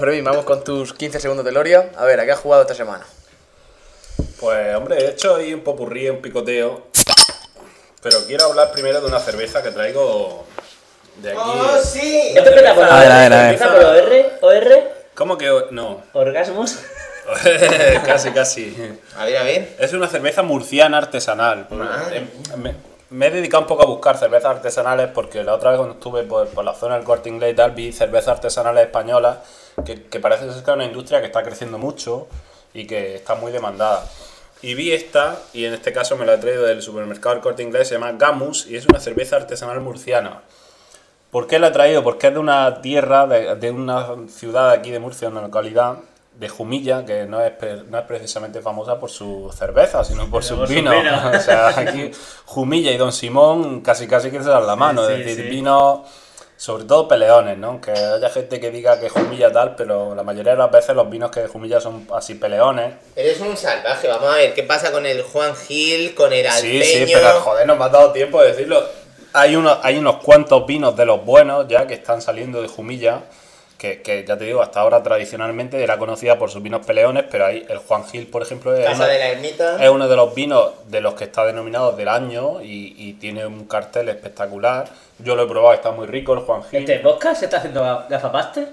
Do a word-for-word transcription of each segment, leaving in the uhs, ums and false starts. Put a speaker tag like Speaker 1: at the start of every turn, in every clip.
Speaker 1: Fermín, vamos con tus quince segundos de gloria. A ver, ¿a qué has jugado esta semana?
Speaker 2: Pues, hombre, he hecho ahí un popurrí, un picoteo. Pero quiero hablar primero de una cerveza que traigo de aquí.
Speaker 3: ¡Oh, sí!
Speaker 4: ¿Esto empieza por
Speaker 1: A ver, a ver, a ver.
Speaker 4: ¿Empieza por O R? ¿O R?
Speaker 2: ¿Cómo que o- no?
Speaker 4: ¿Orgasmos?
Speaker 2: Casi, casi.
Speaker 3: A ver, a ver.
Speaker 2: Es una cerveza murciana artesanal.
Speaker 3: Madre
Speaker 2: Eh, Me, me he dedicado un poco a buscar cervezas artesanales porque la otra vez cuando estuve por, por la zona del Corte Inglés y tal, vi cervezas artesanales españolas que, que parece ser que es una industria que está creciendo mucho y que está muy demandada. Y vi esta, y en este caso me la he traído del supermercado del Corte Inglés, se llama Gamus y es una cerveza artesanal murciana. ¿Por qué la he traído? Porque es de una tierra, de, de una ciudad de aquí de Murcia, una localidad de Jumilla, que no es, pre- no es precisamente famosa por su cerveza, sino por sus
Speaker 4: Por sus
Speaker 2: vinos.
Speaker 4: vinos.
Speaker 2: O sea, aquí Jumilla y Don Simón casi casi que se dan la mano.
Speaker 4: Sí,
Speaker 2: es decir,
Speaker 4: sí.
Speaker 2: vinos, sobre todo peleones, ¿no? Que haya gente que diga que Jumilla tal, pero la mayoría de las veces los vinos que de Jumilla son así peleones.
Speaker 3: Eres un salvaje, vamos a ver qué pasa con el Juan Gil, con el Alpeño.
Speaker 2: Sí, sí, pero joder, no me ha dado tiempo de decirlo. Hay unos, hay unos cuantos vinos de los buenos ya que están saliendo de Jumilla, que, que ya te digo, hasta ahora tradicionalmente era conocida por sus vinos peleones, pero hay el Juan Gil, por ejemplo, es,
Speaker 3: Casa
Speaker 2: uno,
Speaker 3: de la Ermita.
Speaker 2: es uno de los vinos de los que está denominado del año y, y tiene un cartel espectacular. Yo lo he probado, está muy rico el Juan Gil.
Speaker 4: ¿Este podcast se está haciendo gafapaste?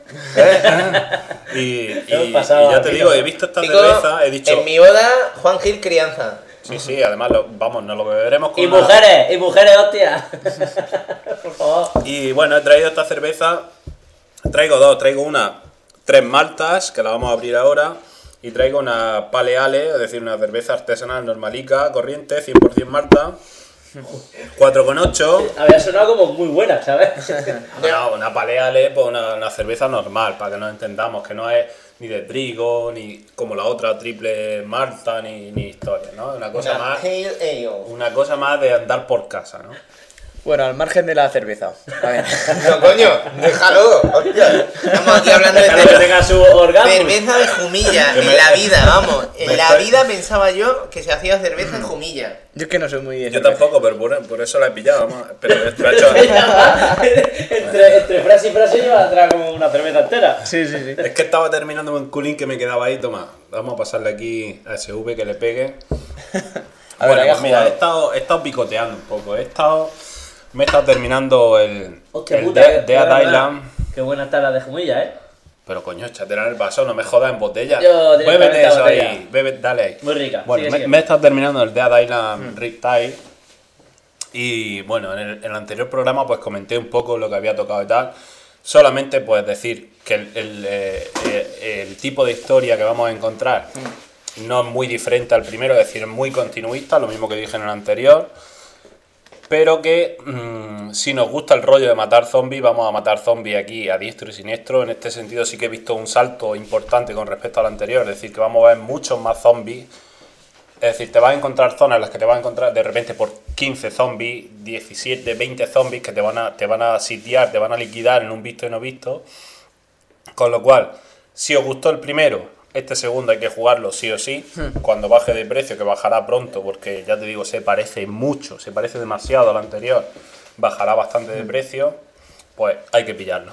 Speaker 2: Y, y-
Speaker 4: Hemos
Speaker 2: y
Speaker 4: pasado
Speaker 2: ya te
Speaker 4: aquí,
Speaker 2: digo,
Speaker 4: ¿no?
Speaker 2: he visto esta
Speaker 3: Digo,
Speaker 2: cerveza, he dicho...
Speaker 3: en mi boda, Juan Gil crianza.
Speaker 2: Sí, sí, además, lo- vamos, nos lo beberemos con
Speaker 4: Y
Speaker 2: una-
Speaker 4: mujeres, y mujeres, hostia. Por favor.
Speaker 2: Y bueno, he traído esta cerveza, traigo dos, traigo una, tres maltas, que la vamos a abrir ahora, y traigo una Pale Ale, es decir, una cerveza artesanal normalica, corriente, cien por ciento malta, cuatro coma ocho.
Speaker 4: Había sonado como muy buena, ¿sabes?
Speaker 2: Bueno, una Pale Ale, pues una, una cerveza normal, para que nos entendamos, que no es ni de trigo, ni como la otra triple malta, ni, ni historia, ¿no? Una cosa
Speaker 3: Una
Speaker 2: más,
Speaker 3: Pale Ale.
Speaker 2: una cosa más de andar por casa, ¿no?
Speaker 1: Bueno, al margen de la cerveza. A ver.
Speaker 3: No, coño, déjalo. Hostia. Estamos aquí hablando de
Speaker 4: Déjalo que
Speaker 3: cerveza.
Speaker 4: tenga su orgasmo.
Speaker 3: Cerveza de Jumilla,
Speaker 2: Que
Speaker 3: en
Speaker 2: me-
Speaker 3: la vida, vamos. En
Speaker 2: me
Speaker 3: la
Speaker 2: estoy-
Speaker 3: vida pensaba yo que se hacía cerveza en Jumilla.
Speaker 1: Yo es que no soy muy de
Speaker 2: Yo
Speaker 1: cerveza.
Speaker 2: tampoco, pero por, por eso la he pillado, vamos. Pero esto ha hecho...
Speaker 4: entre, entre frase y frase lleva atrás como una cerveza entera.
Speaker 1: Sí, sí, sí.
Speaker 2: Es que estaba terminando un culín que me quedaba ahí, toma. Vamos a pasarle aquí a S V que le pegue.
Speaker 1: A ver,
Speaker 2: bueno,
Speaker 1: ¿a qué
Speaker 2: pues
Speaker 1: has
Speaker 2: mira,
Speaker 1: jugado?
Speaker 2: he estado, he estado picoteando un poco. He estado. Me he estado terminando el.
Speaker 4: Hostia
Speaker 2: el
Speaker 4: puta,
Speaker 2: de-
Speaker 4: qué-
Speaker 2: Dead
Speaker 4: qué buena-
Speaker 2: Island.
Speaker 4: Qué buena está la de Jumilla, ¿eh?
Speaker 2: Pero coño, échatela en el vaso, no me jodas en botella.
Speaker 4: Yo directamente
Speaker 2: Bébete
Speaker 4: a
Speaker 2: eso
Speaker 4: botella.
Speaker 2: ahí. Bebe, dale ahí.
Speaker 4: Muy rica.
Speaker 2: Bueno,
Speaker 4: Sigue,
Speaker 2: me,
Speaker 4: sigue.
Speaker 2: me he estado terminando el Dead Island Riptide. Y bueno, en el, en el anterior programa pues comenté un poco lo que había tocado y tal. Solamente pues decir que el, el, eh, eh, el tipo de historia que vamos a encontrar no es muy diferente al primero, es decir, es muy continuista, lo mismo que dije en el anterior. Pero que mmm, si nos gusta el rollo de matar zombies, vamos a matar zombies aquí a diestro y siniestro. En este sentido sí que he visto un salto importante con respecto al anterior, es decir, que vamos a ver muchos más zombies. Es decir, te vas a encontrar zonas en las que te vas a encontrar de repente por quince zombies, diecisiete, veinte zombies que te van a, te van a sitiar, te van a liquidar en un visto y no visto. Con lo cual, si os gustó el primero, este segundo hay que jugarlo sí o sí, cuando baje de precio, que bajará pronto, porque ya te digo, se parece mucho, se parece demasiado al anterior, bajará bastante de precio, pues hay que pillarlo.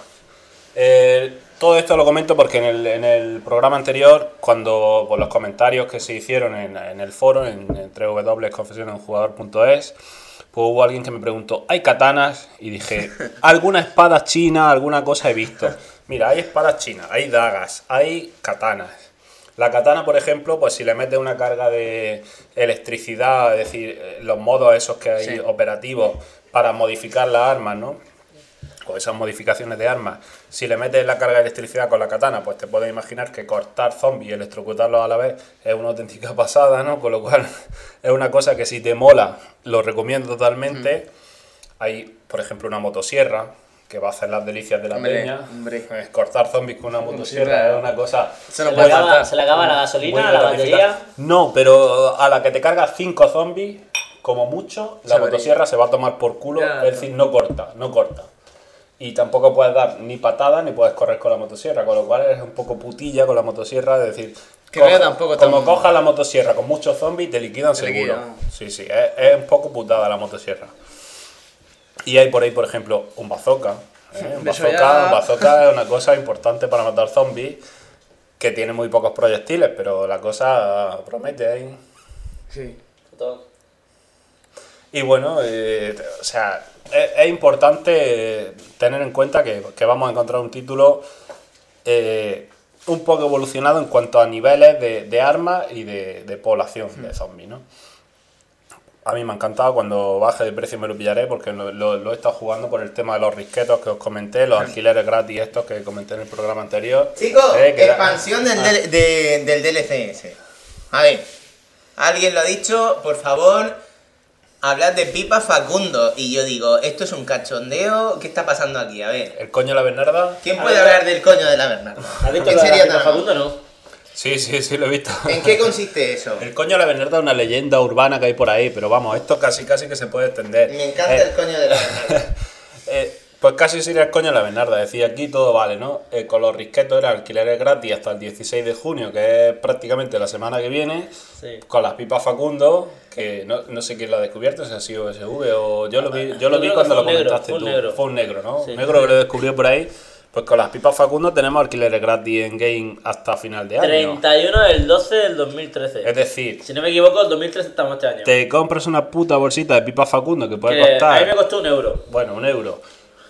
Speaker 2: Eh, todo esto lo comento porque en el, en el programa anterior, cuando por los comentarios que se hicieron en, en el foro, en, en doble u doble u doble u punto confesión de un jugador punto es, pues hubo alguien que me preguntó, ¿hay katanas? Y dije, ¿alguna espada china, alguna cosa he visto? Mira, hay espadas chinas, hay dagas, hay katanas. La katana, por ejemplo, pues si le metes una carga de electricidad, es decir, los modos esos que hay
Speaker 1: Sí.
Speaker 2: operativos para modificar las armas, ¿no? O esas modificaciones de armas, si le metes la carga de electricidad con la katana, pues te puedes imaginar que cortar zombies y electrocutarlos a la vez es una auténtica pasada, ¿no? Con lo cual es una cosa que si te mola, lo recomiendo totalmente. Hay, por ejemplo, una motosierra que va a hacer las delicias de la
Speaker 1: Hombre,
Speaker 2: peña.
Speaker 1: hombre.
Speaker 2: Eh, Cortar zombies con una motosierra es una cosa...
Speaker 1: Eso no
Speaker 4: Se le,
Speaker 1: puede
Speaker 4: acaba,
Speaker 1: faltar.
Speaker 4: se le acaba la
Speaker 2: muy
Speaker 4: gasolina, la
Speaker 2: gratificante.
Speaker 4: batería.
Speaker 2: No, pero a la que te cargas cinco zombies, como mucho, la
Speaker 1: Se
Speaker 2: motosierra se va a tomar por culo,
Speaker 1: Ya,
Speaker 2: es decir, no corta, no corta. Y tampoco puedes dar ni patada ni puedes correr con la motosierra, con lo cual eres un poco putilla con la motosierra, es decir,
Speaker 1: Que no era tampoco tan-
Speaker 2: como cojas la motosierra con muchos zombies te liquidan
Speaker 1: Te
Speaker 2: seguro.
Speaker 1: liquidan.
Speaker 2: Sí, sí, es, es un poco putada la motosierra. Y hay por ahí, por ejemplo, un bazooka, ¿eh? Un
Speaker 1: Eso
Speaker 2: bazooka,
Speaker 1: ya-
Speaker 2: un bazooka es una cosa importante para matar zombies, que tiene muy pocos proyectiles, pero la cosa promete ahí.
Speaker 1: Sí.
Speaker 2: Y bueno, eh, o sea, es, es importante tener en cuenta que, que vamos a encontrar un título eh, un poco evolucionado en cuanto a niveles de, de armas y de, de población de zombies, ¿no? A mí me ha encantado, cuando baje de precio me lo pillaré porque lo, lo- lo he estado jugando por el tema de los risquetos que os comenté, los alquileres gratis estos que comenté en el programa anterior.
Speaker 3: Chicos,
Speaker 2: Eh, que da-
Speaker 3: expansión del,
Speaker 2: Ah.
Speaker 3: D- de- del D L C ese. A ver, alguien lo ha dicho, por favor, hablad de Pipa Facundo. Y yo digo, esto es un cachondeo, ¿qué está pasando aquí? A ver,
Speaker 2: El coño de la Bernarda.
Speaker 3: ¿quién
Speaker 4: A
Speaker 3: puede
Speaker 4: ver,
Speaker 3: hablar del coño de la Bernarda?
Speaker 4: ¿Has visto
Speaker 3: ¿En
Speaker 4: lo de
Speaker 3: serio
Speaker 4: la
Speaker 3: tan-
Speaker 4: Facundo? No.
Speaker 2: Sí, sí, sí, lo he visto.
Speaker 3: ¿En qué consiste eso?
Speaker 2: El coño de la Bernarda es una leyenda urbana que hay por ahí, pero vamos, esto casi casi que se puede extender.
Speaker 3: Me encanta
Speaker 2: Eh,
Speaker 3: el coño de la Bernarda.
Speaker 2: Eh, pues casi sería el coño de la Bernarda, decía aquí todo vale, ¿no? Eh, con los risquetos era alquileres gratis hasta el dieciséis de junio, que es prácticamente la semana que viene,
Speaker 4: Sí.
Speaker 2: con las pipas Facundo, que no, no sé quién lo ha descubierto, si ha sido S V o yo lo vi, yo lo
Speaker 4: Yo
Speaker 2: vi
Speaker 4: creo
Speaker 2: cuando
Speaker 4: que
Speaker 2: lo
Speaker 4: fue un negro,
Speaker 2: comentaste
Speaker 4: fue un
Speaker 2: tú,
Speaker 4: negro.
Speaker 2: fue un negro, ¿no?
Speaker 4: Sí.
Speaker 2: Un negro que lo descubrió por ahí, pues con las pipas Facundo tenemos alquileres gratis en game hasta final de año.
Speaker 4: treinta y uno del doce del dos mil trece.
Speaker 2: Es decir,
Speaker 4: Si no me equivoco, el dos mil trece estamos este año.
Speaker 2: te compras una puta bolsita de pipas Facundo que puede
Speaker 4: Que a mí me
Speaker 2: costar,
Speaker 4: costó un euro.
Speaker 2: bueno, un euro.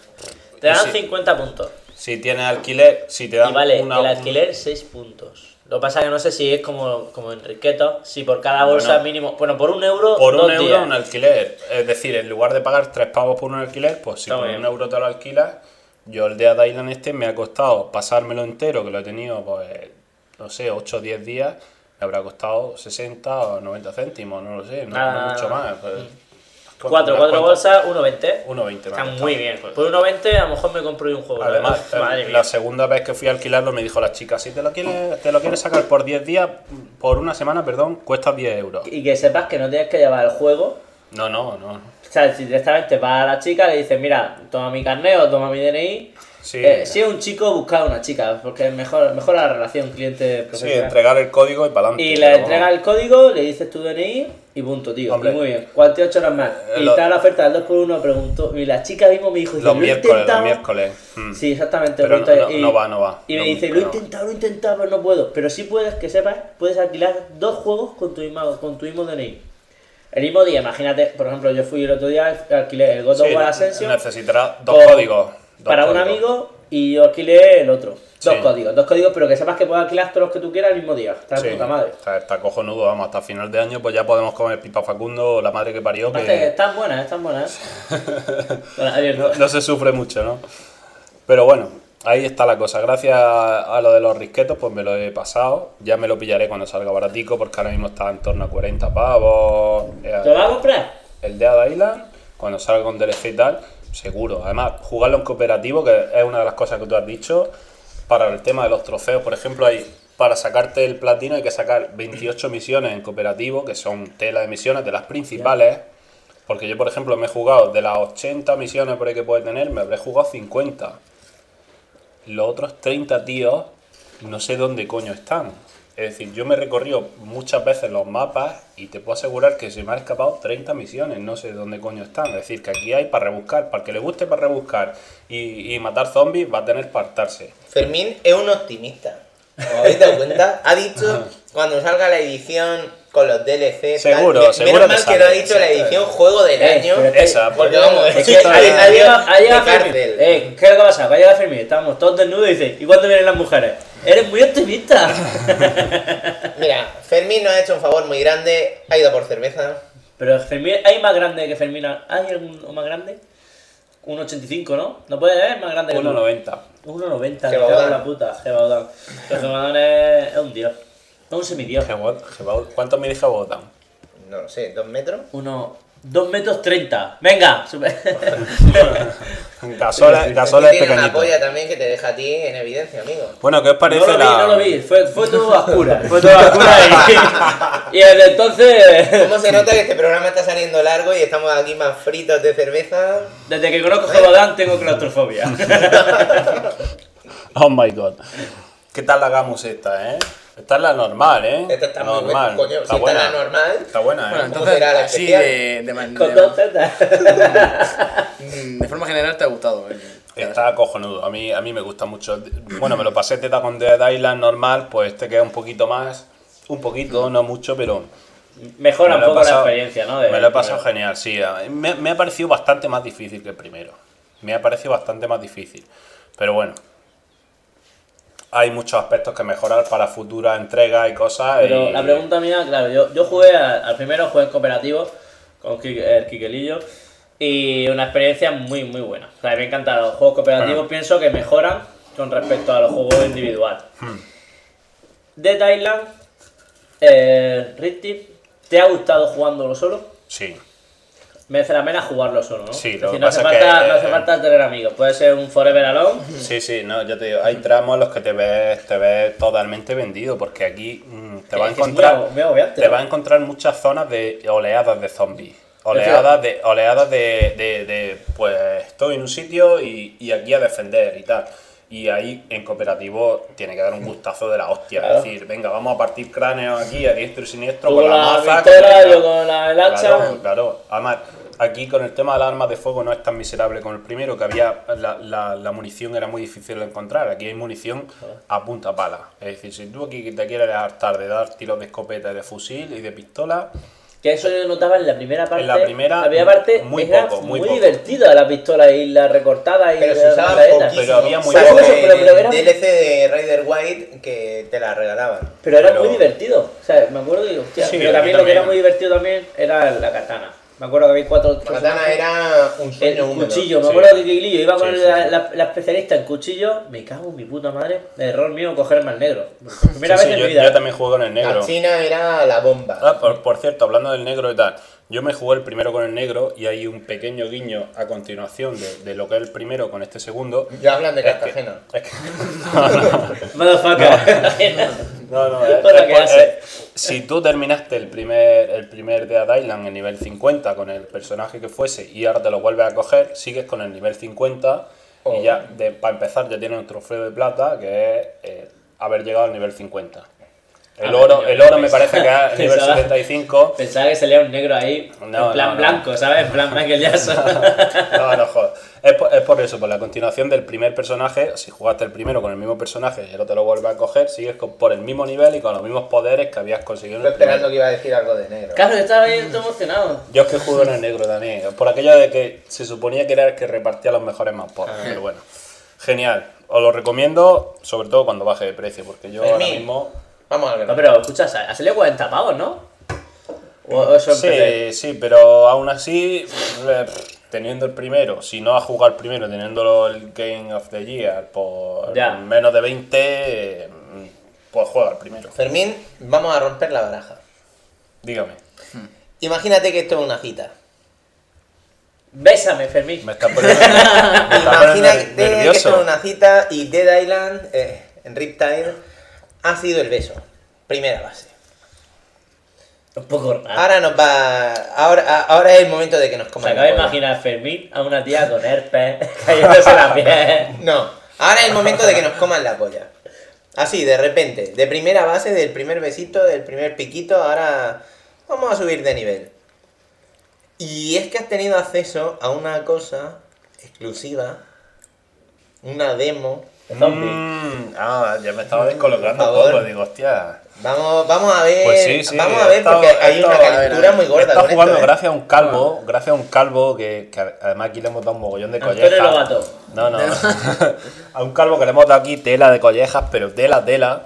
Speaker 4: Te dan
Speaker 2: sí.
Speaker 4: cincuenta puntos.
Speaker 2: Si tienes alquiler, si te dan
Speaker 4: Y vale,
Speaker 2: una,
Speaker 4: el alquiler seis puntos. Lo que pasa es que no sé si es como, como en Riqueto, si por cada bolsa
Speaker 2: Bueno.
Speaker 4: mínimo... Bueno, por un euro,
Speaker 2: por un
Speaker 4: dos
Speaker 2: euro
Speaker 4: días.
Speaker 2: un alquiler. Es decir, en lugar de pagar tres pavos por un alquiler, pues si
Speaker 4: Está
Speaker 2: por
Speaker 4: bien.
Speaker 2: un euro te lo alquilas, yo el Dead Island este me ha costado pasármelo entero, que lo he tenido, pues, no sé, ocho o diez días, me habrá costado sesenta o noventa céntimos, no lo sé, no,
Speaker 4: Nada,
Speaker 2: no
Speaker 4: nada,
Speaker 2: mucho
Speaker 4: nada.
Speaker 2: más. Pues,
Speaker 4: Cuatro,
Speaker 2: ¿cuánto-
Speaker 4: cuatro
Speaker 2: cuánto?
Speaker 4: bolsas, uno veinte.
Speaker 2: uno veinte me ha
Speaker 4: Está
Speaker 2: costado.
Speaker 4: muy bien. Por uno veinte a lo mejor me compro yo un juego.
Speaker 2: Además,
Speaker 4: Uf, madre
Speaker 2: la
Speaker 4: mía.
Speaker 2: segunda vez que fui a alquilarlo me dijo la chica, si te lo quieres, te lo quieres sacar por diez días, por una semana, perdón, cuesta diez euros.
Speaker 4: Y que sepas que no tienes que llevar el juego.
Speaker 2: No, no, no.
Speaker 4: O sea, si directamente vas a la chica le dices, mira, toma mi carnet o toma mi D N I.
Speaker 2: Sí.
Speaker 4: Eh, si es un chico, busca a una chica, porque es mejor, mejor la relación
Speaker 2: Sí,
Speaker 4: cliente-profesional.
Speaker 2: entregar el código y para adelante.
Speaker 4: Y le entregas el código, le dices tu D N I y punto, tío.
Speaker 2: Hombre.
Speaker 4: Y muy bien, cuarenta y ocho horas más.
Speaker 2: Eh,
Speaker 4: y
Speaker 2: lo-
Speaker 4: está la oferta del dos por uno, preguntó. Y la chica mismo me dijo, dice,
Speaker 2: Los
Speaker 4: "Lo he
Speaker 2: miércoles, los
Speaker 4: intentado".
Speaker 2: miércoles. Mm.
Speaker 4: Sí, exactamente.
Speaker 2: Pero
Speaker 4: lo
Speaker 2: no,
Speaker 4: he
Speaker 2: no,
Speaker 4: intentado.
Speaker 2: no va, no va.
Speaker 4: Y me
Speaker 2: No,
Speaker 4: dice, lo he
Speaker 2: no.
Speaker 4: intentado, lo he intentado, pero no puedo. Pero sí puedes, que sepas, puedes alquilar dos juegos con tu mismo, con tu mismo D N I. El mismo día, imagínate, por ejemplo, yo fui el otro día, alquilé el God of
Speaker 2: Sí,
Speaker 4: War Ascension
Speaker 2: necesitarás dos
Speaker 4: con-
Speaker 2: códigos. dos
Speaker 4: para un
Speaker 2: códigos.
Speaker 4: amigo y yo alquilé el otro. Dos
Speaker 2: Sí.
Speaker 4: códigos, dos códigos, pero que sepas que puedes alquilar todos los que tú quieras el mismo día. Está de
Speaker 2: Sí,
Speaker 4: puta madre.
Speaker 2: está, está cojonudo, vamos, hasta final de año pues ya podemos comer pipa Facundo, la madre que parió,
Speaker 4: Aparte que
Speaker 2: que
Speaker 4: están buenas, están buenas. ¿eh? Bueno, abierto.
Speaker 2: no, no se sufre mucho, ¿no? Pero bueno, ahí está la cosa. Gracias a lo de los risquetos, pues me lo he pasado. Ya me lo pillaré cuando salga baratico, porque ahora mismo está en torno a cuarenta pavos. Eh,
Speaker 4: ¿Te lo vas a comprar?
Speaker 2: El Dead Island, cuando salga con D L C y tal, seguro. Además, jugarlo en cooperativo, que es una de las cosas que tú has dicho, para el tema de los trofeos, por ejemplo, hay para sacarte el platino hay que sacar veintiocho misiones en cooperativo, que son tela de misiones de las principales. Porque yo, por ejemplo, me he jugado de las ochenta misiones por ahí que puede tener, me habré jugado cincuenta. Los otros treinta tíos, no sé dónde coño están. Es decir, yo me he recorrido muchas veces los mapas y te puedo asegurar que se me han escapado treinta misiones, no sé dónde coño están. Es decir, que aquí hay para rebuscar, para el que le guste para rebuscar y, y matar zombies va a tener para hartarse.
Speaker 3: Fermín es un optimista. ¿Os habéis dado cuenta? Ha dicho cuando salga la edición con los D L C.
Speaker 2: Seguro,
Speaker 3: tal,
Speaker 2: seguro
Speaker 3: menos
Speaker 2: que
Speaker 3: mal que
Speaker 2: sale.
Speaker 3: no ha dicho la edición juego del
Speaker 4: Eh,
Speaker 3: año.
Speaker 4: pero-
Speaker 2: Esa,
Speaker 3: Porque
Speaker 2: porque
Speaker 3: vamos,
Speaker 4: Es
Speaker 3: eso
Speaker 4: que
Speaker 3: está
Speaker 4: ha,
Speaker 3: de-
Speaker 4: ha llegado, ha llegado
Speaker 3: de
Speaker 4: Fermín.
Speaker 3: cárcel.
Speaker 4: Eh, ¿qué es lo que pasa? Va a llegar Fermín, estamos todos desnudos y dice, ¿y cuándo vienen las mujeres? Eres muy optimista.
Speaker 3: Mira, Fermín nos ha hecho un favor muy grande. Ha ido por cerveza.
Speaker 4: Pero Fermín, ¿hay más grande que Fermín? ¿Hay algún más grande? uno ochenta y cinco, ¿no? No puede haber más grande que
Speaker 2: uno
Speaker 4: tú.
Speaker 2: noventa.
Speaker 4: uno noventa, me
Speaker 3: Gebaudán.
Speaker 4: cago en la puta. Gebaudán. Pero Gebaudán es, es un dios. Es un semidios.
Speaker 2: ¿Cuánto mide Jebotán?
Speaker 3: No lo sé, ¿dos metros?
Speaker 4: Uno... dos metros treinta. Venga. Super-
Speaker 2: Gasola, Gasola es
Speaker 3: Tiene una
Speaker 2: pequeñito.
Speaker 3: polla también que te deja a ti en evidencia, amigo.
Speaker 2: Bueno, ¿qué os parece
Speaker 4: No lo vi,
Speaker 2: la...?
Speaker 4: no lo vi. Fue, fue todo a oscuras. Fue todo a oscuras y, y desde entonces...
Speaker 3: ¿Cómo se nota que este programa está saliendo largo y estamos aquí más fritos de cerveza?
Speaker 4: Desde que conozco Gebaudán tengo claustrofobia.
Speaker 2: Oh my god. ¿Qué tal la Gamus esta, eh? Esta es la normal, ¿eh?
Speaker 3: Esta está muy
Speaker 2: normal.
Speaker 3: buena, coño.
Speaker 2: Está
Speaker 3: Si
Speaker 2: buena.
Speaker 3: está la normal.
Speaker 2: Está buena, ¿eh?
Speaker 1: Bueno,
Speaker 3: ¿Cómo
Speaker 1: entonces,
Speaker 3: será la
Speaker 1: así
Speaker 3: especial?
Speaker 1: de, de, man-
Speaker 4: Con
Speaker 1: de-
Speaker 4: dos tetas.
Speaker 1: de forma general te ha gustado. eh.
Speaker 2: Está cojonudo, a mí, a mí me gusta mucho. Bueno, me lo pasé teta con Dead Island normal, pues este queda un poquito más, un poquito, no mucho, pero...
Speaker 4: Mejora
Speaker 2: me
Speaker 4: un
Speaker 2: lo he
Speaker 4: poco
Speaker 2: pasado-
Speaker 4: la experiencia, ¿no? De-
Speaker 2: me lo he pasado genial, sí. Me, me ha parecido bastante más difícil que el primero. Me ha parecido bastante más difícil. Pero bueno, hay muchos aspectos que mejorar para futuras entregas y cosas.
Speaker 4: Pero
Speaker 2: y-
Speaker 4: la pregunta mía, claro, yo, yo jugué a- al primero, jugué en cooperativo con Kike- el Quiquelillo y una experiencia muy, muy buena. O sea, me encantan los juegos cooperativos,
Speaker 2: Ah.
Speaker 4: pienso que mejoran con respecto a los juegos individuales.
Speaker 2: Hmm.
Speaker 4: Dead Island, eh, Richie, ¿te ha gustado jugándolo solo?
Speaker 2: Sí.
Speaker 4: Merece la pena jugarlo solo, ¿no?
Speaker 2: Sí,
Speaker 4: es
Speaker 2: lo
Speaker 4: decir,
Speaker 2: que
Speaker 4: no hace,
Speaker 2: pasa es
Speaker 4: falta,
Speaker 2: que,
Speaker 4: no hace
Speaker 2: eh,
Speaker 4: falta tener amigos. Puede ser un Forever Alone.
Speaker 2: Sí, sí, no, yo te digo, hay tramos en los que te ves, te ves totalmente vendido, porque aquí mm, te va a
Speaker 4: Es que es
Speaker 2: encontrar,
Speaker 4: muy agobiante,
Speaker 2: te
Speaker 4: ¿no?
Speaker 2: va a encontrar muchas zonas de oleadas de zombies, oleadas de, oleadas de, de, de, pues estoy en un sitio y, y aquí a defender y tal. Y ahí en cooperativo tiene que dar un gustazo de la hostia,
Speaker 4: Claro.
Speaker 2: es decir, venga, vamos a partir cráneos aquí a diestro y siniestro
Speaker 4: Tú
Speaker 2: con
Speaker 4: con
Speaker 2: la
Speaker 4: la
Speaker 2: maza,
Speaker 4: pistola,
Speaker 2: con el-
Speaker 4: yo con la, el hacha.
Speaker 2: Claro, claro. Además, aquí con el tema de las armas de fuego no es tan miserable como el primero, que había la, la, la munición era muy difícil de encontrar. Aquí hay munición a punta pala. Es decir, si tú aquí te quieres hartar de dar tiros de escopeta y de fusil y de pistola,
Speaker 4: Que eso yo notaba en la primera parte.
Speaker 2: En la primera,
Speaker 4: la primera parte
Speaker 2: muy
Speaker 4: era
Speaker 2: poco, muy
Speaker 4: muy
Speaker 2: poco.
Speaker 4: divertida la pistola y la recortada y
Speaker 3: Pero
Speaker 4: la
Speaker 3: se usaba
Speaker 4: metralleta.
Speaker 3: poquísimo.
Speaker 2: Pero había muy
Speaker 3: Salvo
Speaker 2: poco.
Speaker 3: en
Speaker 4: Pero- pero
Speaker 3: el
Speaker 4: era-
Speaker 3: D L C de Rider White que te la regalaban.
Speaker 4: Pero era
Speaker 2: Pero-
Speaker 4: muy divertido. O sea, me acuerdo y hostia.
Speaker 2: Sí,
Speaker 4: pero
Speaker 2: aquí
Speaker 4: también lo que era
Speaker 2: también.
Speaker 4: muy divertido también era la katana. Me acuerdo que había cuatro.
Speaker 3: La katana era un
Speaker 4: El
Speaker 3: sueño húmedo.
Speaker 4: cuchillo, me
Speaker 2: Sí.
Speaker 4: acuerdo que Guilillo iba con
Speaker 2: Sí, sí,
Speaker 4: la,
Speaker 2: sí.
Speaker 4: la- la especialista en cuchillo. Me cago en mi puta madre. Error mío cogerme al negro. Primera
Speaker 2: Sí,
Speaker 4: vez
Speaker 2: sí,
Speaker 4: en
Speaker 2: yo,
Speaker 4: mi vida.
Speaker 2: yo también juego con el negro.
Speaker 3: La china era la bomba.
Speaker 2: Ah, por, por cierto, hablando del negro y tal, yo me jugué el primero con el negro y hay un pequeño guiño a continuación de, de lo que es el primero con este segundo.
Speaker 3: Ya hablan de
Speaker 2: Es que-
Speaker 3: Cartagena.
Speaker 2: es que- no, no.
Speaker 4: Motherfucker.
Speaker 2: No, no, es,
Speaker 4: Hola,
Speaker 2: es
Speaker 4: ¿qué
Speaker 2: por-
Speaker 4: hace?
Speaker 2: eh, si tú terminaste el primer, el primer Dead Island en nivel cincuenta con el personaje que fuese y ahora te lo vuelves a coger, sigues con el nivel cincuenta
Speaker 3: Oh.
Speaker 2: y ya, de, para empezar, ya tienes un trofeo de plata que es eh, haber llegado al nivel cincuenta. El
Speaker 4: Ah,
Speaker 2: oro,
Speaker 4: yo-
Speaker 2: el oro me
Speaker 4: pensaba-
Speaker 2: parece que es el nivel
Speaker 4: pensaba-
Speaker 2: setenta y cinco.
Speaker 4: Pensaba que salía un negro ahí.
Speaker 2: No,
Speaker 4: en plan
Speaker 2: no, no.
Speaker 4: blanco, ¿sabes? En plan Michael Jackson.
Speaker 2: No, no, joder. Es por, es por eso, por la continuación del primer personaje. Si jugaste el primero con el mismo personaje y ahora te lo vuelves a coger, sigues con- por el mismo nivel y con los mismos poderes que habías conseguido en
Speaker 3: Estoy
Speaker 2: el primero.
Speaker 3: esperando que iba a decir algo de negro.
Speaker 4: Claro, yo estaba ahí todo emocionado.
Speaker 2: Yo es que juego en el negro también, por aquello de que se suponía que era el que repartía los mejores mapas,
Speaker 3: Ah.
Speaker 2: pero bueno. Genial, os lo recomiendo, sobre todo cuando baje de precio, porque yo ahora
Speaker 3: Fermín.
Speaker 2: mismo...
Speaker 3: Vamos al
Speaker 4: No,
Speaker 3: grano.
Speaker 4: pero escucha, ha salido cuarenta pavos, ¿no? O o eso empecé.
Speaker 2: Sí, sí, pero aún así, eh, teniendo el primero, si no has jugado el primero, teniéndolo el Game of the Year por
Speaker 4: Ya.
Speaker 2: menos de veinte, eh, pues juega el primero.
Speaker 3: Fermín, vamos a romper la baraja.
Speaker 2: Dígame,
Speaker 3: Imagínate que esto es una cita.
Speaker 4: Bésame, Fermín.
Speaker 2: me está poniendo, me está poniendo
Speaker 3: Imagínate que esto
Speaker 2: nervioso.
Speaker 3: es una cita y Dead Island, eh, en Riptide, ha sido el beso. Primera base.
Speaker 4: Un poco raro.
Speaker 3: Ahora nos va. Ahora, a- ahora es el momento de que nos
Speaker 4: Se
Speaker 3: coman.
Speaker 4: acaba de
Speaker 3: la polla.
Speaker 4: imaginar a Fermín a una tía con herpes cayéndose la piel.
Speaker 3: No, ahora es el momento de que nos coman la polla. Así, de repente, de primera base, del primer besito, del primer piquito, ahora vamos a subir de nivel. Y es que has tenido acceso a una cosa exclusiva, una demo.
Speaker 4: Zombie.
Speaker 2: Mm, ah, ya me estaba descolocando
Speaker 3: Por
Speaker 2: un
Speaker 3: favor.
Speaker 2: poco, digo, hostia.
Speaker 3: Vamos, vamos a ver.
Speaker 2: Pues sí, sí,
Speaker 3: vamos a
Speaker 2: he
Speaker 3: ver
Speaker 2: estado-
Speaker 3: porque
Speaker 2: he
Speaker 3: hay una
Speaker 2: estado-
Speaker 3: calentura muy gorda.
Speaker 2: Está
Speaker 3: con
Speaker 2: jugando
Speaker 3: esto, ¿eh?
Speaker 2: gracias a un calvo, gracias a un calvo que, que además aquí le hemos dado un mogollón de
Speaker 4: Antonio
Speaker 2: collejas.
Speaker 4: Lobato.
Speaker 2: No, no. A un calvo que le hemos dado aquí tela de collejas, pero tela, tela.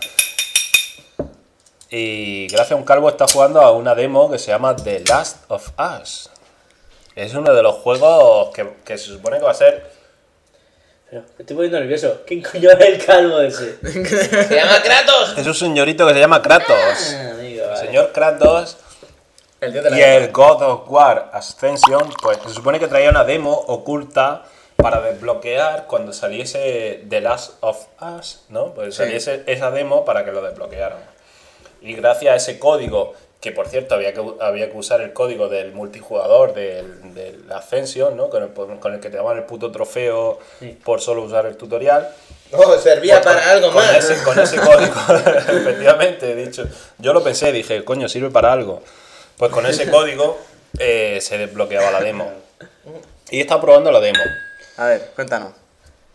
Speaker 2: Y gracias a un calvo está jugando a una demo que se llama The Last of Us. Es uno de los juegos que, que se supone que va a ser...
Speaker 4: Pero me estoy poniendo nervioso. ¿Quién coño es el calvo ese?
Speaker 3: Se llama Kratos.
Speaker 2: Es un señorito que se llama Kratos.
Speaker 4: Ah, amigo,
Speaker 2: El
Speaker 4: vale.
Speaker 2: señor Kratos
Speaker 1: El dios de la
Speaker 2: y
Speaker 1: guerra.
Speaker 2: el God of War Ascension, pues se supone que traía una demo oculta para desbloquear cuando saliese The Last of Us, ¿no? Pues
Speaker 1: Sí.
Speaker 2: saliese esa demo para que lo desbloquearan. Y gracias a ese código, que por cierto había que, había que usar el código del multijugador del, del Ascension, ¿no? Con el, con el que te daban el puto trofeo
Speaker 4: Sí.
Speaker 2: por solo usar el tutorial.
Speaker 3: Oh, servía
Speaker 2: Pues
Speaker 3: para
Speaker 2: con-
Speaker 3: algo
Speaker 2: con
Speaker 3: más.
Speaker 2: Ese, con ese código, efectivamente, he dicho. Yo lo pensé, dije, coño, sirve para algo. Pues con ese código eh, se desbloqueaba la demo. Y he estado probando la demo.
Speaker 1: A ver, cuéntanos.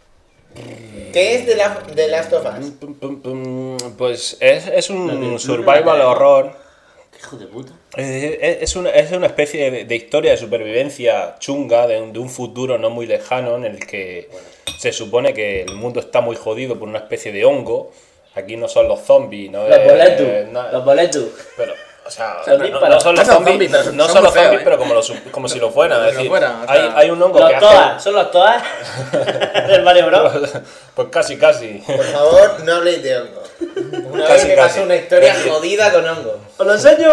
Speaker 3: ¿Qué es The La- The Last of Us?
Speaker 2: Pum, pum, pum. Pues es, es
Speaker 4: La
Speaker 2: un
Speaker 4: película
Speaker 2: survival
Speaker 4: de-
Speaker 2: horror.
Speaker 4: Hijo de puta.
Speaker 2: Eh, Es es una, es una especie de, de historia de supervivencia chunga de un, de un futuro no muy lejano en el que se supone que el mundo está muy jodido por una especie de hongo. Aquí no son los zombies, no
Speaker 4: Los
Speaker 2: es-
Speaker 4: boletus.
Speaker 2: na-
Speaker 4: Los boletus.
Speaker 2: pero, o sea,
Speaker 4: Son
Speaker 2: no,
Speaker 4: disparos.
Speaker 2: no son los
Speaker 1: No son
Speaker 2: zombies,
Speaker 1: zombies, pero son-
Speaker 2: no
Speaker 1: son
Speaker 2: son
Speaker 1: muy
Speaker 2: los
Speaker 1: feos,
Speaker 2: zombies,
Speaker 1: ¿eh?
Speaker 2: pero como, los- como si lo fueran. Es
Speaker 1: Como si lo
Speaker 2: decir,
Speaker 1: fueran, o sea-
Speaker 2: hay, hay un hongo
Speaker 4: Los
Speaker 2: que
Speaker 4: toas.
Speaker 2: hace...
Speaker 4: ¿Son los toas? ¿Del Mario Bros?
Speaker 2: Pues casi, casi.
Speaker 3: Por favor, no habléis de hongo. Una
Speaker 2: Casi,
Speaker 3: vez me
Speaker 2: casi.
Speaker 3: pasó una historia
Speaker 2: Es decir-
Speaker 3: jodida con hongo.
Speaker 4: ¿Os lo enseño?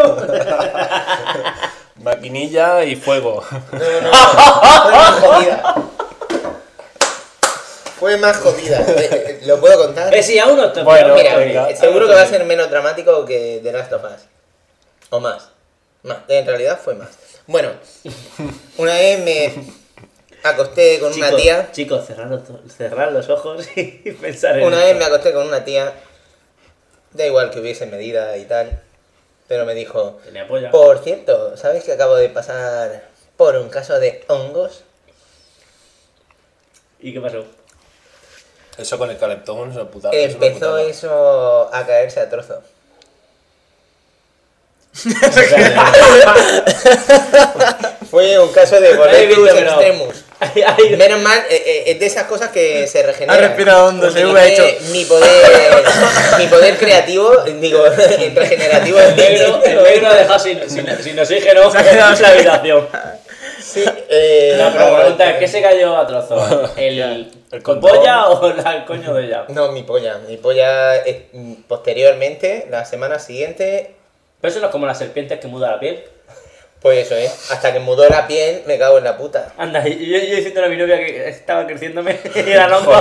Speaker 2: Maquinilla y fuego.
Speaker 3: No, no, no. Fue más jodida. Fue más jodida. Eh, eh, ¿Lo puedo contar?
Speaker 4: Eh, sí, aún no estoy.
Speaker 2: Bueno,
Speaker 3: Mira,
Speaker 2: venga.
Speaker 3: eh, seguro que va a ser menos dramático que The Last of Us. O más. Más. En realidad fue más. Bueno, una vez me acosté con una
Speaker 4: Chicos,
Speaker 3: tía.
Speaker 4: chicos, cerrad los, cerrad los ojos y pensar en
Speaker 3: Una
Speaker 4: esto.
Speaker 3: vez me acosté con una tía. Da igual que hubiese medida y tal. Pero me dijo,
Speaker 4: Tenía polla.
Speaker 3: por cierto, ¿sabes que acabo de pasar por un caso de hongos?
Speaker 4: ¿Y qué pasó?
Speaker 2: Eso con el calentón es una putada. es una
Speaker 3: Empezó
Speaker 2: putada.
Speaker 3: eso a caerse a trozos.
Speaker 4: O sea,
Speaker 3: Fue un caso de
Speaker 4: He
Speaker 3: boletus
Speaker 4: visto que no.
Speaker 3: extremus.
Speaker 4: hay- hay-
Speaker 3: Menos mal, eh, eh, es de esas cosas que se regeneran.
Speaker 1: Ha respirado hondo, se
Speaker 3: Utilicé
Speaker 1: hubiera hecho.
Speaker 3: Mi poder, mi poder creativo, digo, regenerativo.
Speaker 4: el negro, el negro ha dejado sin, sin, sin oxígeno
Speaker 1: Se ha quedado
Speaker 4: en la habitación.
Speaker 3: Sí, eh,
Speaker 4: No, pero la
Speaker 3: no,
Speaker 4: pregunta es, ¿qué se cayó a trozos? ¿El,
Speaker 2: El
Speaker 4: ¿Tu
Speaker 2: condón.
Speaker 4: polla o la- el coño de ella?
Speaker 3: No, mi polla. Mi polla, eh, posteriormente, la semana siguiente,
Speaker 4: Pero eso no es como las serpientes que muda la piel.
Speaker 3: pues eso, ¿eh? Hasta que mudó la piel, me cago en la puta.
Speaker 4: Anda, y yo, yo diciendo a mi novia que estaba creciéndome y era longo.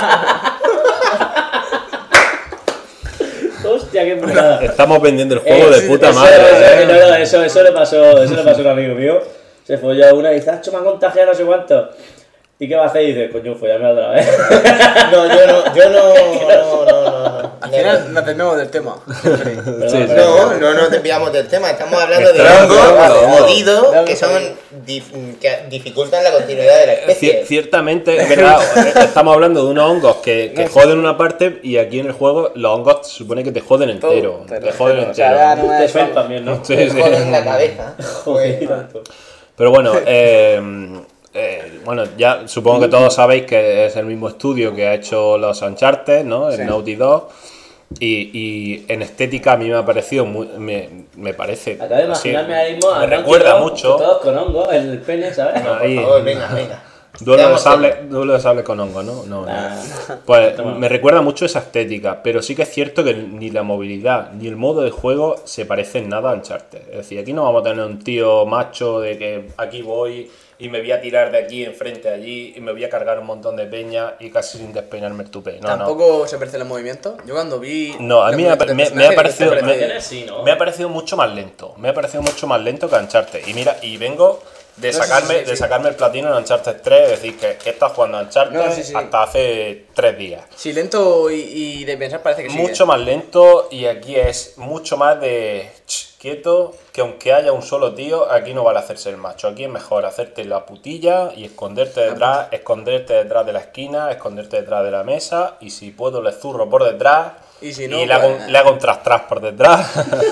Speaker 4: Hostia, qué putada.
Speaker 2: Estamos vendiendo el juego
Speaker 4: Eh,
Speaker 2: de
Speaker 4: sí,
Speaker 2: puta
Speaker 4: eso,
Speaker 2: madre.
Speaker 4: Eso,
Speaker 2: ¿eh?
Speaker 4: no, no, eso, eso le pasó, eso le pasó a un amigo mío. Se folló a una y dice, "Acho, me han contagiado no sé cuánto". ¿Y qué va a hacer? Y dice, coño, follame otra vez.
Speaker 3: No, yo no, yo no, no, no, no, no.
Speaker 1: Al final nos desviamos del tema. siempre.
Speaker 4: Perdón,
Speaker 2: Sí, sí.
Speaker 3: No,
Speaker 4: perdón.
Speaker 3: no nos desviamos del tema, estamos hablando de
Speaker 2: Claro,
Speaker 3: hongos
Speaker 2: claro, claro.
Speaker 3: jodidos
Speaker 1: Claro,
Speaker 3: que
Speaker 1: claro.
Speaker 3: son dif- que dificultan la continuidad de la
Speaker 2: Cier-
Speaker 3: especie.
Speaker 2: Ciertamente, es verdad, estamos hablando de unos hongos que, que joden una parte y aquí en el juego los hongos se supone que te joden entero.
Speaker 1: Todo,
Speaker 2: Te joden
Speaker 1: o sea,
Speaker 2: entero.
Speaker 1: ya no me-
Speaker 4: Te sueltan también, ¿no?
Speaker 2: Sí,
Speaker 3: Te
Speaker 2: sí.
Speaker 3: joden la cabeza.
Speaker 4: Joder,
Speaker 3: Pues,
Speaker 4: tanto.
Speaker 2: Pero bueno, eh, eh, bueno, ya supongo que todos sabéis que es el mismo estudio que ha hecho los Uncharted, ¿no? El
Speaker 1: Sí.
Speaker 2: Naughty Dog. Y, y en estética a mí me ha parecido muy, me, me parece
Speaker 4: Acabo de
Speaker 2: así,
Speaker 4: imaginarme ahora mismo a
Speaker 2: me
Speaker 4: Naughty
Speaker 2: recuerda
Speaker 4: Dog,
Speaker 2: mucho
Speaker 4: todos con hongos en el pene, ¿sabes?
Speaker 2: No, ahí-
Speaker 3: por favor, venga, venga.
Speaker 2: duelo de
Speaker 3: Veamos
Speaker 2: sable, duelo de sable con hongo, ¿no? No, no.
Speaker 4: Ah,
Speaker 2: Pues
Speaker 4: Toma.
Speaker 2: me recuerda mucho esa estética, pero sí que es cierto que ni la movilidad ni el modo de juego se parecen nada a Uncharted. Es decir, aquí no vamos a tener un tío macho de que aquí voy y me voy a tirar de aquí enfrente a allí y me voy a cargar un montón de peña y casi sin despeinarme el tupé. No, no.
Speaker 1: Tampoco se perciben los movimientos. Yo cuando vi.
Speaker 2: No, a
Speaker 1: los
Speaker 2: mí me ha,
Speaker 1: movimientos del
Speaker 2: me- me ha
Speaker 1: personaje,
Speaker 2: parecido,
Speaker 1: me
Speaker 2: me,
Speaker 1: parece-
Speaker 4: sí, ¿no?
Speaker 2: me ha parecido mucho más lento. Me ha parecido mucho más lento que Uncharted. Y mira, y vengo de
Speaker 1: No, sí,
Speaker 2: sacarme,
Speaker 1: sí, sí,
Speaker 2: de
Speaker 1: sí.
Speaker 2: sacarme el platino en Uncharted tres, es decir, que, que he estado jugando a Uncharted
Speaker 1: No, sí, sí.
Speaker 2: hasta hace tres días.
Speaker 1: Sí, lento y, y de pensar parece que sí.
Speaker 2: Mucho más lento y aquí es mucho más de ch, quieto, que aunque haya un solo tío, aquí no vale hacerse el macho. Aquí es mejor hacerte la putilla y esconderte detrás, esconderte detrás de la esquina, esconderte detrás de la mesa y si puedo le zurro por detrás
Speaker 1: Y si no,
Speaker 2: y le hago,
Speaker 1: pues-
Speaker 2: le hago un tras tras por detrás.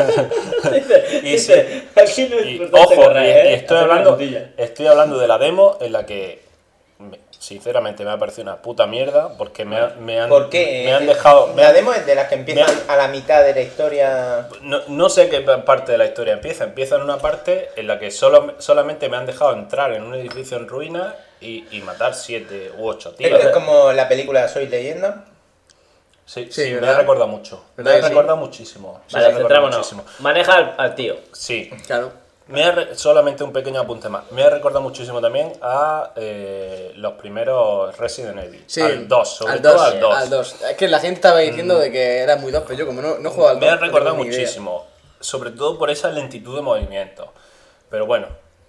Speaker 4: Dice,
Speaker 2: Y
Speaker 4: dice, aquí no es
Speaker 2: Y,
Speaker 4: importante
Speaker 2: ojo,
Speaker 4: correr,
Speaker 2: y-
Speaker 4: ¿eh?
Speaker 2: y estoy,
Speaker 4: Hacer la
Speaker 2: hablando,
Speaker 4: tortilla.
Speaker 2: estoy hablando de la demo en la que me- sinceramente me ha parecido una puta mierda porque me, ha- me han,
Speaker 3: ¿Por qué?
Speaker 2: me han dejado... me
Speaker 3: La
Speaker 2: han-
Speaker 3: demo es de las que empiezan
Speaker 2: me
Speaker 3: a la mitad de la historia.
Speaker 2: No, no sé qué parte de la historia empieza. Empieza en una parte en la que solo, solamente me han dejado entrar en un edificio en ruinas y, y matar siete u ocho tíos.
Speaker 3: Esto es como la película Soy Leyenda.
Speaker 2: Sí,
Speaker 1: Sí,
Speaker 2: sí, me
Speaker 1: ¿verdad?
Speaker 2: ha recordado mucho. Me
Speaker 1: ¿Verdad
Speaker 2: ha
Speaker 1: que sí?
Speaker 2: recordado muchísimo. Sí, me
Speaker 4: Vale,
Speaker 2: ha recordado
Speaker 4: centrémonos.
Speaker 2: muchísimo.
Speaker 4: Maneja al, al tío.
Speaker 2: Sí.
Speaker 1: Claro.
Speaker 2: Me ha re- solamente un pequeño apunte más. Me ha recordado muchísimo también a eh, los primeros Resident Evil.
Speaker 1: Sí.
Speaker 2: Al dos, sobre
Speaker 1: al
Speaker 2: todo
Speaker 1: dos,
Speaker 2: al dos.
Speaker 1: Al dos. Es que la gente estaba diciendo de que era muy dos, pero yo como no, no he jugado al dos.
Speaker 2: Me ha
Speaker 1: no
Speaker 2: recordado
Speaker 1: tengo ni idea.
Speaker 2: muchísimo, sobre todo por esa lentitud de movimiento. Pero bueno,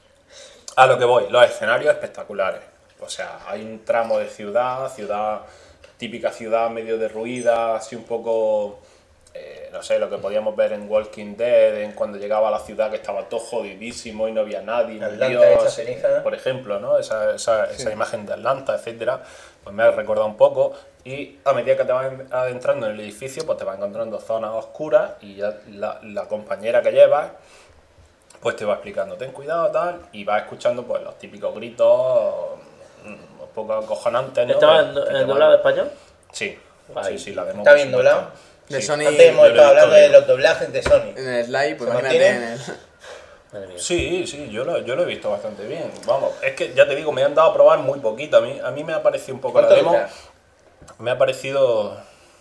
Speaker 2: a lo que voy, los escenarios espectaculares. O sea, hay un tramo de ciudad, ciudad, típica ciudad medio derruida, así un poco, eh, no sé, lo que podíamos ver en Walking Dead, en cuando llegaba a la ciudad que estaba todo jodidísimo y no había nadie, ni
Speaker 3: Atlanta
Speaker 2: Dios,
Speaker 3: hecha ceniza.
Speaker 2: por ejemplo, ¿no? Esa, esa, esa imagen de Atlanta, etcétera, pues me ha recordado un poco. Y a medida que te vas adentrando en el edificio, pues te vas encontrando zonas oscuras y ya la, la compañera que llevas pues te va explicando, ten cuidado, tal, y vas escuchando pues los típicos gritos un poco acojonantes, ¿no?
Speaker 4: ¿Estaba
Speaker 2: Que-
Speaker 4: en,
Speaker 2: que te
Speaker 4: en
Speaker 2: van-
Speaker 4: doblado español?
Speaker 2: Sí,
Speaker 4: Guay.
Speaker 2: sí, sí, la demo.
Speaker 3: ¿Está
Speaker 2: por
Speaker 3: bien
Speaker 2: supuesto.
Speaker 3: doblado?
Speaker 1: De
Speaker 2: Sí.
Speaker 1: Sony
Speaker 3: Antes hemos
Speaker 2: Yo lo he
Speaker 3: estado hablando
Speaker 2: visto
Speaker 3: de
Speaker 2: bien.
Speaker 3: los doblajes de Sony.
Speaker 1: en el slide, pues
Speaker 3: ¿Se
Speaker 1: imagínate en
Speaker 3: mantiene?
Speaker 1: el...
Speaker 4: Madre mía.
Speaker 2: Sí, sí, yo lo, yo lo he visto bastante bien. Vamos, es que ya te digo, me han dado a probar muy poquito. A mí, a mí me ha parecido un poco la
Speaker 3: ¿Cuánto
Speaker 2: demo.
Speaker 3: dura?
Speaker 2: Me ha parecido.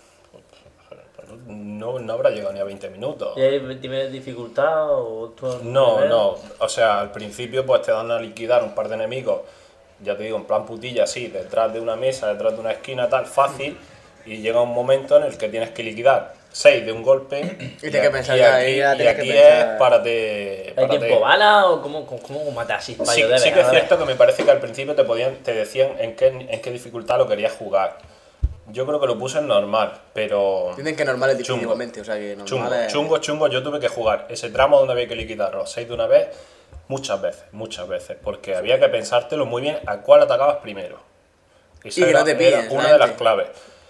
Speaker 2: No, no habrá llegado ni a veinte minutos.
Speaker 4: ¿Y hay nivel de dificultad o otro
Speaker 2: No,
Speaker 4: nivel?
Speaker 2: no. O sea, al principio pues te dan a liquidar un par de enemigos. Ya te digo, en plan putilla, sí, detrás de una mesa, detrás de una esquina, tal, fácil. Y llega un momento en el que tienes que liquidar seis de un golpe.
Speaker 1: Y tienes que pensar
Speaker 2: y
Speaker 1: ya,
Speaker 2: aquí,
Speaker 1: ahí ya
Speaker 2: y
Speaker 1: tienes que
Speaker 2: aquí
Speaker 1: pensar.
Speaker 2: es párate.
Speaker 4: ¿Hay
Speaker 2: párate.
Speaker 4: tiempo bala o cómo, cómo, cómo matas así?
Speaker 2: Sí, sí que es cierto que me parece que al principio te podían te decían en qué, en qué dificultad lo querías jugar. Yo creo que lo puse en normal, pero
Speaker 1: Tienen que normal es difícil
Speaker 2: Chungo.
Speaker 1: igualmente, o sea que normal
Speaker 2: chungo,
Speaker 1: es...
Speaker 2: chungo, chungo. Yo tuve que jugar ese tramo donde había que liquidar los seis de una vez muchas veces, muchas veces, porque había que pensártelo muy bien a cuál atacabas primero. Esa
Speaker 1: Y que
Speaker 2: era,
Speaker 1: no te
Speaker 2: era
Speaker 1: pillen,
Speaker 2: una
Speaker 1: la
Speaker 2: de las
Speaker 1: gente.
Speaker 2: claves.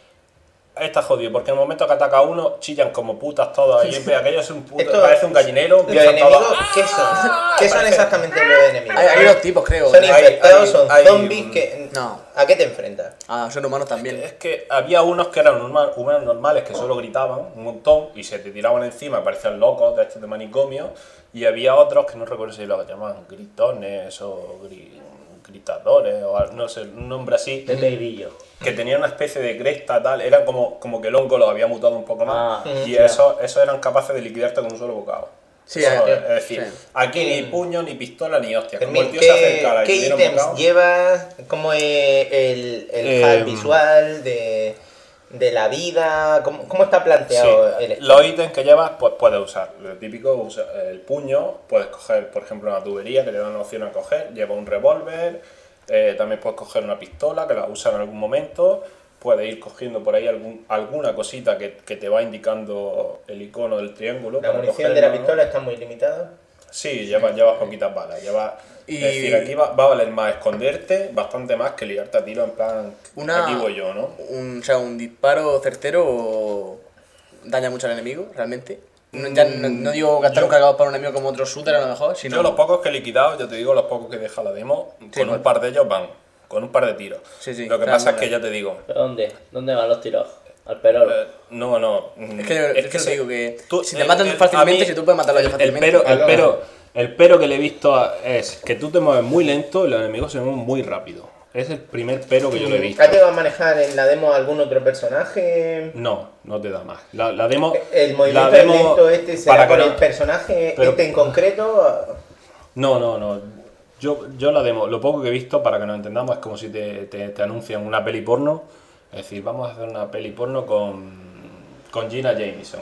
Speaker 2: Está jodido, porque en el momento que ataca uno, chillan como putas todos. Y aquello es un puto,
Speaker 3: Esto-
Speaker 2: parece un gallinero.
Speaker 3: ¿Los
Speaker 2: empiezan
Speaker 3: enemigos
Speaker 2: todos,
Speaker 3: qué son? ¿Qué son
Speaker 2: parece-
Speaker 3: exactamente los enemigos?
Speaker 1: Hay, hay dos tipos, creo.
Speaker 3: ¿Son
Speaker 1: ¿no?
Speaker 2: hay-
Speaker 3: infectados?
Speaker 2: hay-
Speaker 3: ¿Son
Speaker 2: hay-
Speaker 3: zombies? que
Speaker 1: No.
Speaker 3: ¿A qué te enfrentas?
Speaker 1: Ah, son humanos también.
Speaker 2: Es que había unos que eran normal- humanos normales que solo gritaban un montón y se te tiraban encima, parecían locos de estos de manicomio, y había otros que no recuerdo si lo llamaban gritones o gri- gritadores o al- no sé, un nombre así,
Speaker 4: Pepe y Grillo.
Speaker 2: que tenían una especie de cresta tal, era como, como que el hongo los había mutado un poco más,
Speaker 4: Ah,
Speaker 2: y
Speaker 4: ya.
Speaker 2: esos esos eran capaces de liquidarte con un solo bocado.
Speaker 1: Sí,
Speaker 2: Eso,
Speaker 1: eh,
Speaker 2: es decir,
Speaker 1: sí.
Speaker 2: aquí ni puño, ni pistola, ni hostia. Como
Speaker 3: Fermín,
Speaker 2: el tío se
Speaker 3: ¿qué,
Speaker 2: acercara y
Speaker 3: qué
Speaker 2: te diera un
Speaker 3: ítems
Speaker 2: bocado,
Speaker 3: llevas? ¿Cómo es el, el
Speaker 2: Eh,
Speaker 3: hack visual de, de la vida? ¿Cómo, cómo está planteado
Speaker 2: sí,
Speaker 3: el esto?
Speaker 2: los ítems que llevas pues puedes usar. Lo típico, usa el puño, puedes coger, por ejemplo, una tubería que te da una opción a coger, lleva un revólver, eh, también puedes coger una pistola que la usas en algún momento, puedes ir cogiendo por ahí algún, alguna cosita que, que te va indicando el icono del triángulo.
Speaker 3: ¿La
Speaker 2: para
Speaker 3: munición de la
Speaker 2: cogerlo, ¿no?
Speaker 3: pistola está muy limitada?
Speaker 2: Sí, llevas, llevas poquitas balas. Llevas,
Speaker 1: Y-
Speaker 2: Es decir, aquí va, va a valer más esconderte, bastante más que liarte a tiro en plan,
Speaker 1: Una-
Speaker 2: aquí voy yo, ¿no?
Speaker 1: Un, o sea, un disparo certero daña mucho al enemigo, realmente. No, ya no, no digo gastar
Speaker 2: Yo-
Speaker 1: un cargador para un enemigo como otro shooter a lo mejor, sino...
Speaker 2: Yo los pocos que he liquidado, yo te digo, los pocos que deja la demo, con
Speaker 1: pues.
Speaker 2: un par de ellos van, con un par de tiros.
Speaker 1: Sí, sí,
Speaker 2: Lo que
Speaker 1: claro,
Speaker 2: pasa es
Speaker 1: vale.
Speaker 2: que ya te digo,
Speaker 4: ¿Pero dónde? ¿Dónde van los tiros? Al perolo.
Speaker 2: eh, no, no.
Speaker 1: Es que yo es que te
Speaker 2: se-
Speaker 1: digo que
Speaker 2: tú-
Speaker 1: si te
Speaker 2: el-
Speaker 1: matan
Speaker 2: el-
Speaker 1: fácilmente,
Speaker 2: a mí
Speaker 1: si tú puedes matarlo
Speaker 2: el-
Speaker 1: yo fácilmente.
Speaker 2: El pero, el,
Speaker 3: Aló.
Speaker 2: pero, el pero que le he visto a- es que tú te mueves muy lento y los enemigos se mueven muy rápido. Es el primer pero que yo le he visto.
Speaker 3: ¿Has llegado a manejar en la demo algún otro personaje?
Speaker 2: No, no te da más. La, la demo.
Speaker 3: ¿El movimiento
Speaker 2: la demo,
Speaker 3: lento este será
Speaker 2: para que
Speaker 3: con
Speaker 2: no-
Speaker 3: el personaje
Speaker 2: pero-
Speaker 3: este en concreto?
Speaker 2: No, no, no. Yo, yo la demo, lo poco que he visto, para que nos entendamos, es como si te, te, te anuncian una peli porno. Es decir, vamos a hacer una peli porno con, con Gina Jameson.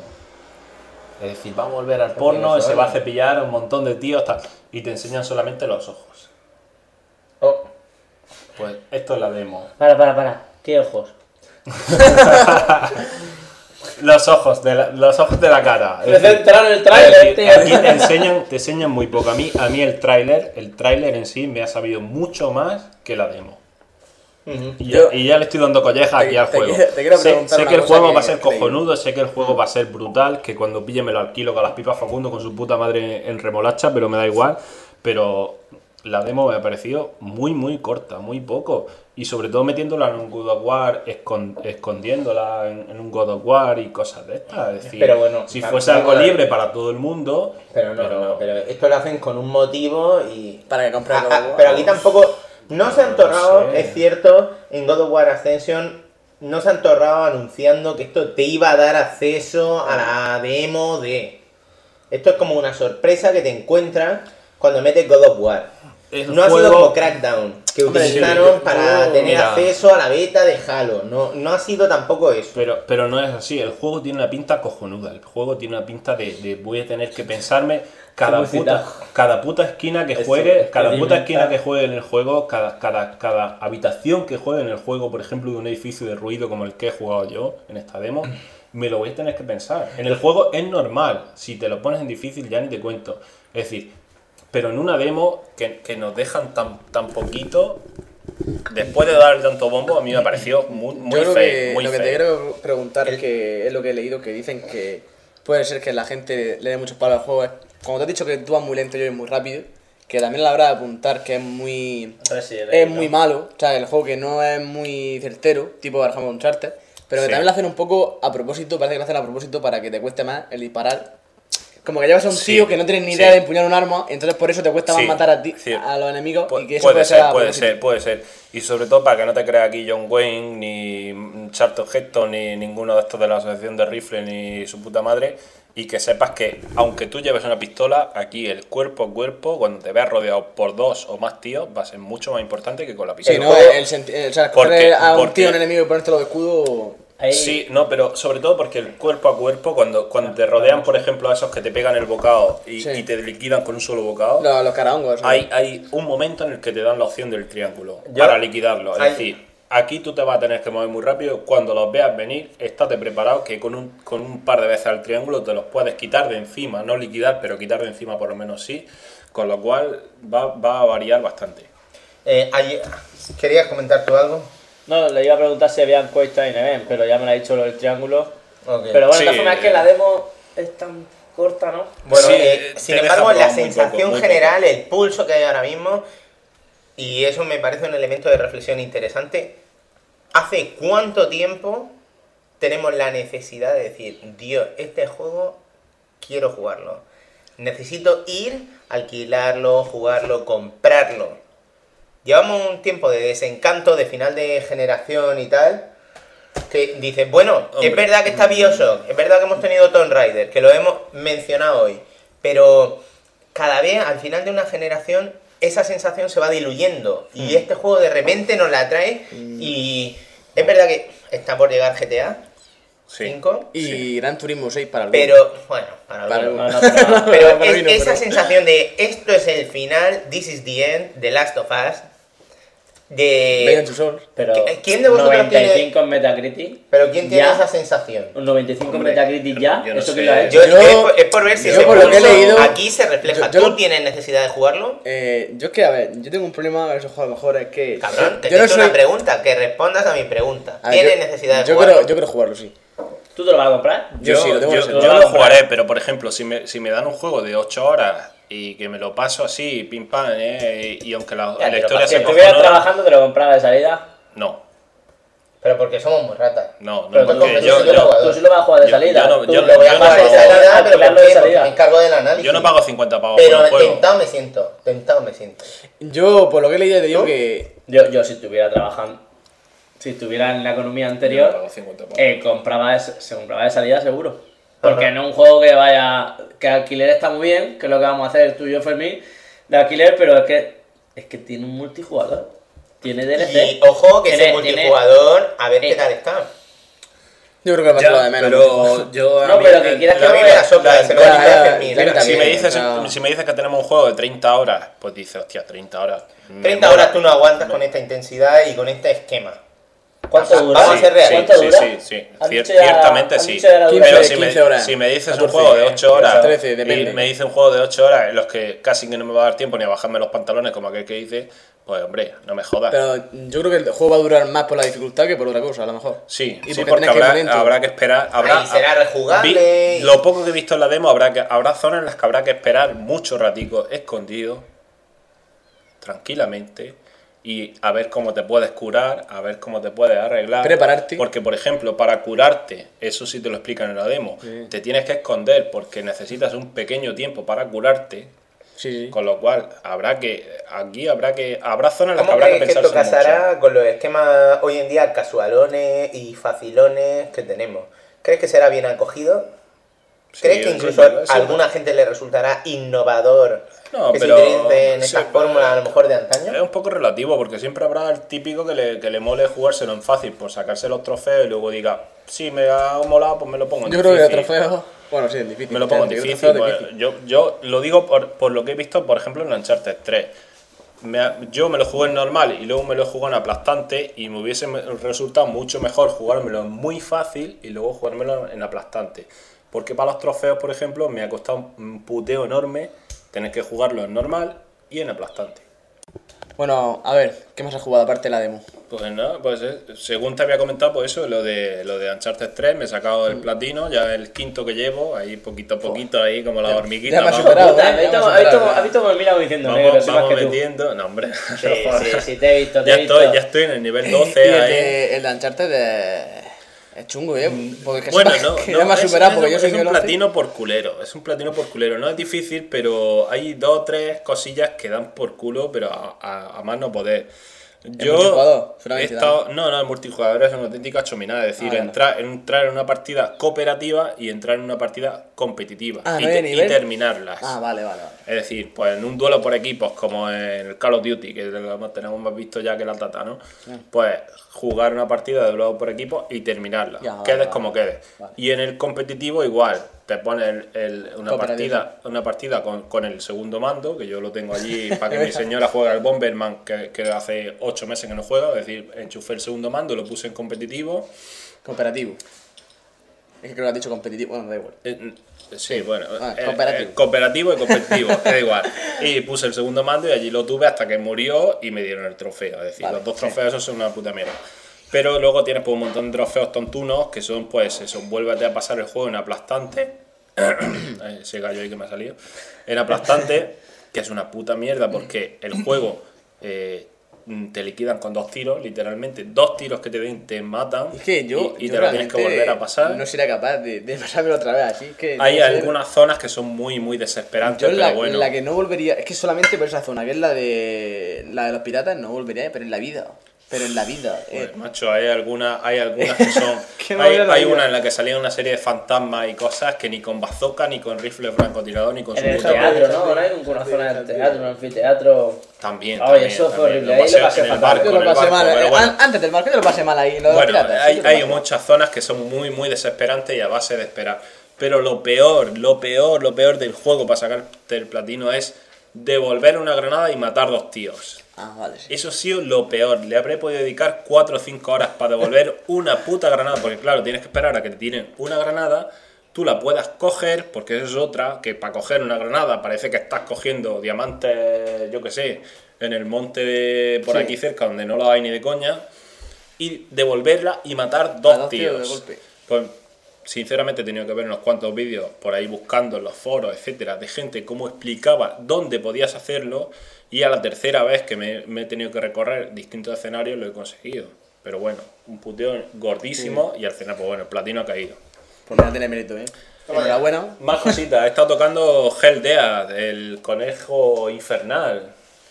Speaker 2: Es decir, vamos a volver al porno y se va a cepillar a un montón de tíos tal, y te enseñan solamente los ojos.
Speaker 3: Oh,
Speaker 2: Pues esto es la demo.
Speaker 4: Para, para, para. ¿Qué ojos?
Speaker 2: Los ojos de la, los ojos de la cara. Es
Speaker 4: Me
Speaker 2: decir,
Speaker 4: centraron el
Speaker 2: es
Speaker 4: trailer,
Speaker 2: decir,
Speaker 4: tío.
Speaker 2: aquí te enseñan, te enseñan muy poco. A mí, a mí el tráiler, el tráiler en sí me ha sabido mucho más que la demo.
Speaker 3: ujú.
Speaker 2: Y,
Speaker 1: Yo-
Speaker 2: ya, y ya le estoy dando collejas aquí
Speaker 1: Te-
Speaker 2: al
Speaker 1: te
Speaker 2: juego.
Speaker 1: quiero- te quiero
Speaker 2: sé
Speaker 1: preguntar
Speaker 2: sé
Speaker 1: una
Speaker 2: que el
Speaker 1: cosa
Speaker 2: juego
Speaker 1: que
Speaker 2: va a ser
Speaker 1: es creíble.
Speaker 2: cojonudo, sé que el juego va a ser brutal, que cuando pille me lo alquilo con las pipas Facundo con su puta madre en remolacha, pero me da igual. Pero la demo me ha parecido muy, muy corta, muy poco. Y sobre todo metiéndola en un God of War, escon- escondiéndola en, en un God of War y cosas de estas. Es decir,
Speaker 3: Pero bueno,
Speaker 2: si
Speaker 3: va-
Speaker 2: fuese algo
Speaker 3: vamos a ver.
Speaker 2: libre para todo el mundo,
Speaker 3: Pero no, no, pero esto lo hacen con un motivo y...
Speaker 1: Para que compres
Speaker 3: Ah,
Speaker 1: God
Speaker 3: ah,
Speaker 1: of War.
Speaker 3: pero aquí tampoco... No se han
Speaker 2: No
Speaker 3: torrado,
Speaker 2: sé.
Speaker 3: es cierto, en God of War Ascension no se han torrado anunciando que esto te iba a dar acceso a la demo de... Esto es como una sorpresa que te encuentras cuando metes God of War.
Speaker 2: el
Speaker 3: No ha sido
Speaker 2: juego-
Speaker 3: como Crackdown, que
Speaker 1: Hombre,
Speaker 3: utilizaron
Speaker 2: sí,
Speaker 3: para
Speaker 2: yo-
Speaker 3: tener
Speaker 2: mira.
Speaker 3: acceso a la beta de Halo. No, no ha sido tampoco eso.
Speaker 2: Pero, pero no es así, el juego tiene una pinta cojonuda, el juego tiene una pinta de, de voy a tener que pensarme cada
Speaker 4: Muy
Speaker 2: puta,
Speaker 4: citado.
Speaker 2: cada puta esquina que
Speaker 4: Eso,
Speaker 2: juegue, cada puta
Speaker 4: experimentar.
Speaker 2: esquina que juegue en el juego, cada, cada, cada habitación que juegue en el juego, por ejemplo, de un edificio de ruido como el que he jugado yo en esta demo, me lo voy a tener que pensar. En el juego es normal, si te lo pones en difícil ya ni te cuento. Es decir, pero en una demo que, que nos dejan tan, tan poquito, después de darle tanto bombo, a mí me pareció muy, muy
Speaker 1: Yo creo
Speaker 2: feo,
Speaker 1: que
Speaker 2: muy
Speaker 1: lo que te
Speaker 2: feo.
Speaker 1: quiero preguntar es que es lo que he leído, que dicen que puede ser que la gente le dé muchos palos al juego. es- Como te has dicho que tú vas muy lento y yo voy muy rápido, que también a la hora de apuntar que es muy
Speaker 4: Resident
Speaker 1: es
Speaker 4: Evil,
Speaker 1: muy
Speaker 4: ¿no?
Speaker 1: malo, o sea, el juego que no es muy certero, tipo por ejemplo Uncharted, pero que
Speaker 2: Sí.
Speaker 1: también lo hacen un poco a propósito, parece que lo hacen a propósito para que te cueste más el disparar. Como que llevas a un
Speaker 2: Sí,
Speaker 1: tío que no tiene ni
Speaker 2: sí.
Speaker 1: idea de empuñar un arma, entonces por eso te cuesta más
Speaker 2: Sí,
Speaker 1: matar a ti,
Speaker 2: sí.
Speaker 1: a los enemigos,
Speaker 2: Pu-
Speaker 1: y que eso
Speaker 2: puede
Speaker 1: puede
Speaker 2: ser,
Speaker 1: ser a
Speaker 2: puede
Speaker 1: propósito.
Speaker 2: ser, puede ser. Y sobre todo para que no te creas aquí John Wayne, ni Charlton Heston, ni ninguno de estos de la Asociación de Rifle, ni su puta madre, y que sepas que aunque tú lleves una pistola, aquí el cuerpo a cuerpo, cuando te veas rodeado por dos o más tíos, va a ser mucho más importante que con la
Speaker 1: Sí,
Speaker 2: pistola.
Speaker 1: no, el, senti- o sea,
Speaker 2: Porque-
Speaker 1: coger a un
Speaker 2: porque-
Speaker 1: tío, un enemigo y ponértelo de escudo.
Speaker 4: Ahí-
Speaker 2: Sí, no, pero sobre todo porque el cuerpo a cuerpo, cuando, cuando te rodean, por ejemplo, a esos que te pegan el bocado y,
Speaker 1: Sí.
Speaker 2: y te liquidan con un solo bocado,
Speaker 1: Los, los carahongos. ¿no?
Speaker 2: hay, hay un momento en el que te dan la opción del triángulo
Speaker 3: Yo-
Speaker 2: para liquidarlo. Es
Speaker 3: hay-
Speaker 2: decir, aquí tú te vas a tener que mover muy rápido. Cuando los veas venir, estate preparado que con un, con un par de veces al triángulo te los puedes quitar de encima. No liquidar, pero quitar de encima por lo menos sí. Con lo cual va, va a variar bastante.
Speaker 3: Eh, ayer- ¿Querías comentar tú algo?
Speaker 4: No, le iba a preguntar si habían Quest Time Event, pero ya me lo ha dicho lo del triángulo.
Speaker 3: Ok.
Speaker 4: Pero bueno,
Speaker 2: Sí.
Speaker 4: de todas formas es que la demo es tan corta, ¿no?
Speaker 3: Bueno,
Speaker 2: Sí,
Speaker 3: eh,
Speaker 2: te
Speaker 3: sin
Speaker 2: deja
Speaker 3: embargo, la
Speaker 2: probar muy
Speaker 3: sensación
Speaker 2: poco, muy
Speaker 3: general, el pulso que hay ahora mismo, y eso me parece un elemento de reflexión interesante. ¿Hace cuánto tiempo tenemos la necesidad de decir, Dios, este juego quiero jugarlo? Necesito ir, alquilarlo, jugarlo, comprarlo. Llevamos un tiempo de desencanto, de final de generación y tal, que dices, bueno, es
Speaker 2: Hombre.
Speaker 3: verdad que está Bioshock, es verdad que hemos tenido Tomb Raider, que lo hemos mencionado hoy, pero cada vez al final de una generación esa sensación se va diluyendo y este juego de repente nos la trae y es verdad que está por llegar G T A
Speaker 2: Sí.
Speaker 3: cinco,
Speaker 1: Y Gran Turismo seis para el
Speaker 3: pero bueno, para
Speaker 1: Para
Speaker 3: algunos.
Speaker 1: algunos.
Speaker 4: No, no, pero-
Speaker 3: Pero
Speaker 1: Para
Speaker 3: es-
Speaker 1: mí no,
Speaker 3: esa
Speaker 1: pero-
Speaker 3: sensación de esto es el final, this is the end, The Last of Us, de...
Speaker 1: Legend of Souls.
Speaker 4: Pero
Speaker 3: ¿Quién de vosotros
Speaker 4: noventa y cinco en Metacritic.
Speaker 3: Pero ¿quién tiene
Speaker 4: Ya.
Speaker 3: esa sensación?
Speaker 4: Un noventa y cinco en
Speaker 2: Hombre,
Speaker 4: Metacritic ya.
Speaker 2: yo no
Speaker 4: ¿Eso
Speaker 2: sé.
Speaker 4: que lo ha hecho?
Speaker 3: Yo,
Speaker 1: Yo-
Speaker 3: es, por, es por ver si
Speaker 1: yo
Speaker 3: ese
Speaker 1: por lo que he
Speaker 3: pulso
Speaker 1: leído-
Speaker 3: aquí se refleja.
Speaker 1: yo- yo
Speaker 3: ¿Tú
Speaker 1: lo-
Speaker 3: tienes necesidad de jugarlo?
Speaker 1: Eh, yo es que, a ver, yo tengo un problema con esos juegos, a lo mejor es que.
Speaker 3: Cabrón, te
Speaker 1: yo
Speaker 3: he
Speaker 1: no
Speaker 3: hecho
Speaker 1: soy.
Speaker 3: una pregunta, que respondas a mi pregunta.
Speaker 1: A ver,
Speaker 3: ¿Tienes
Speaker 1: yo-
Speaker 3: necesidad de
Speaker 1: yo
Speaker 3: jugarlo?
Speaker 1: Creo, yo quiero jugarlo, sí.
Speaker 4: ¿Tú te lo vas a comprar?
Speaker 1: Yo sí, lo tengo
Speaker 2: yo,
Speaker 1: reservado.
Speaker 2: yo
Speaker 4: Lo
Speaker 2: lo
Speaker 4: vas a comprar.
Speaker 2: jugaré, pero por ejemplo, si me, si me dan un juego de ocho horas y que me lo paso así, pim pam, eh, y aunque la,
Speaker 4: Ya,
Speaker 2: la
Speaker 4: pero
Speaker 2: historia
Speaker 4: si
Speaker 2: se
Speaker 4: estuvieras
Speaker 2: cojonó,
Speaker 4: trabajando, te lo compraba de salida.
Speaker 2: no,
Speaker 3: Pero porque somos muy ratas.
Speaker 2: no, no,
Speaker 4: Pero tú,
Speaker 2: porque
Speaker 3: tú
Speaker 2: yo,
Speaker 3: sí
Speaker 2: yo,
Speaker 3: lo juegas.
Speaker 4: tú sí lo vas a jugar de
Speaker 2: Yo-
Speaker 4: salida.
Speaker 2: yo no-
Speaker 4: Tú
Speaker 2: yo
Speaker 4: lo
Speaker 2: no-
Speaker 4: voy a
Speaker 2: yo no
Speaker 4: jugar de
Speaker 2: pago-
Speaker 4: salida,
Speaker 3: pero ¿por
Speaker 4: alquilarlo de
Speaker 3: qué? Porque me
Speaker 4: salida.
Speaker 3: encargo del análisis.
Speaker 2: yo no pago cincuenta pavos por
Speaker 3: Pero
Speaker 2: un juego.
Speaker 3: tentado me siento, tentado me siento.
Speaker 1: Yo, por lo que he leído, te digo
Speaker 3: ¿Tú?
Speaker 1: que.
Speaker 4: Yo, yo si estuviera trabajando, si estuviera en la economía
Speaker 2: Yo no
Speaker 4: anterior,
Speaker 2: pago cincuenta pavos.
Speaker 4: eh, compraba es- se compraba de salida seguro. Porque no es un juego que vaya, que alquiler está muy bien, que es lo que vamos a hacer tú y yo, Fermín, de alquiler, pero es que es que tiene un multijugador, tiene D L C.
Speaker 3: Y ojo que ese
Speaker 4: Tiene- tiene-
Speaker 3: multijugador, a ver
Speaker 4: eh,
Speaker 3: qué tal está.
Speaker 1: Yo creo que va a ser
Speaker 2: Ya,
Speaker 1: lo de menos.
Speaker 2: pero yo a
Speaker 4: No,
Speaker 2: mí-
Speaker 4: pero que quieras
Speaker 2: la-
Speaker 4: que
Speaker 3: A mí
Speaker 4: no
Speaker 3: me la
Speaker 4: veas.
Speaker 3: sopla, se lo
Speaker 1: Ya,
Speaker 3: dice
Speaker 1: ya,
Speaker 3: Fermín.
Speaker 1: ya,
Speaker 3: ¿eh?
Speaker 1: ya,
Speaker 2: si, me
Speaker 1: también,
Speaker 2: dices,
Speaker 1: o sea-
Speaker 2: si me dices que tenemos un juego de treinta horas, pues dices, hostia, treinta horas. me
Speaker 3: treinta
Speaker 2: mola.
Speaker 3: horas tú no aguantas con esta intensidad y con este esquema.
Speaker 4: ¿Cuánto
Speaker 3: Vamos
Speaker 4: dura?
Speaker 3: a ser realistas.
Speaker 4: ¿Cuánto
Speaker 2: Sí,
Speaker 4: dura?
Speaker 2: sí, sí.
Speaker 4: ¿Han
Speaker 2: Cier-
Speaker 4: dicho ya-
Speaker 2: ciertamente
Speaker 4: han
Speaker 2: sí.
Speaker 4: dicho ya la
Speaker 1: quince,
Speaker 2: Pero
Speaker 4: duración?
Speaker 2: si me,
Speaker 1: quince horas,
Speaker 2: si me dices
Speaker 1: catorce,
Speaker 2: un juego de ocho horas
Speaker 1: trece,
Speaker 2: y
Speaker 1: depende.
Speaker 2: me dices un juego de ocho horas en los que casi que no me va a dar tiempo ni a bajarme los pantalones como aquel que dice, pues hombre, no me jodas.
Speaker 1: Pero yo creo que el juego va a durar más por la dificultad que por otra cosa, a lo mejor.
Speaker 2: Sí,
Speaker 1: Y
Speaker 2: sí,
Speaker 1: porque
Speaker 2: porque
Speaker 1: tienes que ir
Speaker 2: habrá,
Speaker 1: lento.
Speaker 2: habrá que esperar. Habrá,
Speaker 3: Ahí será rejugable y-
Speaker 2: Lo poco que he visto en la demo, habrá, que, habrá zonas en las que habrá que esperar mucho ratico escondido, tranquilamente, y a ver cómo te puedes curar, a ver cómo te puedes arreglar.
Speaker 1: Prepararte.
Speaker 2: Porque, por ejemplo, para curarte, eso sí te lo explican en la demo,
Speaker 1: Sí.
Speaker 2: te tienes que esconder porque necesitas un pequeño tiempo para curarte.
Speaker 1: Sí, sí.
Speaker 2: Con lo cual, habrá que. Aquí habrá que. Habrá zonas en las que
Speaker 3: ¿Cómo
Speaker 2: habrá que
Speaker 3: crees que
Speaker 2: pensar
Speaker 3: esto casará con los esquemas hoy en día casualones y facilones que tenemos? ¿Crees que será bien acogido? ¿Crees que incluso a alguna gente le resultará innovador
Speaker 2: No,
Speaker 3: que
Speaker 2: pero-
Speaker 3: se utilicen estas
Speaker 2: sí,
Speaker 3: fórmulas a lo mejor de
Speaker 2: Es
Speaker 3: antaño?
Speaker 2: un poco relativo, porque siempre habrá el típico que le, que le mole jugárselo en fácil por sacarse los trofeos y luego diga, sí, me ha molado, pues me lo pongo en
Speaker 1: Yo creo que el
Speaker 2: difícil.
Speaker 1: trofeo. Bueno, sí, es difícil.
Speaker 2: Me lo pongo en
Speaker 1: Yo creo que el
Speaker 2: difícil.
Speaker 1: trofeo es
Speaker 2: pues,
Speaker 1: difícil.
Speaker 2: yo, yo lo digo por, por lo que he visto, por ejemplo, en Uncharted tres. Me ha- yo me lo jugué en normal y luego me lo jugué en aplastante y me hubiese me- resultado mucho mejor jugármelo en muy fácil y luego jugármelo en aplastante. Porque para los trofeos, por ejemplo, me ha costado un puteo enorme tener que jugarlo en normal y en aplastante.
Speaker 1: Bueno, a ver, ¿qué más has jugado aparte de la demo?
Speaker 2: Pues nada, pues eh, según te había comentado, pues eso, lo de lo de Uncharted tres, me he sacado el platino, ya el quinto que llevo, ahí poquito a poquito, ahí como la hormiguita.
Speaker 1: ya me has
Speaker 2: vamos,
Speaker 1: superado,
Speaker 4: Puta,
Speaker 1: ¿eh?
Speaker 4: ¿has visto-
Speaker 1: Ya me has
Speaker 4: has visto-
Speaker 1: superado,
Speaker 4: has visto cómo me mira como diciendo, negro,
Speaker 2: vamos,
Speaker 4: soy más
Speaker 2: vamos
Speaker 4: que tú?
Speaker 2: metiendo. No, hombre.
Speaker 4: Sí, sí, sí, te he visto, te
Speaker 2: ya
Speaker 4: he visto.
Speaker 2: estoy, ya estoy en el nivel
Speaker 1: Y
Speaker 2: doce
Speaker 1: el
Speaker 2: ahí.
Speaker 1: de, el de Uncharted es, es chungo, ¿eh? Porque que
Speaker 2: Bueno,
Speaker 1: sepas
Speaker 2: no,
Speaker 1: que
Speaker 2: no,
Speaker 1: ya me has
Speaker 2: es-
Speaker 1: superado
Speaker 2: es
Speaker 1: porque
Speaker 2: un-
Speaker 1: yo soy
Speaker 2: es un
Speaker 1: nivel once.
Speaker 2: platino por culero, es un platino por culero, no es difícil, pero hay dos o tres cosillas que dan por culo, pero a, a- a más no poder. Yo
Speaker 1: multijugador?
Speaker 2: he
Speaker 1: Solamente
Speaker 2: estado, no, no, el multijugador es una auténtica chominada, es decir,
Speaker 1: Ah, vale.
Speaker 2: entrar, entrar en una partida cooperativa y entrar en una partida competitiva
Speaker 1: Ah,
Speaker 2: y,
Speaker 1: ¿no hay
Speaker 2: te-
Speaker 1: nivel?
Speaker 2: y terminarlas.
Speaker 1: Ah, vale, vale, vale.
Speaker 2: Es decir, pues en un duelo por equipos, como en el Call of Duty, que lo tenemos más visto ya que la tata, ¿no? Pues jugar una partida de duelo por equipos y terminarla.
Speaker 1: Ya, vale,
Speaker 2: quedes
Speaker 1: vale.
Speaker 2: como quedes.
Speaker 1: Vale.
Speaker 2: Y en el competitivo igual, te pones el- el- una
Speaker 1: Cooperativo.
Speaker 2: partida, una partida con, con el segundo mando, que yo lo tengo allí para que mi señora juegue al Bomberman, que, que hace ocho meses que no juega, es decir, enchufé el segundo mando, lo puse en competitivo.
Speaker 1: Cooperativo. Es que creo que has dicho competitivo, bueno, da igual.
Speaker 2: Eh, Sí, bueno,
Speaker 1: Ah,
Speaker 2: eh,
Speaker 1: cooperativo.
Speaker 2: eh, cooperativo y competitivo, da igual. Y puse el segundo mando y allí lo tuve hasta que murió y me dieron el trofeo. Es decir,
Speaker 1: Vale,
Speaker 2: los dos
Speaker 1: sí.
Speaker 2: trofeos esos son una puta mierda. Pero luego tienes pues, un montón de trofeos tontunos que son, pues, eso, vuélvete a pasar el juego en aplastante. Ese gallo ahí que me ha salido. En aplastante, que es una puta mierda porque el juego eh, te liquidan con dos tiros, literalmente. Dos tiros que te den te matan
Speaker 1: Es que yo.
Speaker 2: y, y
Speaker 1: yo
Speaker 2: te lo tienes que
Speaker 1: realmente
Speaker 2: volver a pasar.
Speaker 1: No sería capaz de, de pasármelo otra vez, así que.
Speaker 2: Hay
Speaker 1: no sé.
Speaker 2: algunas zonas que son muy, muy desesperantes,
Speaker 1: Yo
Speaker 2: pero
Speaker 1: la,
Speaker 2: bueno.
Speaker 1: la que no volvería, es que solamente por esa zona, que es la de la de los piratas, no volvería, pero en la vida. Pero en la vida. eh.
Speaker 2: Pues, macho, hay algunas, hay algunas que son.
Speaker 1: Que no
Speaker 2: hay
Speaker 1: había la
Speaker 2: hay
Speaker 1: vida.
Speaker 2: una en la que salía una serie de fantasmas y cosas que ni con bazooka, ni con rifle francotirador, ni con
Speaker 4: En
Speaker 2: su
Speaker 4: el
Speaker 2: puta
Speaker 4: teatro,
Speaker 2: madre.
Speaker 4: ¿no? Ahora hay una zona del teatro, un anfiteatro.
Speaker 2: También.
Speaker 4: Ay,
Speaker 2: también,
Speaker 4: eso fue
Speaker 2: también.
Speaker 4: horrible, ahí lo pasé
Speaker 2: en el
Speaker 4: fatal.
Speaker 2: barco,
Speaker 1: Yo
Speaker 2: en
Speaker 1: lo
Speaker 2: el
Speaker 1: pasé
Speaker 2: barco,
Speaker 1: mal,
Speaker 2: pero
Speaker 1: eh,
Speaker 2: bueno.
Speaker 1: an- antes del marco yo lo pasé mal ahí, lo de los
Speaker 2: Bueno,
Speaker 1: piratas.
Speaker 2: hay,
Speaker 1: sí que lo
Speaker 2: hay
Speaker 1: pasé mal.
Speaker 2: muchas zonas que son muy, muy desesperantes y a base de esperar. Pero lo peor, lo peor, lo peor del juego para sacarte el platino es devolver una granada y matar dos tíos.
Speaker 1: Ah, vale, sí.
Speaker 2: Eso ha sido lo peor. Le habré podido dedicar cuatro o cinco horas para devolver una puta granada. Porque claro, tienes que esperar a que te tiren una granada, tú la puedas coger, porque eso es otra, que para coger una granada parece que estás cogiendo diamantes, yo que sé, en el monte de por
Speaker 1: Sí.
Speaker 2: aquí cerca, donde no lo hay ni de coña, y devolverla y matar dos,
Speaker 1: A dos tíos de
Speaker 2: tíos.
Speaker 1: golpe.
Speaker 2: Pues sinceramente he tenido que ver unos cuantos vídeos por ahí buscando en los foros, etcétera, de gente cómo explicaba dónde podías hacerlo, y a la tercera vez que me, me he tenido que recorrer distintos escenarios lo he conseguido. Pero bueno, un puteo gordísimo y al final, pues bueno, el platino ha caído.
Speaker 1: Pues mira, tiene mérito, eh. Enhorabuena.
Speaker 2: Más cositas, he estado tocando Helldead, el conejo infernal.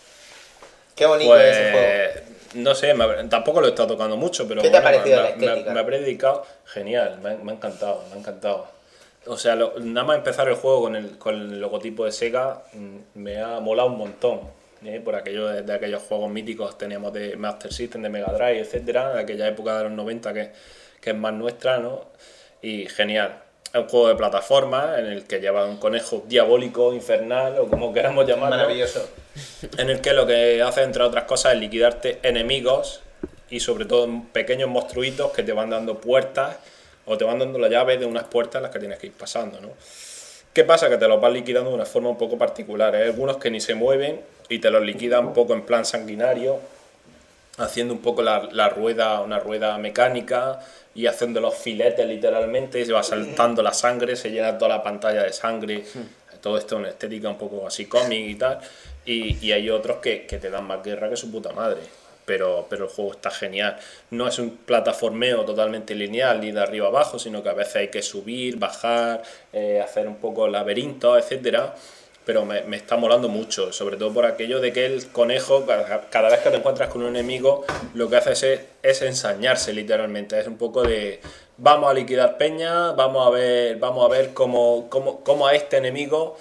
Speaker 3: Qué bonito es ese juego.
Speaker 2: Pues no sé, me habré- tampoco lo he estado tocando mucho, pero
Speaker 3: ¿Qué te ha
Speaker 2: bueno,
Speaker 3: parecido
Speaker 2: me,
Speaker 3: la
Speaker 2: me-
Speaker 3: estética?
Speaker 2: me habré dedicado. Genial, me, ha- me ha encantado, me ha encantado. O sea, lo- nada más empezar el juego con el, con el logotipo de Sega, mm, me ha molado un montón. ¿eh? Por aquello de, de aquellos juegos míticos teníamos de Master System, de Mega Drive, etcétera, de aquella época de los noventa que, que es más nuestra, ¿no? Y genial. Es un juego de plataforma en el que lleva un conejo diabólico, infernal, o como queramos llamarlo.
Speaker 3: Maravilloso.
Speaker 2: En el que lo que hace, entre otras cosas, es liquidarte enemigos y sobre todo pequeños monstruitos que te van dando puertas o te van dando la llave de unas puertas en las que tienes que ir pasando, ¿no? ¿Qué pasa? Que te los vas liquidando de una forma un poco particular. Hay algunos que ni se mueven y te los liquidan un poco en plan sanguinario, haciendo un poco la, la rueda, una rueda mecánica y haciendo los filetes literalmente, se va saltando la sangre, se llena toda la pantalla de sangre, todo esto en estética un poco así cómic y tal, y, y hay otros que, que te dan más guerra que su puta madre, pero, pero el juego está genial. No es un plataformeo totalmente lineal ni de arriba abajo, sino que a veces hay que subir, bajar, eh, hacer un poco laberintos, etcétera. Pero me, me está molando mucho, sobre todo por aquello de que el conejo, cada, cada vez que te encuentras con un enemigo, lo que hace es, es ensañarse literalmente. Es un poco de, vamos a liquidar peña, vamos a ver, vamos a ver cómo, cómo, cómo a este enemigo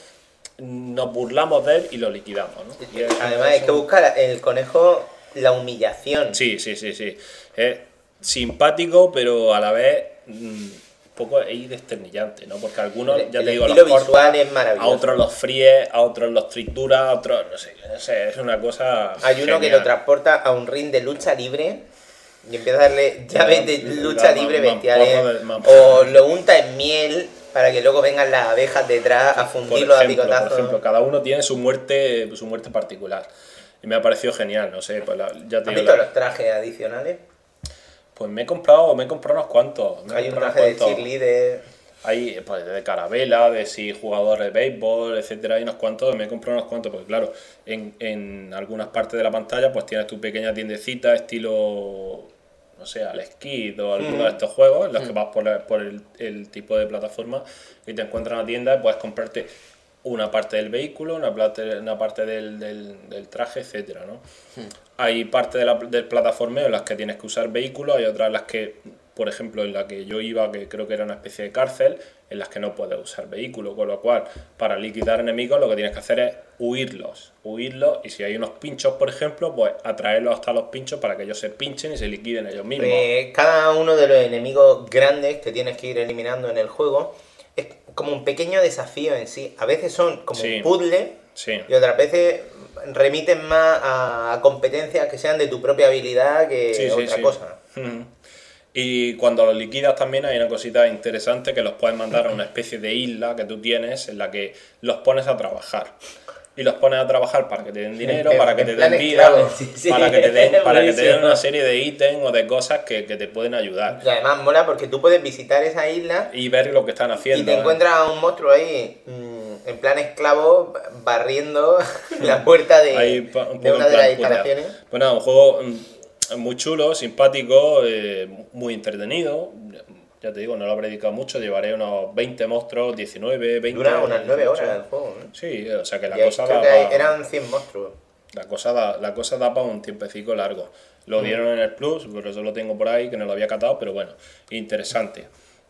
Speaker 2: nos burlamos de él y lo liquidamos, ¿no? Y es-
Speaker 3: Además, hay que buscar el conejo la humillación.
Speaker 2: Sí, sí, sí, sí. Es simpático, pero a la vez mm, un poco ahí desternillante, ¿no? Porque algunos,
Speaker 3: El-
Speaker 2: ya
Speaker 3: el
Speaker 2: te digo,
Speaker 3: estilo
Speaker 2: los cortas,
Speaker 3: visual es
Speaker 2: a
Speaker 3: maravilloso.
Speaker 2: otros los fríes, a otros los trituras, a otros, no sé, no sé, es una cosa
Speaker 3: Hay uno que
Speaker 2: genial.
Speaker 3: lo transporta a un ring de lucha libre y empieza a darle llaves de
Speaker 2: La-
Speaker 3: lucha
Speaker 2: la-
Speaker 3: libre
Speaker 2: ma-
Speaker 3: bestiales.
Speaker 2: mamporro de- mam-
Speaker 3: O lo unta en miel para que luego vengan las abejas detrás a
Speaker 2: Por
Speaker 3: fundirlo a
Speaker 2: ejemplo, por
Speaker 3: picotazos.
Speaker 2: ejemplo, cada uno tiene su muerte, su muerte particular. y me ha parecido genial, no sé, pues la, ya te
Speaker 3: ¿Has
Speaker 2: digo,
Speaker 3: visto
Speaker 2: la-
Speaker 3: los trajes adicionales?
Speaker 2: pues me he comprado, me he comprado unos cuantos. me he
Speaker 3: Hay un
Speaker 2: comprado
Speaker 3: traje de
Speaker 2: unos cuantos.
Speaker 3: cheerleader.
Speaker 2: Hay pues, de carabela, de si jugadores de béisbol, etcétera, hay unos cuantos, me he comprado unos cuantos, porque claro, en, en algunas partes de la pantalla pues tienes tu pequeña tiendecita estilo, no sé, al Skid o alguno
Speaker 3: Mm.
Speaker 2: de estos juegos, en los que vas por, la- por el, el tipo de plataforma y te encuentras en la tienda y puedes comprarte una parte del vehículo, una parte, una parte del, del, del traje, etcétera, ¿no? Hay parte de la, del plataformeo en las que tienes que usar vehículos, hay otras en las que, por ejemplo, en la que yo iba, que creo que era una especie de cárcel, en las que no puedes usar vehículos, con lo cual, para liquidar enemigos lo que tienes que hacer es huirlos, huirlos, y si hay unos pinchos, por ejemplo, pues atraerlos hasta los pinchos para que ellos se pinchen y se liquiden ellos mismos.
Speaker 3: Eh, cada uno de los enemigos grandes que tienes que ir eliminando en el juego es como un pequeño desafío en sí. A veces son como
Speaker 2: Sí.
Speaker 3: un puzzle
Speaker 2: Sí.
Speaker 3: y otras veces remiten más a, a competencias que sean de tu propia habilidad que
Speaker 2: Sí, sí,
Speaker 3: otra
Speaker 2: sí.
Speaker 3: cosa.
Speaker 2: Ujú. Y cuando los liquidas también hay una cosita interesante que los puedes mandar a una especie de isla que tú tienes en la que los pones a trabajar. Y los pones a trabajar para que te den dinero,
Speaker 3: En-
Speaker 2: para que
Speaker 3: en
Speaker 2: te
Speaker 3: plan
Speaker 2: den vida,
Speaker 3: esclavo.
Speaker 4: Sí, sí.
Speaker 2: para que te den, para que te den
Speaker 4: Buenísimo.
Speaker 2: una serie de ítems o de cosas que, que te pueden ayudar.
Speaker 3: Y además mola porque tú puedes visitar esa isla
Speaker 2: Y ver lo que están haciendo.
Speaker 3: y te
Speaker 2: ¿eh?
Speaker 3: encuentras a un monstruo ahí mm, en plan esclavo barriendo la puerta de,
Speaker 2: Ahí pa- un
Speaker 3: de
Speaker 2: poco
Speaker 3: una
Speaker 2: en
Speaker 3: de las
Speaker 2: plan putear.
Speaker 3: instalaciones.
Speaker 2: Pues nada, un juego mm, muy chulo, simpático, eh, muy entretenido. Ya te digo, no lo habré dedicado mucho, llevaré unos veinte monstruos, diecinueve, veinte.
Speaker 3: Dura unas nueve horas
Speaker 2: dieciocho.
Speaker 3: el juego, ¿no?
Speaker 2: Sí, o sea que la
Speaker 3: Y ahí
Speaker 2: cosa
Speaker 3: creo
Speaker 2: da
Speaker 3: que hay-
Speaker 2: pa-
Speaker 3: eran cien monstruos.
Speaker 2: la cosa da, la cosa da para un tiempecico largo.
Speaker 3: Mm.
Speaker 2: Lo dieron en el Plus, por eso lo tengo por ahí, que no lo había catado, pero bueno, interesante.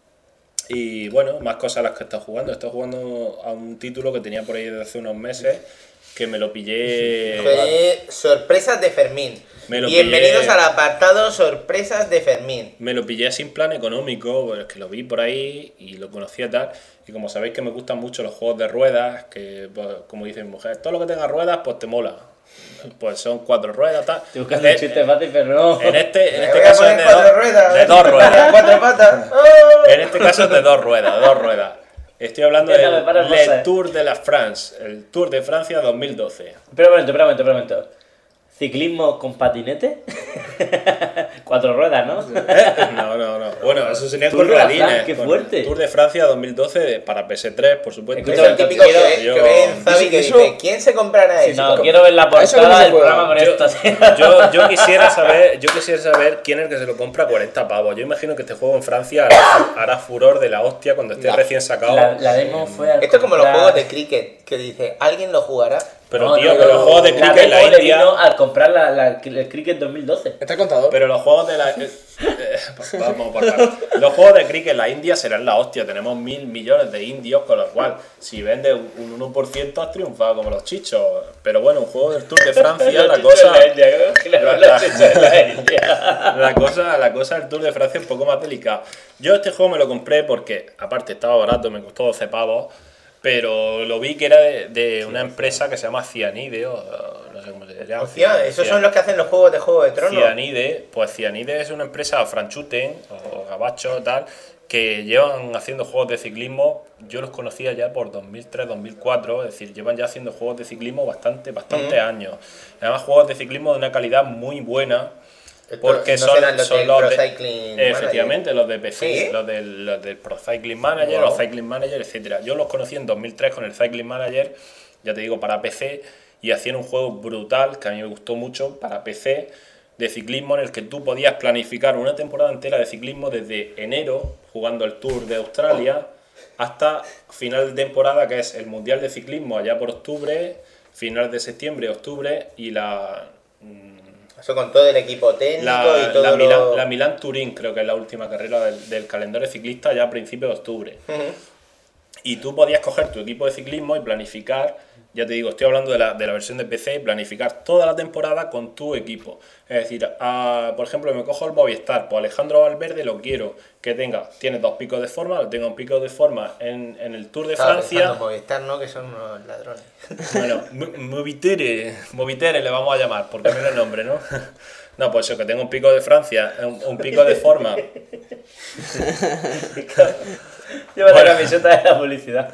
Speaker 2: Y bueno, más cosas a las que he estado jugando. He estado jugando a un título que tenía por ahí desde hace unos meses, que me lo pillé...
Speaker 3: Fue sorpresas de Fermín.
Speaker 2: Me lo
Speaker 3: Bienvenidos
Speaker 2: pillé.
Speaker 3: al apartado sorpresas de Fermín.
Speaker 2: Me lo pillé sin plan económico, pues es que lo vi por ahí y lo conocía tal. Y como sabéis que me gustan mucho los juegos de ruedas, que pues, como dice mi mujer, todo lo que tenga ruedas, pues te mola. Pues son cuatro ruedas, tal.
Speaker 4: Estoy buscando
Speaker 2: Eh,
Speaker 4: un chiste fácil, pero no.
Speaker 2: En este, en
Speaker 3: Me
Speaker 2: este
Speaker 3: voy a
Speaker 2: caso es
Speaker 3: poner
Speaker 2: de,
Speaker 3: cuatro
Speaker 2: dos-
Speaker 3: ruedas.
Speaker 2: de dos ruedas.
Speaker 3: Cuatro patas.
Speaker 2: En este caso es de dos ruedas, dos ruedas. Estoy hablando
Speaker 4: Déjame
Speaker 2: del
Speaker 4: parar, no
Speaker 2: Le
Speaker 4: sé.
Speaker 2: Tour de la France, el Tour de Francia dos mil doce.
Speaker 4: Espera un momento, espera un momento, espera un momento. ¿Ciclismo con patinete? Cuatro ruedas, ¿no?
Speaker 2: No, no, no. Bueno, eso sería
Speaker 4: Tour
Speaker 2: con
Speaker 4: de la
Speaker 2: ruedines.
Speaker 4: France, qué
Speaker 2: con
Speaker 4: fuerte.
Speaker 2: el Tour de Francia dos mil doce para P S tres, por supuesto.
Speaker 3: Es
Speaker 4: Escucha,
Speaker 3: el típico que,
Speaker 4: quiero-
Speaker 3: ve-
Speaker 2: yo-
Speaker 3: que ve en Zabi que
Speaker 1: eso-
Speaker 3: dice, ¿quién se comprará eso?
Speaker 4: No, quiero ver la
Speaker 1: Eso no
Speaker 4: portada
Speaker 1: se
Speaker 4: del
Speaker 1: juega.
Speaker 4: programa con
Speaker 2: Yo,
Speaker 4: esto. tío.
Speaker 2: yo, yo quisiera saber, yo quisiera saber quién es el que se lo compra a cuarenta pavos. Yo imagino que este juego en Francia hará, hará furor de la hostia cuando esté
Speaker 1: La-
Speaker 2: recién sacado.
Speaker 4: La, la demo fue al
Speaker 3: Esto es como los
Speaker 4: comprar-
Speaker 3: juegos de cricket, que dice, ¿alguien lo jugará?
Speaker 2: Pero
Speaker 4: No,
Speaker 2: tío,
Speaker 4: no,
Speaker 2: pero
Speaker 4: no,
Speaker 2: los juegos de
Speaker 4: la
Speaker 2: cricket en la
Speaker 4: demo le
Speaker 2: India.
Speaker 4: vino al comprar la, la- el cricket dos mil doce.
Speaker 1: ¿Está contado?
Speaker 2: Pero los juegos de la. eh, eh, vamos por partes. Los juegos de cricket en la India serán la hostia. Tenemos mil millones de indios, con lo cual, si vendes un uno por ciento, has triunfado como los chichos. Pero bueno, un juego del Tour de Francia, la cosa. La cosa, la cosa del Tour de Francia es un poco más delicada. Yo este juego me lo compré porque, aparte, estaba barato, me costó doce pavos. Pero lo vi que era de, de una empresa que se llama Cianide, o no sé cómo se llama.
Speaker 3: Hostia, esos son los que hacen los juegos de Juego de Tronos.
Speaker 2: Cianide, pues Cianide es una empresa franchuten o gabacho tal que llevan haciendo juegos de ciclismo. Yo los conocía ya por dos mil tres, dos mil cuatro, es decir, llevan ya haciendo juegos de ciclismo bastante, bastante
Speaker 3: Mm.
Speaker 2: años. Además, juegos de ciclismo de una calidad muy buena.
Speaker 3: Esto
Speaker 2: Porque
Speaker 3: no
Speaker 2: son,
Speaker 3: serán los
Speaker 2: son
Speaker 3: del
Speaker 2: los
Speaker 3: Pro
Speaker 2: de,
Speaker 3: Cycling Manager.
Speaker 2: efectivamente, los de P C,
Speaker 3: ¿Sí?
Speaker 2: los, del, los del Pro Cycling Manager,
Speaker 3: Wow.
Speaker 2: los Cycling Manager, etcétera. Yo los conocí en dos mil tres con el Cycling Manager, ya te digo, para P C, y hacían un juego brutal que a mí me gustó mucho para P C de ciclismo en el que tú podías planificar una temporada entera de ciclismo desde enero, jugando el Tour de Australia, hasta final de temporada, que es el Mundial de Ciclismo allá por octubre, final de septiembre, octubre, y la...
Speaker 3: Eso con todo el equipo técnico
Speaker 2: La,
Speaker 3: y todo
Speaker 2: la,
Speaker 3: lo...
Speaker 2: Milán, la Milán Turín, creo que es la última carrera del, del calendario ciclista ya a principios de octubre.
Speaker 3: Ujú.
Speaker 2: Y tú podías coger tu equipo de ciclismo y planificar, ya te digo, estoy hablando de la, de la versión de P C, y planificar toda la temporada con tu equipo. Es decir, a, por ejemplo, me cojo el Movistar, pues Alejandro Valverde lo quiero que tenga, tiene dos picos de forma, lo tenga un pico de forma en, en el Tour de
Speaker 3: Estaba
Speaker 2: Francia.
Speaker 3: pensando, Movistar, ¿no? Que son unos ladrones.
Speaker 2: Bueno, Mo- Movitere, Movitere le vamos a llamar, porque no el nombre, ¿no? No, pues eso, que tengo un pico de Francia, un, un pico de forma.
Speaker 4: Lleva
Speaker 2: Bueno.
Speaker 4: la camiseta de la publicidad.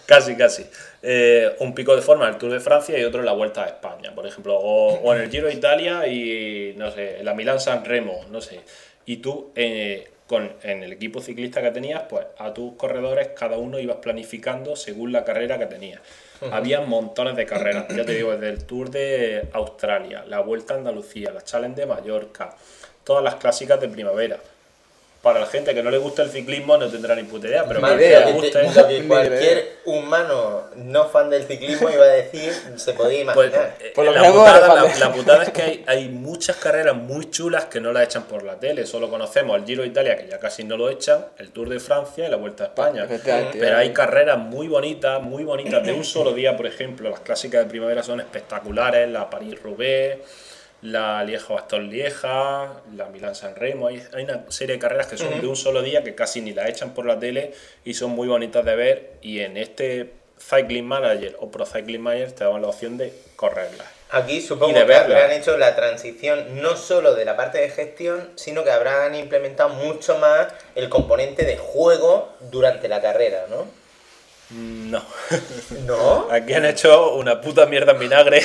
Speaker 2: Casi, casi. Eh, un pico de forma en el Tour de Francia y otro en la Vuelta a España, por ejemplo. O, o en el Giro de Italia y, no sé, en la Milán-San Remo, no sé. Y tú, eh, con, en el equipo ciclista que tenías, pues a tus corredores cada uno ibas planificando según la carrera que tenías. Uh-huh. Había montones de carreras, ya te digo, desde el Tour de Australia, la Vuelta a Andalucía, la Challenge de Mallorca, todas las clásicas de primavera. Para la gente que no le gusta el ciclismo no tendrá ni puta idea, pero
Speaker 3: Más
Speaker 2: que le guste...
Speaker 3: Lo que cualquier humano no fan del ciclismo iba a decir, se podía imaginar.
Speaker 2: Pues, Por lo la, putada, la, la putada es que hay, hay muchas carreras muy chulas que no las echan por la tele. Solo conocemos el Giro de Italia, que ya casi no lo echan, el Tour de Francia y la Vuelta a España. Pero hay carreras muy bonitas, muy bonitas de un solo día, por ejemplo. Las clásicas de primavera son espectaculares, la París-Roubaix, la Lieja-Bastogne-Lieja, la Milán-San Remo. Hay, hay una serie de carreras que son uh-huh. de un solo día que casi ni las echan por la tele y son muy bonitas de ver, y en este Cycling Manager o Pro Cycling Manager te daban la opción de correrlas.
Speaker 3: Aquí supongo que habrán hecho la transición no solo de la parte de gestión, sino que habrán implementado mucho más el componente de juego durante la carrera, ¿no?
Speaker 2: No.
Speaker 3: ¿No?
Speaker 2: Aquí han hecho una puta mierda en vinagre.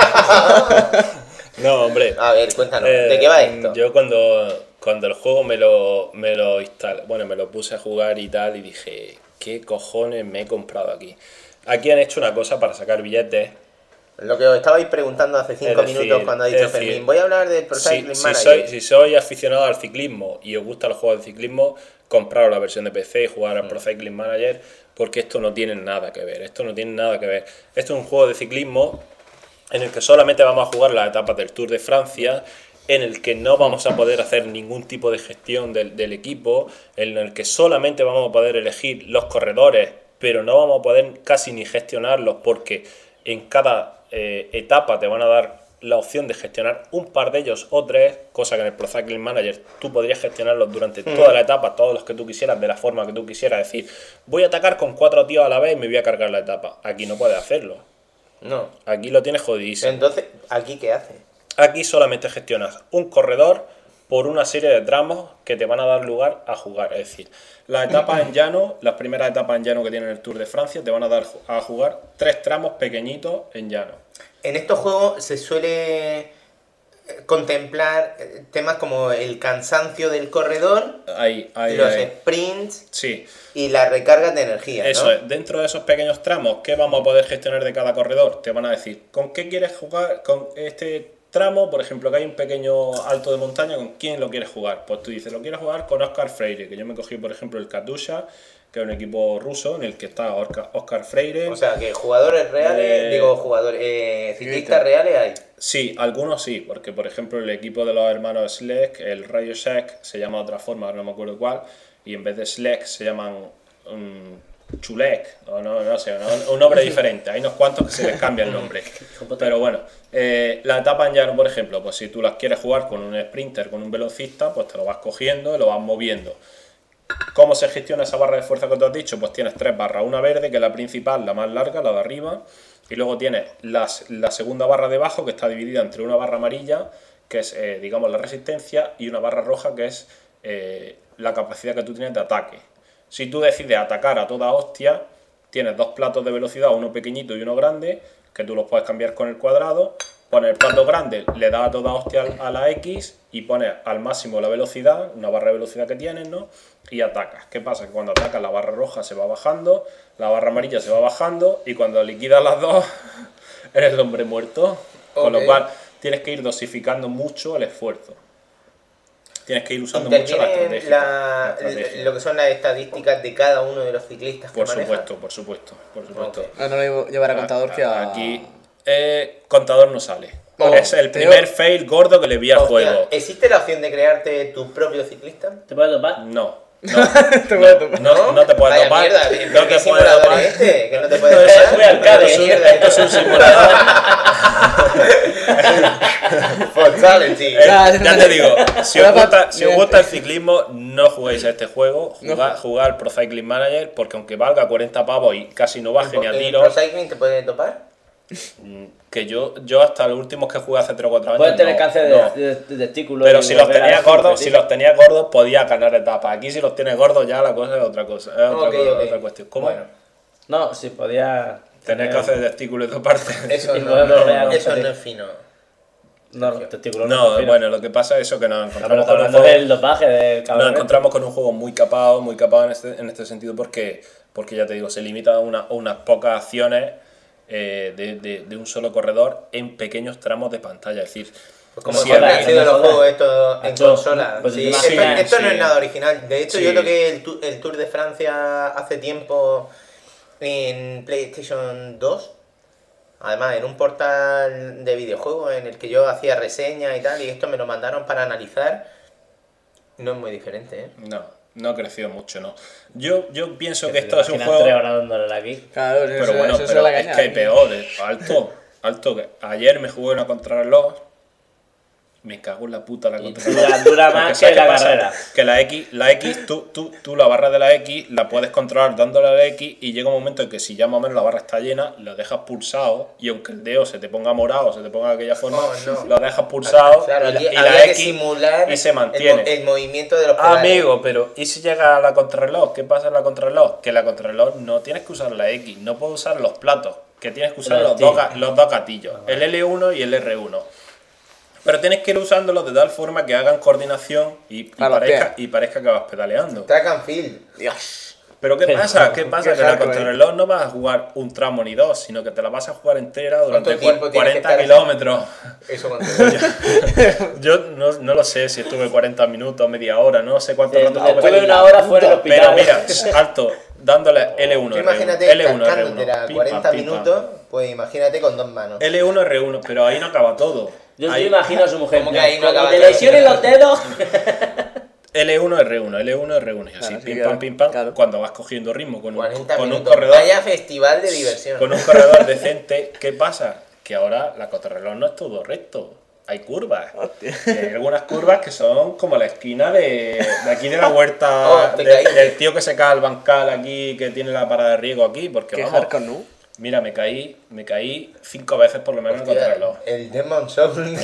Speaker 2: No, hombre.
Speaker 3: A ver, cuéntanos, eh, ¿de qué va esto?
Speaker 2: Yo cuando, cuando el juego me lo, me lo instalé, bueno, me lo puse a jugar y tal, y dije, ¿qué cojones me he comprado aquí? Aquí han hecho una cosa para sacar billetes.
Speaker 3: Lo que os estabais preguntando hace cinco decir, minutos cuando ha dicho Fermín, voy a hablar del Pro Cycling
Speaker 2: si,
Speaker 3: Manager.
Speaker 2: Si soy, si soy aficionado al ciclismo y os gusta el juego de ciclismo, compraros la versión de P C y jugar al mm. Pro Cycling Manager, porque esto no tiene nada que ver, esto no tiene nada que ver. Esto es un juego de ciclismo en el que solamente vamos a jugar las etapas del Tour de Francia, en el que no vamos a poder hacer ningún tipo de gestión del, del equipo, en el que solamente vamos a poder elegir los corredores, pero no vamos a poder casi ni gestionarlos, porque en cada eh, etapa te van a dar la opción de gestionar un par de ellos o tres, cosa que en el Pro Cycling Manager tú podrías gestionarlos durante mm. toda la etapa, todos los que tú quisieras, de la forma que tú quisieras. Decir, voy a atacar con cuatro tíos a la vez y me voy a cargar la etapa. Aquí no puedes hacerlo.
Speaker 3: No.
Speaker 2: Aquí lo tienes jodidísimo.
Speaker 3: Entonces, ¿aquí qué hace?
Speaker 2: Aquí solamente gestionas un corredor por una serie de tramos que te van a dar lugar a jugar. Es decir, las etapas en llano, las primeras etapas en llano que tienen el Tour de Francia, te van a dar a jugar tres tramos pequeñitos en llano.
Speaker 3: En estos juegos se suele contemplar temas como el cansancio del corredor,
Speaker 2: ahí, ahí,
Speaker 3: los
Speaker 2: ahí.
Speaker 3: sprints
Speaker 2: sí.
Speaker 3: y las recargas de energía.
Speaker 2: Eso
Speaker 3: ¿no?
Speaker 2: es, dentro de esos pequeños tramos, ¿qué vamos a poder gestionar de cada corredor? Te van a decir, ¿con qué quieres jugar? Con este tramo, por ejemplo, que hay un pequeño alto de montaña, ¿con quién lo quieres jugar? Pues tú dices, lo quiero jugar con Oscar Freire, que yo me cogí, por ejemplo, el Katusha, que es un equipo ruso en el que está Oscar Freire.
Speaker 3: O sea, que jugadores reales, eh, digo, jugadores eh, ciclistas reales hay.
Speaker 2: Sí, algunos sí, porque por ejemplo el equipo de los hermanos Schleck, el Rayo Schleck, se llama de otra forma, no me acuerdo cuál, y en vez de Schleck se llaman um, Chulek, o no, no sé, un, un nombre diferente. Hay unos cuantos que se les cambia el nombre. Pero bueno, eh, la etapa en llano, por ejemplo, pues si tú las quieres jugar con un sprinter, con un velocista, pues te lo vas cogiendo y lo vas moviendo. ¿Cómo se gestiona esa barra de fuerza que tú has dicho? Pues tienes tres barras, una verde, que es la principal, la más larga, la de arriba, y luego tienes las, la segunda barra de abajo, que está dividida entre una barra amarilla, que es, eh, digamos, la resistencia, y una barra roja, que es eh, la capacidad que tú tienes de ataque. Si tú decides atacar a toda hostia, tienes dos platos de velocidad, uno pequeñito y uno grande, que tú los puedes cambiar con el cuadrado. Pones el plato grande, le das a toda hostia a la X y pones al máximo la velocidad, una barra de velocidad que tienes, ¿no? Y atacas. ¿Qué pasa? Que cuando atacas la barra roja se va bajando, la barra amarilla se va bajando, y cuando liquidas las dos, eres el hombre muerto. Okay. Con lo cual tienes que ir dosificando mucho el esfuerzo. Tienes que ir usando mucho la estrategia,
Speaker 3: la, la estrategia. Lo que son las estadísticas de cada uno de los ciclistas que
Speaker 2: Por
Speaker 3: manejan.
Speaker 2: supuesto, por supuesto, por supuesto.
Speaker 3: Okay.
Speaker 1: Ah, no lo llevará contador que a...
Speaker 2: Aquí eh, contador no sale.
Speaker 1: Oh,
Speaker 2: es el primer
Speaker 1: tío.
Speaker 2: fail gordo que le vi al
Speaker 3: Hostia,
Speaker 2: juego.
Speaker 3: ¿existe la opción de crearte tu propio ciclista?
Speaker 4: ¿Te puedes topar?
Speaker 2: No.
Speaker 1: No, te puedes topar.
Speaker 2: No, no te puedes
Speaker 3: Vaya
Speaker 2: topar.
Speaker 3: Mierda,
Speaker 2: No te puedes topar.
Speaker 3: Este, que no te
Speaker 2: Esto
Speaker 3: puedes
Speaker 2: es
Speaker 3: topar.
Speaker 4: muy arcade,
Speaker 2: Esto es un-
Speaker 3: mierda,
Speaker 2: esto es un simulador.
Speaker 3: Fatality.
Speaker 2: Eh, ya te digo, si os, gusta, si os gusta el ciclismo, no juguéis a este juego, jugad, jugad al Pro Cycling Manager, porque aunque valga cuarenta pavos y casi no baje ni a
Speaker 3: ¿En
Speaker 2: tiro,
Speaker 3: Pro Cycling te puede topar?
Speaker 2: que yo, yo hasta los últimos que jugué hace tres o cuatro años.
Speaker 4: Puedes tener
Speaker 2: no,
Speaker 4: cáncer
Speaker 2: no.
Speaker 4: de, de, de testículo.
Speaker 2: Pero
Speaker 4: y
Speaker 2: si los
Speaker 4: volver a
Speaker 2: tenía gordos,
Speaker 4: competir.
Speaker 2: si los tenía gordos, podía ganar etapas. Aquí si los tienes gordos ya la cosa es otra cosa, es otra,
Speaker 3: Ok,
Speaker 2: cosa,
Speaker 3: ok.
Speaker 2: otra cuestión. ¿Cómo?
Speaker 3: Bueno.
Speaker 4: No, sí, podía...
Speaker 2: Tenés que hacer testículos de parte.
Speaker 3: Eso
Speaker 4: Y
Speaker 3: no,
Speaker 4: podemos ver a
Speaker 3: no, eso
Speaker 4: competir.
Speaker 3: no es fino.
Speaker 4: No, los testículos
Speaker 2: No,
Speaker 4: no.
Speaker 2: bueno, lo que pasa es eso que nos
Speaker 4: Estamos
Speaker 2: encontramos con un
Speaker 4: hablando
Speaker 2: juego...
Speaker 4: del dopaje del
Speaker 2: Nos
Speaker 4: cabrón.
Speaker 2: encontramos con un juego muy capado, muy capado en este, en este sentido porque, porque ya te digo, se limita a, una- a unas pocas acciones eh, de, de- de un solo corredor en pequeños tramos de pantalla. Es decir,
Speaker 3: Pues como
Speaker 2: si
Speaker 3: siempre
Speaker 2: alguien-
Speaker 3: han sido los
Speaker 4: jodas.
Speaker 3: juegos estos en
Speaker 4: Macho,
Speaker 3: consola.
Speaker 4: pues
Speaker 3: Sí,
Speaker 4: te
Speaker 3: esto,
Speaker 4: imaginas,
Speaker 3: esto no
Speaker 2: sí.
Speaker 3: es nada original. De hecho,
Speaker 2: Sí.
Speaker 3: yo toqué el, tu- el Tour de Francia hace tiempo en PlayStation dos. Además, en un portal de videojuegos en el que yo hacía reseñas y tal, y esto me lo mandaron para analizar. No es muy diferente, ¿eh?
Speaker 2: No, no ha crecido mucho, no. Yo, yo pienso que
Speaker 4: Te
Speaker 2: esto es un
Speaker 4: imaginas
Speaker 2: juego...
Speaker 4: tres horas dándole aquí.
Speaker 1: Claro, eso,
Speaker 2: Pero bueno,
Speaker 1: eso es
Speaker 2: pero
Speaker 1: la
Speaker 2: es
Speaker 1: caña.
Speaker 2: que hay peores. Alto, alto. Que ayer me jugué una contrarreloj. Me cago en la puta la
Speaker 4: Y
Speaker 2: contrarreloj.
Speaker 4: dura, dura
Speaker 2: Porque
Speaker 4: más
Speaker 2: ¿sabes
Speaker 4: que
Speaker 2: qué
Speaker 4: la
Speaker 2: pasa?
Speaker 4: carrera.
Speaker 2: Que la X, la X tú, tú, tú la barra de la X la puedes controlar dándole a la X y llega un momento en que si ya más o menos la barra está llena, lo dejas pulsado y aunque el dedo se te ponga morado, se te ponga de aquella forma,
Speaker 3: Oh, no.
Speaker 2: lo dejas pulsado
Speaker 3: Claro,
Speaker 2: y la,
Speaker 3: aquí
Speaker 2: y
Speaker 3: había
Speaker 2: la
Speaker 3: que
Speaker 2: X
Speaker 3: simular
Speaker 2: y se
Speaker 3: el
Speaker 2: mantiene.
Speaker 3: mo- El, movimiento de los
Speaker 2: Ah,
Speaker 3: pedales.
Speaker 2: amigo, pero ¿y si llega a la contrarreloj? ¿Qué pasa en la contrarreloj? Que la contrarreloj no tienes que usar la X, no puedes usar los platos, que tienes que usar
Speaker 4: Los
Speaker 2: los dos,
Speaker 4: stick.
Speaker 2: ga- los dos gatillos, el L uno y el R uno. Pero tienes que ir usándolos de tal forma que hagan coordinación y, y
Speaker 1: A los
Speaker 2: parezca,
Speaker 1: pies.
Speaker 2: y parezca que vas pedaleando.
Speaker 3: Track and field.
Speaker 1: Dios.
Speaker 2: Pero ¿qué pasa? ¿Qué pasa?
Speaker 1: Qué
Speaker 2: Que la
Speaker 1: hardcore,
Speaker 2: contrarreloj no vas a jugar un tramo ni dos, sino que te la vas a jugar entera durante
Speaker 3: ¿Cuánto tiempo
Speaker 2: cua-
Speaker 3: tienes que
Speaker 2: cuarenta
Speaker 3: estar así?
Speaker 2: kilómetros.
Speaker 3: Eso contigo.
Speaker 2: Yo no, no lo sé si estuve cuarenta minutos, media hora, no sé cuánto
Speaker 4: Eh,
Speaker 2: rato
Speaker 4: Estuve una hora fuera del
Speaker 2: Pero
Speaker 4: hospital.
Speaker 2: mira, alto, dándole L uno,
Speaker 3: Tú
Speaker 2: R uno,
Speaker 3: imagínate
Speaker 2: L uno, R uno,
Speaker 3: cascándotela
Speaker 2: pim,
Speaker 3: cuarenta
Speaker 2: pam, pim, pam.
Speaker 3: minutos, pues imagínate con dos manos.
Speaker 2: L uno, R uno, pero ahí no acaba todo.
Speaker 4: Yo
Speaker 2: Ahí-
Speaker 4: te imagino a su mujer.
Speaker 3: ¿Cómo que ahí no
Speaker 4: como
Speaker 3: acaba
Speaker 4: te
Speaker 3: todo?
Speaker 4: lesionen los dedos.
Speaker 2: L uno, R uno, L uno, R uno, y así,
Speaker 1: Claro, sí,
Speaker 2: pim,
Speaker 1: claro,
Speaker 2: pam, pim, pam,
Speaker 1: claro.
Speaker 2: cuando vas cogiendo ritmo con un,
Speaker 3: cuarenta
Speaker 2: con un
Speaker 3: minutos.
Speaker 2: corredor.
Speaker 3: Vaya festival de diversión.
Speaker 2: Con un corredor decente, ¿qué pasa? Que ahora la contrarreloj no es todo recto. Hay curvas.
Speaker 1: Hostia.
Speaker 2: Y hay algunas curvas que son como la esquina de, de aquí de la huerta
Speaker 3: Oh, te
Speaker 2: de-
Speaker 3: caíste.
Speaker 2: del tío que se cae al bancal aquí, que tiene la parada de riego aquí, porque
Speaker 1: Qué
Speaker 2: vamos,
Speaker 1: hardcore, ¿no?
Speaker 2: mira, me caí, me caí cinco veces por lo menos en el
Speaker 3: Hostia,
Speaker 2: contrarreloj.
Speaker 3: el Demon Soul.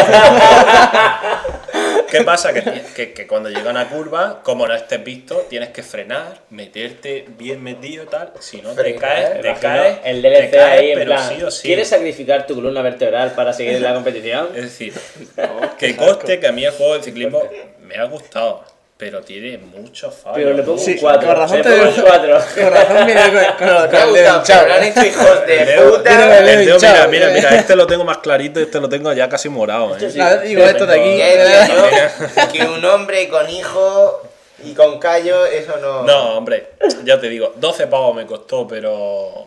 Speaker 2: ¿Qué pasa? Que, que, que cuando llega una curva, como no estés visto, tienes que frenar, meterte bien metido y tal. Si no te
Speaker 3: Frenar,
Speaker 2: caes, te
Speaker 4: Imagino
Speaker 2: caes,
Speaker 4: el
Speaker 2: te
Speaker 4: D L C
Speaker 2: caes,
Speaker 4: ahí en
Speaker 2: pero
Speaker 4: plan.
Speaker 2: sí o sí.
Speaker 4: ¿Quieres sacrificar tu columna vertebral para seguir en la competición?
Speaker 2: Es decir, que conste que a mí el juego de ciclismo me ha gustado, pero tiene muchos fallos.
Speaker 4: Pero le pongo
Speaker 1: Sí,
Speaker 4: un cuatro.
Speaker 1: con razón
Speaker 4: Le
Speaker 1: te
Speaker 4: pongo
Speaker 1: digo.
Speaker 4: un cuatro.
Speaker 1: Con razón viene con, con, con
Speaker 3: Me ha
Speaker 1: el dedo
Speaker 3: gustado,
Speaker 1: hinchado.
Speaker 3: pero lo han hecho hijos de
Speaker 2: El dedo-
Speaker 3: puta.
Speaker 1: Tiene el dedo
Speaker 2: El dedo, mira,
Speaker 1: hinchado,
Speaker 2: mira,
Speaker 1: eh.
Speaker 2: mira, este lo tengo más clarito, este lo tengo ya casi morado, eh.
Speaker 4: Sí.
Speaker 1: Nada, digo, esto de aquí.
Speaker 3: ¿Qué decía yo? Que un hombre con hijo y con callo, eso no.
Speaker 2: No, hombre, ya te digo, doce pavos me costó, pero...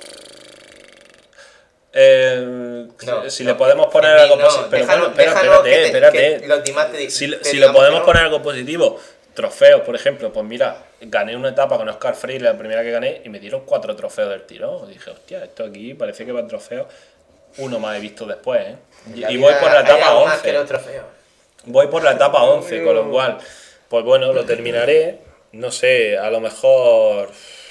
Speaker 2: Eh,
Speaker 3: No,
Speaker 2: si
Speaker 3: no.
Speaker 2: le podemos poner
Speaker 3: Fermín,
Speaker 2: algo
Speaker 3: no,
Speaker 2: positivo... Pero
Speaker 3: déjanos-
Speaker 2: bueno, espera,
Speaker 3: déjanos
Speaker 2: espérate,
Speaker 3: que te-
Speaker 2: espérate.
Speaker 3: que los demás te-
Speaker 2: Si,
Speaker 3: te
Speaker 2: si le
Speaker 3: digamos
Speaker 2: podemos
Speaker 3: que no.
Speaker 2: poner algo positivo, trofeos, por ejemplo, pues mira, gané una etapa con Oscar Freire, la primera que gané, y me dieron cuatro trofeos del tirón. Dije, hostia, esto aquí parece que va en trofeos. Uno más he visto después, ¿eh? Y,
Speaker 3: La
Speaker 2: y
Speaker 3: vida
Speaker 2: voy por la
Speaker 3: hay
Speaker 2: etapa
Speaker 3: algo más que los
Speaker 2: once.
Speaker 3: trofeos.
Speaker 2: Voy por la etapa once, con lo cual, pues bueno, lo terminaré. No sé, a lo mejor...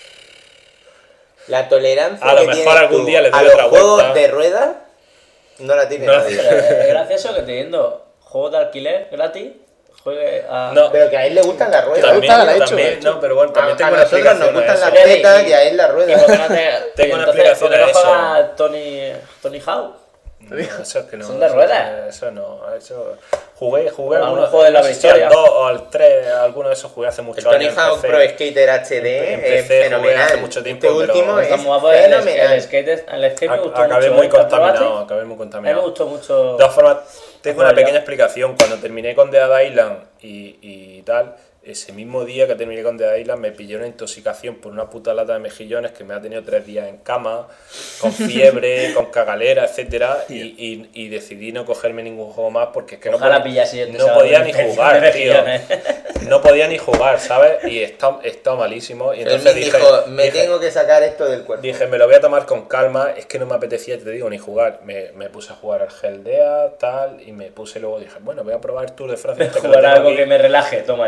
Speaker 3: La tolerancia
Speaker 2: A lo
Speaker 3: que
Speaker 2: mejor
Speaker 3: tienes
Speaker 2: algún
Speaker 3: tú
Speaker 2: día le doy
Speaker 3: a los
Speaker 2: otra
Speaker 3: juegos
Speaker 2: vuelta.
Speaker 3: de ruedas no la tiene
Speaker 2: No la
Speaker 3: nadie.
Speaker 4: Es gracioso que teniendo juegos de alquiler gratis, juegue a.
Speaker 2: No.
Speaker 3: Pero que a él le gustan las ruedas.
Speaker 2: También,
Speaker 1: gusta, la he hecho,
Speaker 2: también,
Speaker 1: la he hecho.
Speaker 2: no, pero bueno,
Speaker 3: A,
Speaker 2: también
Speaker 3: a
Speaker 2: tengo una
Speaker 3: nosotros nos
Speaker 2: explicación a
Speaker 3: gustan
Speaker 2: eso.
Speaker 3: las
Speaker 4: eso.
Speaker 3: tetas
Speaker 4: Y-
Speaker 3: y a él las
Speaker 4: ¿Y
Speaker 3: ruedas.
Speaker 4: por qué no te.?
Speaker 2: Tengo una
Speaker 4: entonces,
Speaker 2: explicación
Speaker 4: ¿por qué
Speaker 2: a
Speaker 4: no
Speaker 2: eso.
Speaker 4: juega Tony, Tony Hawk?
Speaker 2: No, eso es que no.
Speaker 4: Son de
Speaker 2: eso-
Speaker 4: ruedas.
Speaker 2: Eso no, eso. Jugué, jugué
Speaker 4: Algún
Speaker 2: algunos
Speaker 4: juego de la
Speaker 2: no sé si
Speaker 4: historia.
Speaker 2: al dos o al tres, alguno de esos jugué hace mucho
Speaker 3: El Tony
Speaker 2: años.
Speaker 3: Hawk
Speaker 2: empecé.
Speaker 3: Pro Skater H D
Speaker 2: En
Speaker 3: es
Speaker 2: P C jugué
Speaker 3: fenomenal.
Speaker 2: hace mucho tiempo,
Speaker 3: Este
Speaker 2: pero-
Speaker 3: último
Speaker 4: Está
Speaker 3: es
Speaker 4: muy guapo el,
Speaker 3: fenomenal.
Speaker 4: el skate. El skate me gustó
Speaker 2: Acabé
Speaker 4: mucho.
Speaker 2: muy
Speaker 4: ¿eh? ¿Lo
Speaker 2: contaminado,
Speaker 4: probaste?
Speaker 2: acabé muy
Speaker 4: A mí me
Speaker 2: contaminado.
Speaker 4: gustó mucho.
Speaker 2: De todas formas, tengo una
Speaker 4: Bueno,
Speaker 2: pequeña
Speaker 4: ya.
Speaker 2: explicación. Cuando terminé con Dead Island y, y tal, ese mismo día que terminé con Dead Island me pilló una intoxicación por una puta lata de mejillones que me ha tenido tres días en cama, con fiebre, con cagalera, etcétera, y, y, y decidí no cogerme ningún juego más porque es que no
Speaker 4: Ojalá
Speaker 2: podía,
Speaker 4: pillase yo te
Speaker 2: no
Speaker 4: sábado
Speaker 2: podía
Speaker 4: de
Speaker 2: ni
Speaker 4: infección
Speaker 2: jugar,
Speaker 4: de
Speaker 2: tío.
Speaker 4: mejillones.
Speaker 2: No podía ni jugar, ¿sabes? Y está, está malísimo. Y entonces
Speaker 3: Fermín
Speaker 2: dije,
Speaker 3: dijo, me
Speaker 2: dije,
Speaker 3: tengo que sacar esto del cuerpo.
Speaker 2: Dije, me lo voy a tomar con calma, es que no me apetecía, te digo, ni jugar. Me, me puse a jugar al Geldea, tal, y me puse luego, dije, bueno, voy a probar el Tour de Francia. este que lo
Speaker 4: Jugar
Speaker 2: tengo
Speaker 4: algo
Speaker 2: aquí.
Speaker 4: que me relaje, toma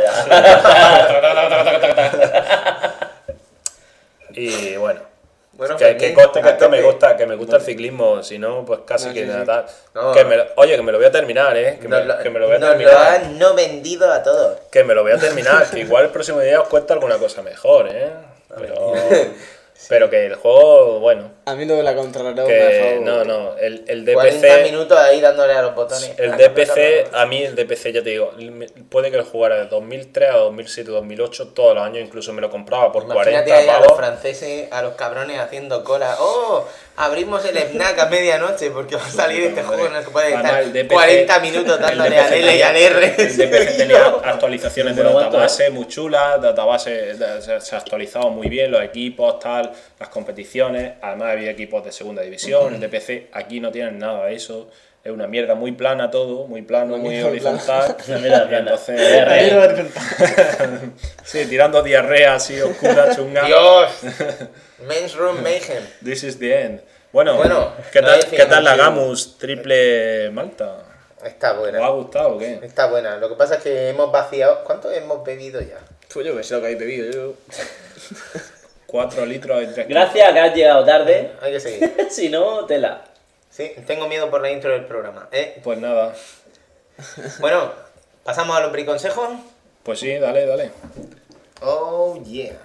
Speaker 4: ya.
Speaker 2: Y bueno,
Speaker 3: Bueno,
Speaker 2: que,
Speaker 3: Fermín,
Speaker 2: que conste que,
Speaker 3: a
Speaker 2: es que me
Speaker 3: tope.
Speaker 2: gusta, que me gusta el ciclismo, si no, pues casi
Speaker 1: No,
Speaker 2: que
Speaker 1: sí,
Speaker 2: nada
Speaker 1: sí.
Speaker 2: tal.
Speaker 3: No.
Speaker 2: Que me, oye, que me lo voy a terminar, ¿eh? Que,
Speaker 3: Nos
Speaker 2: me,
Speaker 3: lo-
Speaker 2: que me lo voy a
Speaker 3: nos lo
Speaker 2: terminar.
Speaker 3: han no vendido a todos.
Speaker 2: Que me lo voy a terminar, que igual el próximo día os cuento alguna cosa mejor, ¿eh? Pero, Pero que el juego, bueno,
Speaker 1: A mí lo de la contrarreloj me ha
Speaker 2: que
Speaker 1: dejado...
Speaker 2: no, no, el, el
Speaker 3: cuarenta
Speaker 2: D P C,
Speaker 3: minutos ahí dándole a los botones.
Speaker 2: el
Speaker 3: La
Speaker 2: D P C,
Speaker 3: completa,
Speaker 2: a mí el D P C ya te digo, me- puede que lo jugara de dos mil tres a dos mil siete, dos mil ocho, todos los años, incluso me lo compraba por
Speaker 3: Imagínate
Speaker 2: cuarenta
Speaker 3: ahí a los
Speaker 2: pavos.
Speaker 3: franceses, a los cabrones haciendo cola. ¡Oh! Abrimos el FNAC a medianoche porque va a salir este juego en el que puede
Speaker 2: Además,
Speaker 3: estar
Speaker 2: el D P C
Speaker 3: cuarenta minutos dándole al L y al R.
Speaker 2: El D P C tenía actualizaciones de
Speaker 4: Pero aguanta,
Speaker 2: database muy chulas, database de- se, se ha actualizado muy bien, los equipos, tal, las competiciones, además había equipos de segunda división, el D P C, aquí no tienen nada de eso, es una mierda muy plana todo, muy plano,
Speaker 1: Una
Speaker 2: muy
Speaker 1: mierda
Speaker 2: horizontal,
Speaker 4: Una mierda
Speaker 2: y
Speaker 4: plana.
Speaker 2: entonces,
Speaker 4: Diarrea.
Speaker 2: sí, tirando diarrea así oscura, chunga.
Speaker 3: ¡Dios! Men's Room Mayhem.
Speaker 2: This is the end. Bueno,
Speaker 3: Bueno,
Speaker 2: ¿qué
Speaker 3: no
Speaker 2: tal,
Speaker 3: hay
Speaker 2: ¿qué
Speaker 3: final,
Speaker 2: tal la
Speaker 3: sí.
Speaker 2: Gamus triple Malta?
Speaker 3: Está
Speaker 2: ¿Os ha
Speaker 3: buena.
Speaker 2: gustado o qué?
Speaker 3: Está buena. Lo que pasa es que hemos vaciado. ¿Cuánto hemos bebido ya?
Speaker 1: Pues yo que sé lo que habéis bebido, yo...
Speaker 2: Cuatro litros y tres
Speaker 4: Gracias que has llegado tarde.
Speaker 3: Hay que seguir.
Speaker 4: Si no, tela.
Speaker 3: Sí, tengo miedo por la intro del programa. ¿eh?
Speaker 2: Pues nada,
Speaker 3: Bueno, pasamos a los briconsejos.
Speaker 2: pues sí, dale, dale.
Speaker 3: Oh, yeah.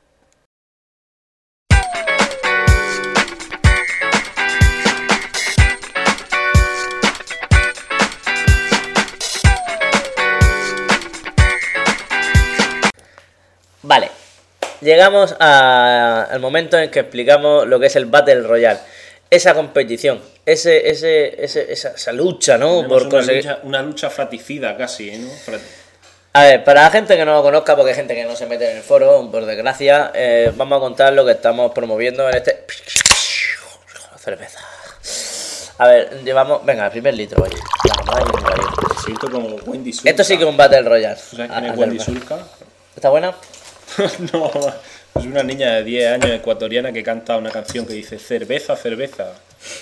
Speaker 4: Vale. Llegamos a- al momento en que explicamos lo que es el Battle Royale. Esa competición, ese, ese, ese, esa, esa lucha, ¿no?
Speaker 2: Tenemos
Speaker 4: Por
Speaker 2: una,
Speaker 4: conseguir...
Speaker 2: lucha, una lucha fratricida casi, ¿eh? ¿no? Frat-
Speaker 4: A ver, para la gente que no lo conozca, porque hay gente que no se mete en el foro, por desgracia, eh, vamos a contar lo que estamos promoviendo en este... Cerveza. A ver, llevamos... Venga, el primer litro, oye. La madre que me parió.
Speaker 2: Siento como Wendy Sulca.
Speaker 4: Esto sí que es un Battle Royale.
Speaker 2: ¿Tú sabes quién
Speaker 4: Ah,
Speaker 2: es Wendy
Speaker 4: ah,
Speaker 2: Sulca?
Speaker 4: ¿Está buena?
Speaker 2: No, es una niña de diez años ecuatoriana que canta una canción que dice cerveza, cerveza.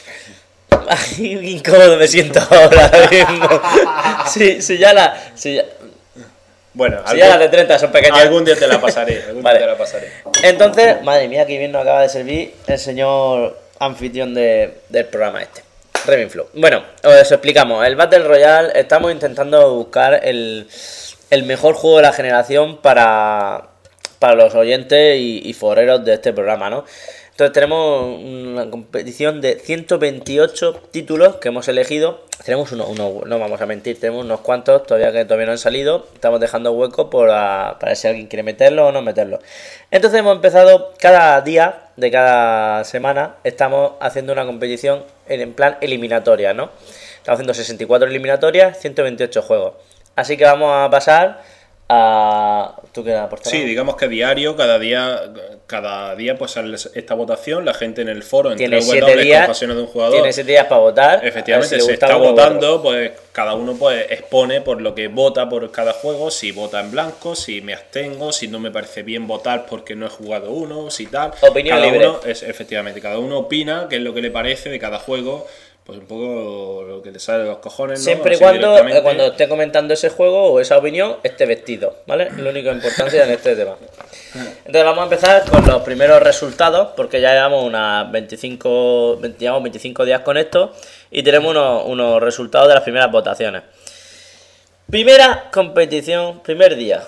Speaker 4: Ay, qué incómodo me siento ahora mismo. Sí, sí, ya la... Sí, ya,
Speaker 2: Bueno,
Speaker 4: sí,
Speaker 2: algún,
Speaker 4: ya las de treinta son pequeñas.
Speaker 2: algún día te la pasaré. Algún
Speaker 4: Vale.
Speaker 2: día te la pasaré.
Speaker 4: Entonces, madre mía, que bien nos acaba de servir el señor anfitrión de- del programa este. Ravenflow. Bueno, os explicamos. El Battle Royale, estamos intentando buscar el, el mejor juego de la generación para, para los oyentes y, y foreros de este programa, ¿no? Entonces tenemos una competición de ciento veintiocho títulos que hemos elegido. Tenemos uno, uno, no vamos a mentir, tenemos unos cuantos todavía que todavía no han salido. Estamos dejando hueco por, a- para si alguien quiere meterlo o no meterlo. Entonces hemos empezado cada día de cada semana. Estamos haciendo una competición en, en plan eliminatoria, ¿no? Estamos haciendo sesenta y cuatro eliminatorias, ciento veintiocho juegos. Así que vamos a pasar a... ¿Tú qué aportar?
Speaker 2: Sí, digamos que diario, cada día, cada día pues sale esta votación, la gente en el foro, entre
Speaker 4: Tiene siete
Speaker 2: W,
Speaker 4: días,
Speaker 2: Confesiones de un jugador.
Speaker 4: tiene siete días para votar. a ver
Speaker 2: Efectivamente,
Speaker 4: si le
Speaker 2: se
Speaker 4: gusta
Speaker 2: está
Speaker 4: uno u otro.
Speaker 2: votando, pues cada uno pues expone por lo que vota por cada juego, si vota en blanco, si me abstengo, si no me parece bien votar porque no he jugado uno, si tal.
Speaker 4: Opinión
Speaker 2: cada
Speaker 4: libre.
Speaker 2: Uno es, efectivamente, cada uno opina qué es lo que le parece de cada juego, pues un poco lo que le sale de los cojones, ¿no?
Speaker 4: Siempre y
Speaker 2: Así
Speaker 4: cuando,
Speaker 2: directamente.
Speaker 4: eh, cuando esté comentando ese juego o esa opinión, esté vestido, ¿vale? Es la única importancia en este tema. Entonces vamos a empezar con los primeros resultados, porque ya llevamos unas veinticinco, veinte llevamos veinticinco días con esto y tenemos unos, unos resultados de las primeras votaciones. Primera competición, primer día.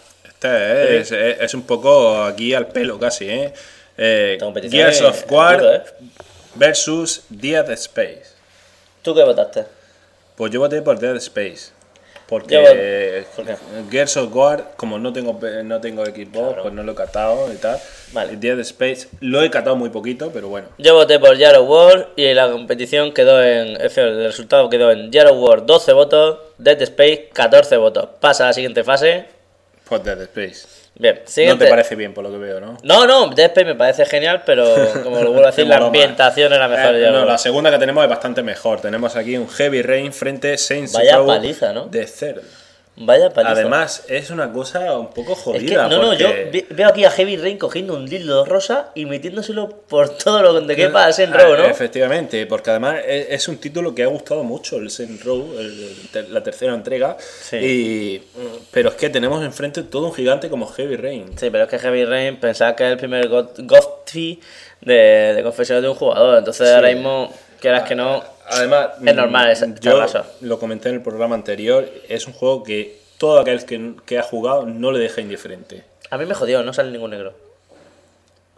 Speaker 2: Este es, es, es un poco aquí al pelo casi, ¿eh? eh
Speaker 4: Esta competición
Speaker 2: Gears
Speaker 4: es-
Speaker 2: of War
Speaker 4: es duro, ¿eh?
Speaker 2: versus Dead Space.
Speaker 4: ¿Tú qué votaste?
Speaker 2: Pues yo voté por Dead Space. Porque
Speaker 4: Yo voté- ¿por qué?
Speaker 2: Gears of War, como no tengo no tengo equipo,
Speaker 4: Claro.
Speaker 2: pues no lo he catado y tal.
Speaker 4: Vale.
Speaker 2: Dead Space lo he catado muy poquito, pero bueno.
Speaker 4: Yo voté por Gears of War y la competición quedó en... El resultado quedó en Gears of War doce votos, Dead Space catorce votos. Pasa a la siguiente fase.
Speaker 2: Pues Dead Space.
Speaker 4: Bien,
Speaker 2: No
Speaker 4: siguiente.
Speaker 2: te parece bien por lo que veo, ¿no?
Speaker 4: No, no, Dead Space me parece genial, pero como lo vuelvo a decir,
Speaker 2: Te
Speaker 4: la
Speaker 2: moló más.
Speaker 4: ambientación era mejor.
Speaker 2: Eh,
Speaker 4: ya
Speaker 2: no,
Speaker 4: lo-
Speaker 2: la segunda que tenemos es bastante mejor. Tenemos aquí un Heavy Rain frente Saints
Speaker 4: Vaya
Speaker 2: Row
Speaker 4: paliza, ¿no?
Speaker 2: de Cero.
Speaker 4: Vaya paliza.
Speaker 2: Además, es una cosa un poco
Speaker 4: es que,
Speaker 2: jodida.
Speaker 4: no, no, yo
Speaker 2: porque-
Speaker 4: ve- veo aquí a Heavy Rain cogiendo un dildo rosa y metiéndoselo por todo lo que quepa a Saints Row, ¿no?
Speaker 2: Ah, efectivamente, porque además es, es un título que ha gustado mucho, el Saints Row, el- el- la tercera entrega.
Speaker 4: Sí.
Speaker 2: Y, pero es que tenemos enfrente todo un gigante como Heavy Rain.
Speaker 4: Sí, pero es que Heavy Rain pensaba que es el primer God- Godfrey de, de Confesiones de un jugador. Entonces
Speaker 2: Sí.
Speaker 4: ahora mismo, quieras que no,
Speaker 2: Además,
Speaker 4: es normal ese
Speaker 2: yo
Speaker 4: caso.
Speaker 2: lo comenté en el programa anterior, es un juego que todo aquel que, que ha jugado no le deja indiferente.
Speaker 4: A mí me jodió, no sale ningún negro.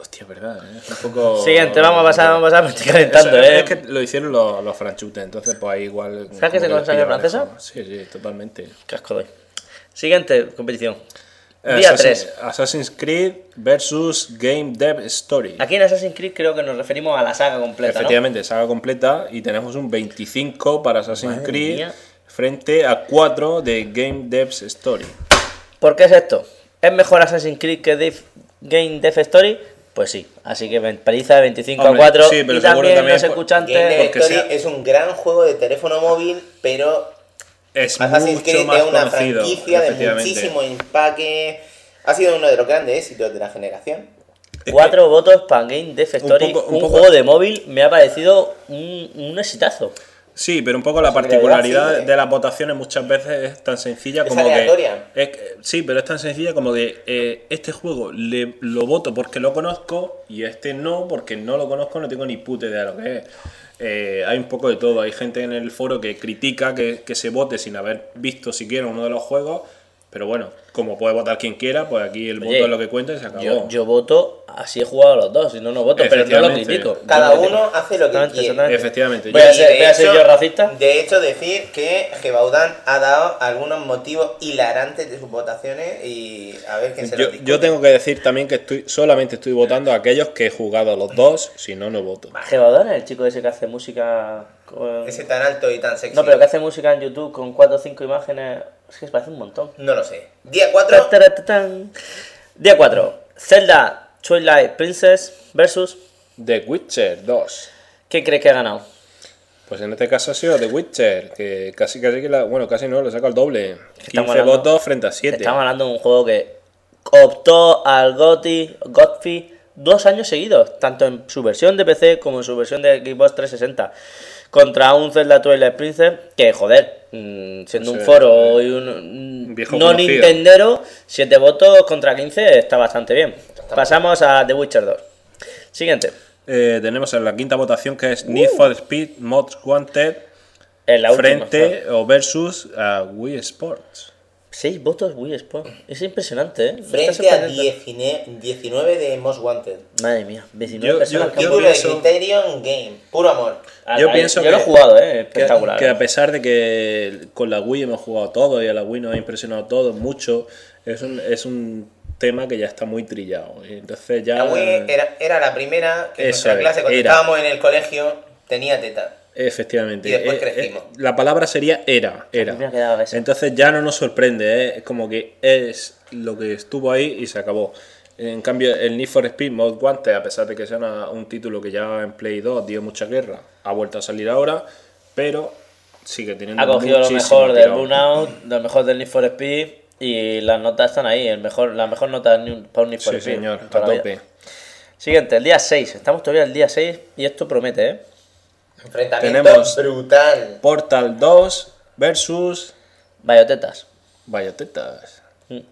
Speaker 2: Hostia, verdad, ¿eh? Es un poco...
Speaker 4: Siguiente, vamos a pasar, vamos a pasar, me estoy calentando,
Speaker 2: Eso,
Speaker 4: ¿eh?
Speaker 2: Es que lo hicieron los, los franchutes, entonces pues ahí igual...
Speaker 4: ¿Sabes que se
Speaker 2: como
Speaker 4: consigue
Speaker 2: les pilla
Speaker 4: francesa?
Speaker 2: mejor. Sí, sí, totalmente.
Speaker 4: Qué asco doy. Siguiente competición.
Speaker 2: Eh,
Speaker 4: Día
Speaker 2: Assassin-
Speaker 4: tres.
Speaker 2: Assassin's Creed versus Game Dev Story.
Speaker 4: Aquí en Assassin's Creed creo que nos referimos a la saga completa,
Speaker 2: Efectivamente, saga completa y tenemos un veinticinco para Assassin's
Speaker 4: Madre
Speaker 2: Creed
Speaker 4: mía.
Speaker 2: frente a cuatro de Game Devs Story.
Speaker 4: ¿no? ¿Por qué es esto? ¿Es mejor Assassin's Creed que Dev- Game Dev Story? Pues sí, así que paliza de veinticinco
Speaker 2: Hombre,
Speaker 4: a cuatro
Speaker 2: sí, pero
Speaker 4: y
Speaker 2: seguro
Speaker 4: también
Speaker 2: también
Speaker 4: los
Speaker 2: por-
Speaker 4: escuchantes...
Speaker 3: Game Dev
Speaker 2: porque
Speaker 3: Story
Speaker 2: sea-
Speaker 3: es un gran juego de teléfono móvil, pero
Speaker 2: Es
Speaker 3: Assassin's
Speaker 2: mucho
Speaker 3: Creed
Speaker 2: más
Speaker 3: es una
Speaker 2: conocido,
Speaker 3: franquicia de
Speaker 2: efectivamente.
Speaker 3: muchísimo empaque. Ha sido uno de los grandes éxitos de la generación.
Speaker 2: Es
Speaker 4: Cuatro votos para Game Dev Story,
Speaker 2: poco-
Speaker 4: un,
Speaker 2: un poco-
Speaker 4: juego de móvil me ha parecido un, un exitazo.
Speaker 2: Sí, pero un poco la
Speaker 3: Sí, de
Speaker 2: particularidad
Speaker 3: verdad, sí.
Speaker 2: de las votaciones muchas veces es tan sencilla
Speaker 3: Es
Speaker 2: como que,
Speaker 3: aleatoria.
Speaker 2: es que- sí, pero es tan sencilla como de eh, este juego le, lo voto porque lo conozco y este no porque no lo conozco, no tengo ni puta idea de lo que es. Eh, hay un poco de todo, hay gente en el foro que critica que, que se vote sin haber visto siquiera uno de los juegos, pero bueno, como puede votar quien quiera, pues aquí el
Speaker 4: Oye,
Speaker 2: voto es lo que cuenta y se acabó.
Speaker 4: Yo, yo voto, así he jugado los dos, si no, no voto, pero no lo
Speaker 2: Efectivamente.
Speaker 4: critico.
Speaker 3: Cada
Speaker 4: Yo no critico.
Speaker 3: uno hace lo que
Speaker 4: Exactamente,
Speaker 3: quiere.
Speaker 4: exactamente.
Speaker 2: Efectivamente.
Speaker 4: Voy a
Speaker 2: Yo-
Speaker 3: Y
Speaker 4: ser-
Speaker 3: de
Speaker 4: voy a ser yo racista.
Speaker 3: De hecho, decir que Gebaudan ha dado algunos motivos hilarantes de sus votaciones y a ver quién se
Speaker 2: Yo,
Speaker 3: los discute.
Speaker 2: yo tengo que decir también que estoy solamente estoy votando a aquellos que he jugado a los dos, si no, no voto.
Speaker 4: Gebaudan es el chico ese que hace música con...
Speaker 3: Ese tan alto y tan sexy.
Speaker 4: No, pero que hace música en YouTube con cuatro o cinco imágenes. Es que parece un montón.
Speaker 3: No lo sé. Día cuatro.
Speaker 4: Tataratatán. Día cuatro. Zelda Twilight Princess versus...
Speaker 2: The Witcher dos.
Speaker 4: ¿Quién crees que ha ganado?
Speaker 2: Pues en este caso ha sido The Witcher, que casi casi que la, bueno, casi no, le saca el doble.
Speaker 4: Estamos
Speaker 2: quince
Speaker 4: hablando-
Speaker 2: votos frente a siete.
Speaker 4: Estamos hablando de un juego que optó al GOTY, GOTY dos años seguidos, tanto en su versión de P C como en su versión de Xbox trescientos sesenta, contra un Zelda Twilight Princess que, joder, mm, siendo
Speaker 2: Sí,
Speaker 4: un foro y un, un
Speaker 2: viejo
Speaker 4: no
Speaker 2: conocido.
Speaker 4: Nintendero, siete votos contra quince está bastante bien. Pasamos a The Witcher dos. Siguiente.
Speaker 2: Eh, tenemos en la quinta votación que es Need for Speed Most Wanted
Speaker 4: En la última.
Speaker 2: frente o versus a Wii Sports.
Speaker 4: seis votos Wii Sport. Es impresionante, ¿eh? Me está
Speaker 3: Frente a
Speaker 4: sorprendiendo.
Speaker 3: diecinueve, diecinueve de Most Wanted.
Speaker 4: Madre mía, diecinueve
Speaker 2: Yo-
Speaker 4: personas
Speaker 2: yo-
Speaker 4: que han
Speaker 3: Título
Speaker 2: pienso-
Speaker 3: de Criterion Game. Puro amor.
Speaker 4: Ah,
Speaker 2: Yo
Speaker 4: ahí-
Speaker 2: pienso
Speaker 4: yo lo he
Speaker 2: que-
Speaker 4: jugado, eh,
Speaker 2: Que,
Speaker 4: espectacular.
Speaker 2: que
Speaker 4: eh.
Speaker 2: a pesar de que con la Wii hemos jugado todo y a la Wii nos ha impresionado todo mucho, es un, es un tema que ya está muy trillado. Y entonces ya...
Speaker 3: La Wii era, era la primera que en
Speaker 2: Eso
Speaker 3: nuestra
Speaker 2: es,
Speaker 3: clase, cuando
Speaker 2: era.
Speaker 3: estábamos en el colegio, tenía teta.
Speaker 2: Efectivamente.
Speaker 3: Y después
Speaker 2: Eh,
Speaker 3: crecimos.
Speaker 2: eh, la palabra sería era, era.
Speaker 4: me ha quedado esa.
Speaker 2: Entonces ya no nos sorprende, ¿eh? Es como que es lo que estuvo ahí y se acabó. En cambio, el Need for Speed Most Wanted, a pesar de que sea una- un título que ya en Play dos dio mucha guerra, ha vuelto a salir ahora, pero sigue teniendo
Speaker 4: Ha cogido lo
Speaker 2: muchísimo
Speaker 4: mejor del
Speaker 2: tirón.
Speaker 4: Burnout, lo mejor del Need for Speed y las notas están ahí. El mejor, la mejor nota del- para un Need for
Speaker 2: Sí,
Speaker 4: Speed.
Speaker 2: señor, a
Speaker 4: toda la vida.
Speaker 2: tope.
Speaker 4: Siguiente, el día seis. Estamos todavía el día seis y esto promete, ¿eh?
Speaker 3: Enfrentamiento
Speaker 2: Tenemos-
Speaker 3: brutal.
Speaker 2: Portal dos versus
Speaker 4: Bayotetas.
Speaker 2: Bayotetas.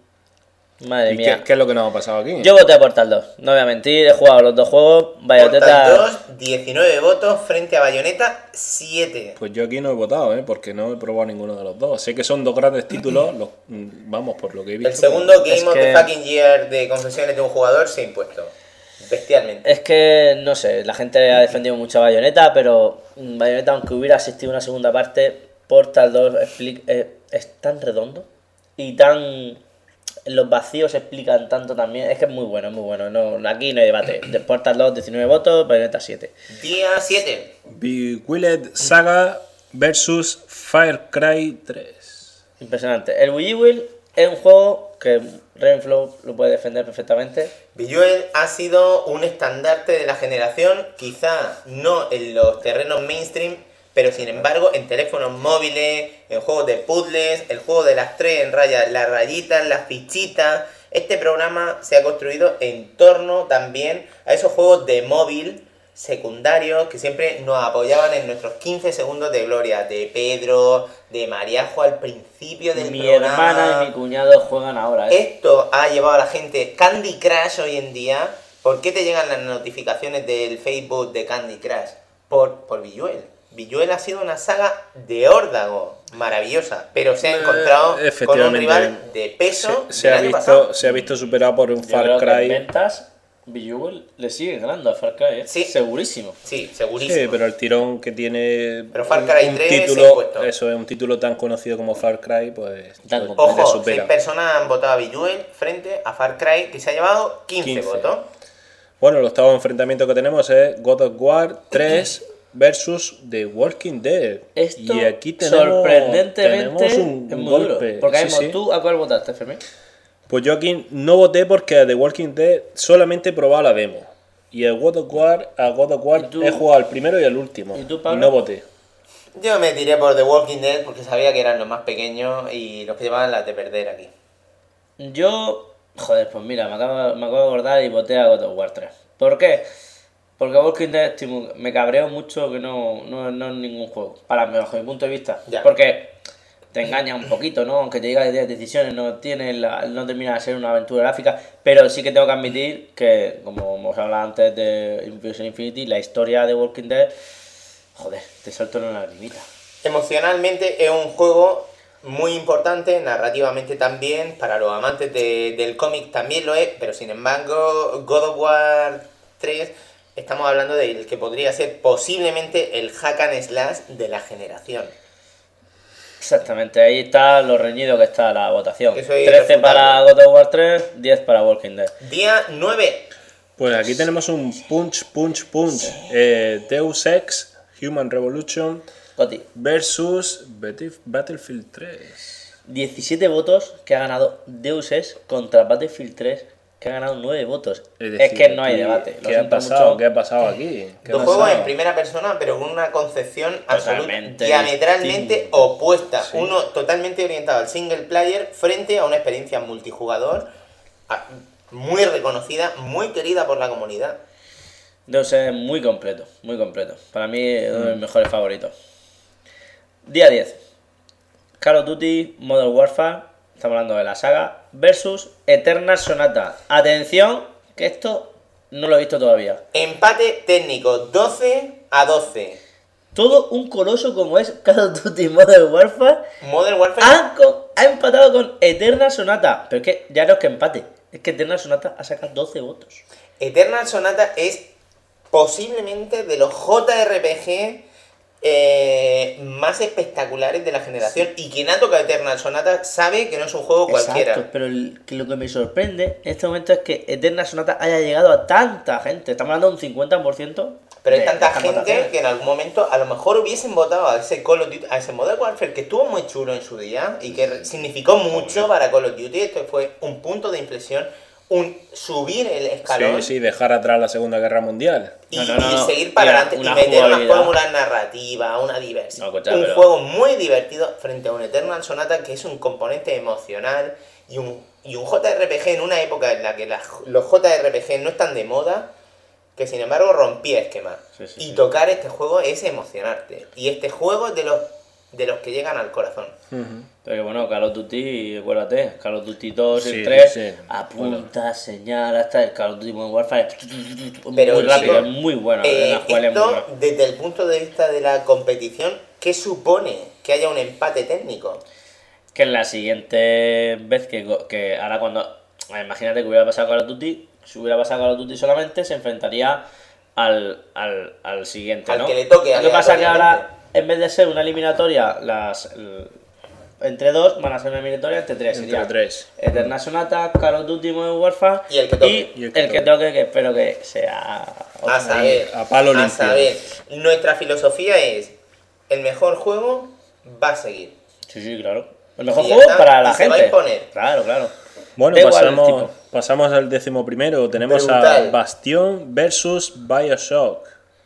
Speaker 4: Madre
Speaker 2: ¿Y
Speaker 4: mía.
Speaker 2: qué, qué es lo que nos ha pasado aquí?
Speaker 4: Yo voté a Portal dos. No voy a mentir, he jugado los dos juegos.
Speaker 3: Portal
Speaker 4: Bayotetas.
Speaker 3: dos, diecinueve votos frente a Bayonetta, siete.
Speaker 2: Pues yo aquí no he votado, ¿eh? Porque no he probado ninguno de los dos. Sé que son dos grandes títulos, los- mm, vamos, por lo que he visto.
Speaker 3: El segundo Game
Speaker 4: Es
Speaker 3: of
Speaker 4: que-
Speaker 3: the Fucking Year de confesiones de un jugador se ha impuesto. Bestialmente.
Speaker 4: Es que, no sé, la gente ha defendido mucho a Bayonetta, pero mm, Bayonetta, aunque hubiera asistido una segunda parte, Portal dos expli- eh, es tan redondo y tan... Los vacíos explican tanto también. Es que es muy bueno, es muy bueno. No, aquí no hay debate. De Portal dos, diecinueve votos, Bayonetta siete.
Speaker 3: Día siete.
Speaker 2: Bewiled Saga versus Far Cry tres.
Speaker 4: Impresionante. El Wii Will es un juego que Ravenflow lo puede defender perfectamente.
Speaker 3: Bejeweled ha sido un estandarte de la generación, quizá no en los terrenos mainstream, pero sin embargo en teléfonos móviles, en juegos de puzzles, el juego de las tres en rayas, las rayitas, las fichitas. Este programa se ha construido en torno también a esos juegos de móvil secundarios que siempre nos apoyaban en nuestros quince segundos de gloria, de Pedro, de Mariajo al principio del
Speaker 4: Mi
Speaker 3: programa.
Speaker 4: hermana y mi cuñado juegan ahora. ¿eh?
Speaker 3: Esto ha llevado a la gente Candy Crush hoy en día. ¿Por qué te llegan las notificaciones del Facebook de Candy Crush? Por, por Bejeweled. Bejeweled ha sido una saga de órdago maravillosa, pero se ha encontrado
Speaker 2: Eh,
Speaker 3: con un
Speaker 2: efectivamente.
Speaker 3: rival de peso
Speaker 2: Se, se
Speaker 3: del
Speaker 2: ha
Speaker 3: año
Speaker 2: visto,
Speaker 3: pasado.
Speaker 2: se ha visto superado por un
Speaker 4: Yo
Speaker 2: Far
Speaker 4: creo que en
Speaker 2: Cry.
Speaker 4: ventas Bejeweled le sigue ganando a Far Cry, ¿eh?
Speaker 3: Sí.
Speaker 4: Segurísimo.
Speaker 3: Sí, segurísimo.
Speaker 2: Sí, pero el tirón que tiene
Speaker 3: Pero Far Cry
Speaker 2: un
Speaker 3: tres se ha
Speaker 2: título,
Speaker 3: impuesto.
Speaker 2: eso es un título tan conocido como Far Cry, pues
Speaker 4: Tan
Speaker 2: pues,
Speaker 4: completo.
Speaker 2: le
Speaker 3: Ojo,
Speaker 2: supera.
Speaker 3: seis personas han votado a Bejeweled frente a Far Cry, que se ha llevado quince,
Speaker 2: quince.
Speaker 3: votos.
Speaker 2: Bueno, el octavo enfrentamiento que tenemos es God of War tres versus The Walking Dead.
Speaker 4: Esto,
Speaker 2: y aquí tenemos,
Speaker 4: sorprendentemente,
Speaker 2: tenemos un,
Speaker 4: es
Speaker 2: un
Speaker 4: muy duro.
Speaker 2: golpe.
Speaker 4: Porque
Speaker 2: Sí,
Speaker 4: ahora mismo,
Speaker 2: sí.
Speaker 4: ¿tú a cuál votaste, Fermín?
Speaker 2: Pues yo aquí no voté porque a The Walking Dead solamente he probado la demo. Y a God of War, a God of War
Speaker 4: ¿Y tú?
Speaker 2: he jugado al primero y al último.
Speaker 4: ¿Y tú, Pablo?
Speaker 2: no voté.
Speaker 3: Yo me tiré por The Walking Dead porque sabía que eran los más pequeños y los que llevaban las de perder aquí.
Speaker 4: Yo, joder, pues mira, me acabo, me acabo de acordar y voté a God of War tres. ¿Por qué? Porque Walking Dead estoy muy- me cabreo mucho que no, no, no es ningún juego, para mí, bajo mi punto de vista.
Speaker 3: Ya.
Speaker 4: Porque te engaña un poquito, ¿no? Aunque te diga que tienes decisiones, no tiene la- no termina de ser una aventura gráfica, pero sí que tengo que admitir que, como hemos hablado antes de Infinity Infinity, la historia de Walking Dead, joder, te salto en una lagrimita.
Speaker 3: Emocionalmente es un juego muy importante, narrativamente también, para los amantes de- del cómic también lo es, pero sin embargo God of War tres estamos hablando del que podría ser posiblemente el hack and slash de la generación.
Speaker 4: Exactamente, ahí está lo reñido que está la votación.
Speaker 3: Eso es
Speaker 4: trece
Speaker 3: irrefutable.
Speaker 4: para God of War tres, diez para Walking Dead.
Speaker 3: Día nueve.
Speaker 2: Pues aquí tenemos un punch, punch, punch. Eh, Deus Ex, Human Revolution
Speaker 4: Coti,
Speaker 2: versus Battle- Battlefield tres.
Speaker 4: diecisiete votos que ha ganado Deus Ex contra Battlefield tres, que ha ganado nueve votos. Es,
Speaker 2: decir,
Speaker 4: que no hay
Speaker 2: aquí,
Speaker 4: debate. Lo
Speaker 2: ¿Qué ha
Speaker 4: siento
Speaker 2: pasado?
Speaker 4: mucho.
Speaker 2: ¿Qué ha pasado aquí? ¿Qué ha
Speaker 3: Dos juegos
Speaker 2: pasado?
Speaker 3: en primera persona, pero con una concepción absoluta,
Speaker 4: Totalmente
Speaker 3: diametralmente
Speaker 4: distinta.
Speaker 3: opuesta.
Speaker 2: Sí.
Speaker 3: Uno totalmente orientado al single player frente a una experiencia multijugador a- muy reconocida, muy querida por la comunidad.
Speaker 4: Deus Ex es muy completo, muy completo. Para mí es uno de
Speaker 2: Mm.
Speaker 4: mis mejores favoritos. Día diez. Call of Duty Modern Warfare, estamos hablando de la saga, versus Eternal Sonata. Atención, que esto no lo he visto todavía.
Speaker 3: Empate técnico, doce a doce.
Speaker 4: Todo un coloso como es Call of Duty Modern Warfare
Speaker 3: Modern Warfare
Speaker 4: ha, co- ha empatado con Eternal Sonata. Pero es que ya no es que empate, es que Eternal Sonata ha sacado doce votos.
Speaker 3: Eternal Sonata es posiblemente de los J R P G eh, más espectaculares de la generación. Y quien ha tocado Eternal Sonata sabe que no es un juego cualquiera.
Speaker 4: Exacto, pero el- que lo que me sorprende en este momento es que Eternal Sonata haya llegado a tanta gente. Estamos hablando de un cincuenta por ciento.
Speaker 3: Pero hay
Speaker 4: de-
Speaker 3: tanta
Speaker 4: de estas
Speaker 3: gente
Speaker 4: votaciones.
Speaker 3: que en algún momento a lo mejor hubiesen votado a ese Call of Duty, a ese Modern Warfare que estuvo muy chulo en su día y que re- significó mucho para Call of Duty. Esto fue un punto de inflexión, un subir el escalón
Speaker 2: Sí, sí, dejar atrás la Segunda Guerra Mundial.
Speaker 3: y,
Speaker 4: No, no, no,
Speaker 3: y
Speaker 4: no.
Speaker 3: seguir para
Speaker 4: Y una-
Speaker 3: adelante y
Speaker 4: una
Speaker 3: meter una
Speaker 4: jugabilidad.
Speaker 3: fórmula narrativa, una diversión.
Speaker 4: No, escucha,
Speaker 3: un
Speaker 4: pero-
Speaker 3: juego muy divertido frente a un Eternal Sonata que es un componente emocional y un, y un J R P G en una época en la que las- los J R P G no están de moda, que sin embargo rompía esquemas.
Speaker 4: Sí, sí,
Speaker 3: y
Speaker 4: sí.
Speaker 3: tocar este juego es emocionarte. Y este juego es de los, de los que llegan al corazón.
Speaker 4: Pero que bueno, Call of Duty, acuérdate, Call of Duty dos y
Speaker 2: Sí,
Speaker 4: el tres,
Speaker 2: sí, sí.
Speaker 4: apunta, señala, hasta el Call of Duty Modern Warfare.
Speaker 3: Pero,
Speaker 4: muy rápido,
Speaker 3: chicos,
Speaker 4: es muy bueno.
Speaker 3: Eh,
Speaker 4: la cual es muy
Speaker 3: esto,
Speaker 4: bueno.
Speaker 3: desde el punto de vista de la competición, ¿qué supone que haya un empate técnico?
Speaker 4: Que en la siguiente vez que, go- que ahora cuando. Imagínate que hubiera pasado Call of Duty, si hubiera pasado Call of Duty solamente, se enfrentaría al, al, al siguiente,
Speaker 3: Al
Speaker 4: ¿no?
Speaker 3: que le toque,
Speaker 4: Lo que pasa que ahora,
Speaker 3: aleatoriamente.
Speaker 4: en vez de ser una eliminatoria, las el- entre dos van a ser una eliminatoria entre tres.
Speaker 2: Entre
Speaker 4: sería
Speaker 2: tres.
Speaker 4: Eternal Sonata, Call of Duty Modern Warfare
Speaker 3: Y el que toque.
Speaker 4: y
Speaker 2: Y el que
Speaker 4: el que
Speaker 2: toque.
Speaker 4: toque, que espero que sea. otro.
Speaker 3: A saber,
Speaker 2: a palo limpio.
Speaker 3: saber. Nuestra filosofía es, el mejor juego va a seguir.
Speaker 4: Sí, sí, claro. El mejor
Speaker 3: Y ya
Speaker 4: juego
Speaker 3: está,
Speaker 4: para la
Speaker 3: y se va a
Speaker 4: gente.
Speaker 3: imponer.
Speaker 4: Claro, claro.
Speaker 2: Bueno,
Speaker 4: Da igual el
Speaker 2: pasamos,
Speaker 4: tipo.
Speaker 2: pasamos al décimo primero. Tenemos
Speaker 3: Brutal.
Speaker 2: a Bastion versus Bioshock.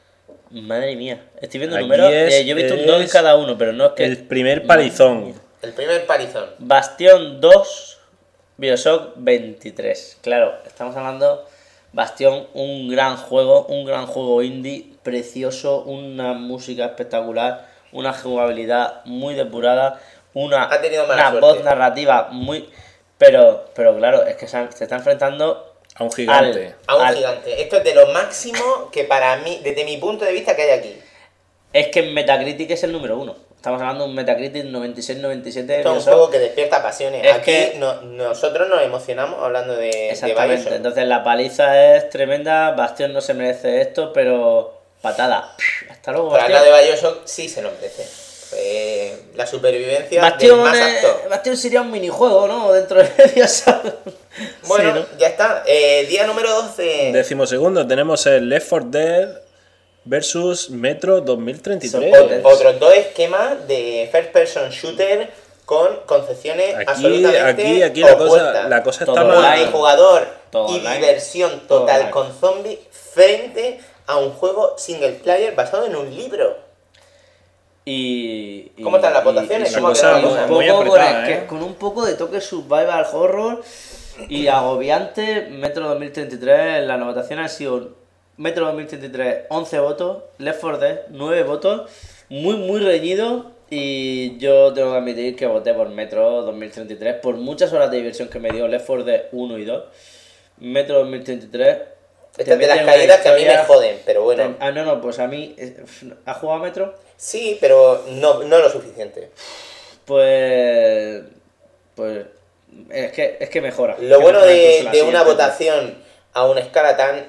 Speaker 4: Madre mía. Estoy viendo
Speaker 2: Aquí
Speaker 4: números.
Speaker 2: es-
Speaker 4: eh, yo he visto un dos en
Speaker 2: es
Speaker 4: cada uno, pero no es que.
Speaker 2: El primer palizón.
Speaker 3: El primer parizón.
Speaker 4: Bastión dos, Bioshock veintitrés. Claro, estamos hablando. Bastión, un gran juego, un gran juego indie, precioso, una música espectacular, una jugabilidad muy depurada, una,
Speaker 3: Ha tenido mala
Speaker 4: una
Speaker 3: suerte.
Speaker 4: voz narrativa muy. Pero, pero claro, es que se, se está enfrentando
Speaker 2: A un gigante.
Speaker 3: A un
Speaker 4: Al-
Speaker 3: gigante. Esto es de lo máximo que para mí, desde mi punto de vista, que hay aquí.
Speaker 4: Es que en Metacritic es el número uno. Estamos hablando de un Metacritic noventa y seis noventa y siete.
Speaker 3: Esto es un juego que despierta pasiones.
Speaker 4: Es
Speaker 3: Aquí
Speaker 4: que-
Speaker 3: no- nosotros nos emocionamos hablando de, de
Speaker 4: Exactamente.
Speaker 3: Bioshock.
Speaker 4: Entonces la paliza es tremenda. Bastión no se merece esto, pero patada. Hasta luego,
Speaker 3: Pero
Speaker 4: Bastión.
Speaker 3: hablar de Bioshock sí se lo merece. Fue la supervivencia del
Speaker 4: Bastión,
Speaker 3: más
Speaker 4: eh,
Speaker 3: apto.
Speaker 4: Bastión sería un minijuego, ¿no? Dentro de Bioshock.
Speaker 3: Bueno,
Speaker 4: Sí, ¿no?
Speaker 3: ya está. Eh, día número doce.
Speaker 5: Décimo segundo, tenemos el Left four Dead versus Metro dos mil treinta y tres.
Speaker 4: Soporte.
Speaker 3: Ot- Otros dos esquemas de first person shooter con concepciones
Speaker 5: Aquí,
Speaker 3: absolutamente
Speaker 5: aquí, aquí la cosa,
Speaker 3: opuestas.
Speaker 5: la cosa
Speaker 4: Todo
Speaker 5: está
Speaker 4: online.
Speaker 5: mal.
Speaker 3: Multijugador
Speaker 4: Todo
Speaker 3: y
Speaker 4: online.
Speaker 3: diversión
Speaker 4: Todo
Speaker 3: total
Speaker 4: online.
Speaker 3: con zombies frente a un juego single player basado en un libro.
Speaker 4: Y, y-
Speaker 3: ¿Cómo están las
Speaker 4: y-
Speaker 3: votaciones?
Speaker 4: y-
Speaker 5: La
Speaker 3: ¿Cómo ha
Speaker 5: cosa
Speaker 3: quedado la
Speaker 5: muy-
Speaker 3: cosa?
Speaker 5: muy
Speaker 4: poco con,
Speaker 5: apretada,
Speaker 4: el-
Speaker 5: ¿eh?
Speaker 4: que- con un poco de toque survival horror y agobiante. Metro dos mil treinta y tres, las votaciones han sido Metro dos mil treinta y tres, once votos, Left four Dead, nueve votos, muy muy reñido. Y yo tengo que admitir que voté por Metro dos mil treinta y tres por muchas horas de diversión que me dio Left four Dead uno y dos. Metro dos mil treinta y tres. te
Speaker 3: Estas de
Speaker 4: mete
Speaker 3: las
Speaker 4: en una
Speaker 3: caídas que a mí me
Speaker 4: historia-
Speaker 3: joden, pero bueno.
Speaker 4: Ah, no, no, pues a mí. eh, ¿Has jugado a Metro?
Speaker 3: Sí, pero no, no lo suficiente.
Speaker 4: Pues. Pues. Es que, es que mejora.
Speaker 3: Lo
Speaker 4: Que
Speaker 3: bueno
Speaker 4: mejora
Speaker 3: de,
Speaker 4: incluso la
Speaker 3: de una
Speaker 4: siguiente.
Speaker 3: votación a una escala tan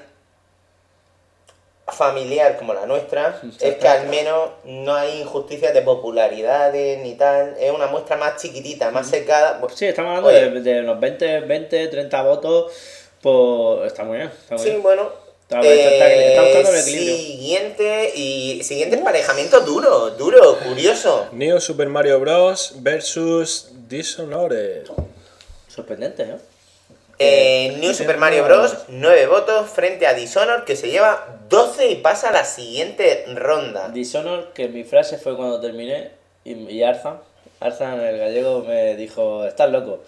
Speaker 3: familiar como la nuestra es que al menos no hay injusticias de popularidades ni tal. Es una muestra más chiquitita, más secada. Pues,
Speaker 4: Sí, estamos hablando
Speaker 3: oye,
Speaker 4: de, de unos veinte, veinte, treinta votos. Pues está muy bien. Está muy
Speaker 3: Sí,
Speaker 4: bien.
Speaker 3: bueno.
Speaker 4: Está bien, está- está- está buscando el
Speaker 3: eh,
Speaker 4: equilibrio.
Speaker 3: siguiente y siguiente emparejamiento duro, duro, curioso.
Speaker 5: Neo Super Mario Bros. Versus Dishonored.
Speaker 4: Sorprendente, ¿no?
Speaker 3: Eh, New Super Mario Bros. nueve votos frente a Dishonored, que se lleva doce y pasa a la siguiente ronda.
Speaker 4: Dishonor, que mi frase fue cuando terminé. Y, y Arzan, Arzan el gallego, me dijo: estás loco.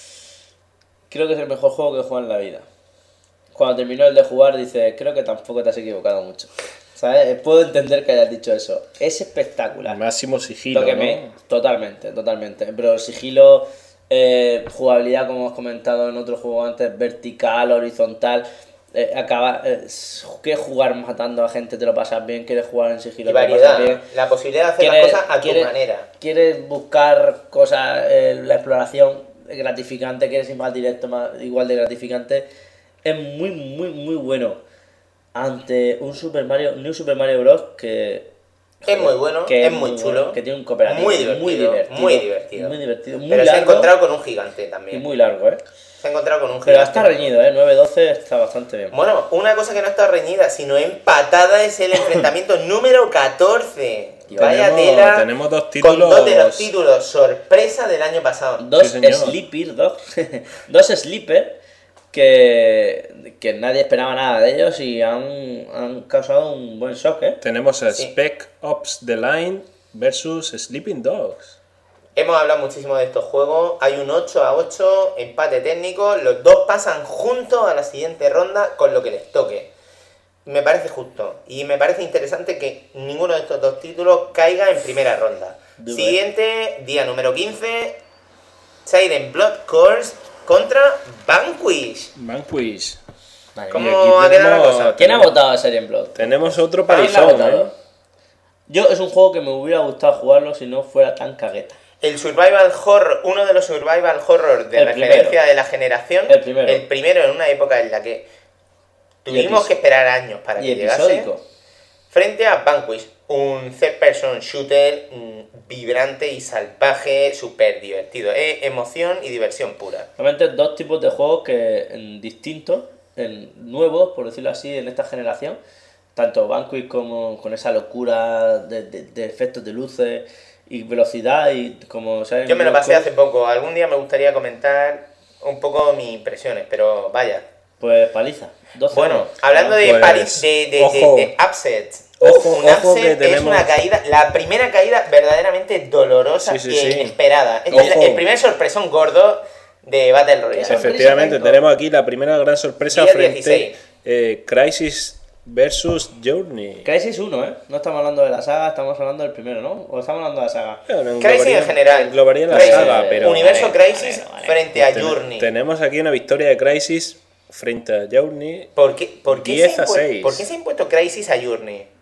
Speaker 4: Creo que es el mejor juego que he jugado en la vida. Cuando terminó el de jugar, dice: creo que tampoco te has equivocado mucho. ¿Sabes? Puedo entender que hayas dicho eso. Es espectacular.
Speaker 5: Máximo sigilo,
Speaker 4: Lo que
Speaker 5: ¿no?
Speaker 4: me... Totalmente, totalmente. Pero sigilo, eh, jugabilidad, como hemos comentado en otro juego antes, vertical, horizontal. Eh, acaba, eh, quieres jugar matando a gente, te lo pasas bien. Quieres jugar en sigilo,
Speaker 3: Y
Speaker 4: te lo
Speaker 3: variedad,
Speaker 4: pasas bien.
Speaker 3: la posibilidad de hacer las
Speaker 4: Quieres-
Speaker 3: cosas a tu
Speaker 4: quieres-
Speaker 3: manera.
Speaker 4: Quieres buscar cosas, eh, la exploración gratificante, quieres ir más directo, más, igual de gratificante. Es muy, muy, muy bueno. Ante un Super Mario, New Super Mario Bros. que
Speaker 3: Es muy bueno,
Speaker 4: que
Speaker 3: es muy
Speaker 4: bueno,
Speaker 3: chulo,
Speaker 4: que tiene un cooperativo
Speaker 3: muy divertido,
Speaker 4: muy divertido,
Speaker 3: muy divertido.
Speaker 4: muy divertido, muy
Speaker 3: Pero se ha
Speaker 4: largo
Speaker 3: encontrado con un gigante
Speaker 4: y
Speaker 3: también.
Speaker 4: muy largo, ¿eh?
Speaker 3: Se ha encontrado con un
Speaker 4: Pero
Speaker 3: gigante.
Speaker 4: está reñido, ¿eh? nueve doce está bastante bien.
Speaker 3: Bueno, una cosa que no está reñida, sino empatada es el enfrentamiento número catorce.
Speaker 4: Y
Speaker 3: Vaya
Speaker 5: tenemos-
Speaker 3: tela.
Speaker 5: tenemos dos
Speaker 3: Con
Speaker 5: títulos-
Speaker 3: dos de los títulos sorpresa del año pasado.
Speaker 4: Dos
Speaker 5: Sí, señor.
Speaker 4: Sleeper, dos, dos Sleeper que, que nadie esperaba nada de ellos y han, han causado un buen shock, ¿eh?
Speaker 5: Tenemos a
Speaker 3: Sí.
Speaker 5: Spec Ops The Line versus Sleeping Dogs.
Speaker 3: Hemos hablado muchísimo de estos juegos. Hay un ocho a ocho, empate técnico. Los dos pasan juntos a la siguiente ronda con lo que les toque. Me parece justo. Y me parece interesante que ninguno de estos dos títulos caiga en primera ronda.
Speaker 4: Duro, ¿eh?
Speaker 3: Siguiente, día número quince. Siren Blood Course contra Vanquish.
Speaker 5: Vanquish.
Speaker 4: Madre
Speaker 3: ¿Cómo
Speaker 4: mía.
Speaker 5: aquí
Speaker 3: ha quedado la
Speaker 5: tenemos-
Speaker 3: cosa?
Speaker 4: ¿Quién ha votado a Serial Blood?
Speaker 5: Tenemos otro
Speaker 4: ¿Quién la ha
Speaker 5: palizón,
Speaker 4: votado?
Speaker 5: ¿eh?
Speaker 4: Yo es un juego que me hubiera gustado jugarlo si no fuera tan cagueta.
Speaker 3: El Survival Horror, uno de los Survival Horror de
Speaker 4: El
Speaker 3: referencia
Speaker 4: primero.
Speaker 3: de la generación.
Speaker 4: El primero.
Speaker 3: El primero en una época en la que tuvimos
Speaker 4: epi-
Speaker 3: que esperar años para
Speaker 4: Y
Speaker 3: que llegase.
Speaker 4: episódico.
Speaker 3: Frente a Vanquish, un third person shooter mm, vibrante y salvaje, súper divertido. Es emoción y diversión pura.
Speaker 4: Realmente dos tipos de juegos que en distintos, en nuevos, por decirlo así, en esta generación. Tanto Vanquish como con esa locura de, de- de efectos de luces y velocidad y como ¿sabes?
Speaker 3: Yo me lo pasé
Speaker 4: Blood
Speaker 3: hace poco. Algún día me gustaría comentar un poco mis impresiones, pero vaya.
Speaker 4: Pues paliza. doce
Speaker 3: Bueno,
Speaker 4: uno.
Speaker 3: hablando de,
Speaker 5: Pues,
Speaker 3: París, de, de, de-
Speaker 5: ojo.
Speaker 3: de upsets.
Speaker 5: Ojo,
Speaker 3: un
Speaker 5: ojo
Speaker 3: upset
Speaker 5: que
Speaker 3: es
Speaker 5: tenemos-
Speaker 3: una caída, la primera caída verdaderamente dolorosa
Speaker 5: Sí, sí,
Speaker 3: e
Speaker 5: sí.
Speaker 3: inesperada. Es
Speaker 5: Ojo.
Speaker 3: el, el primer sorpresón gordo de Battle Royale.
Speaker 4: Sorpresa,
Speaker 5: Efectivamente,
Speaker 4: exacto.
Speaker 5: tenemos aquí la primera gran sorpresa
Speaker 3: Día
Speaker 5: frente
Speaker 3: dieciséis.
Speaker 5: eh, Crysis versus Journey.
Speaker 4: Crysis uno, ¿eh? No estamos hablando de la saga, estamos hablando del primero, ¿no? O estamos hablando de la saga.
Speaker 5: Bueno,
Speaker 3: Crysis
Speaker 5: englobaría-
Speaker 3: en general.
Speaker 5: Englobaría la
Speaker 3: Crysis,
Speaker 5: saga, pero...
Speaker 3: Universo
Speaker 4: Vale,
Speaker 3: Crisis
Speaker 4: vale, vale.
Speaker 3: frente a
Speaker 5: ten-
Speaker 3: Journey.
Speaker 5: Tenemos aquí una victoria de Crysis frente a Journey.
Speaker 3: ¿Por qué, por qué
Speaker 5: diez
Speaker 3: se ha
Speaker 5: a
Speaker 3: impu-
Speaker 5: seis.
Speaker 3: ¿Por qué se ha impuesto Crisis a Journey?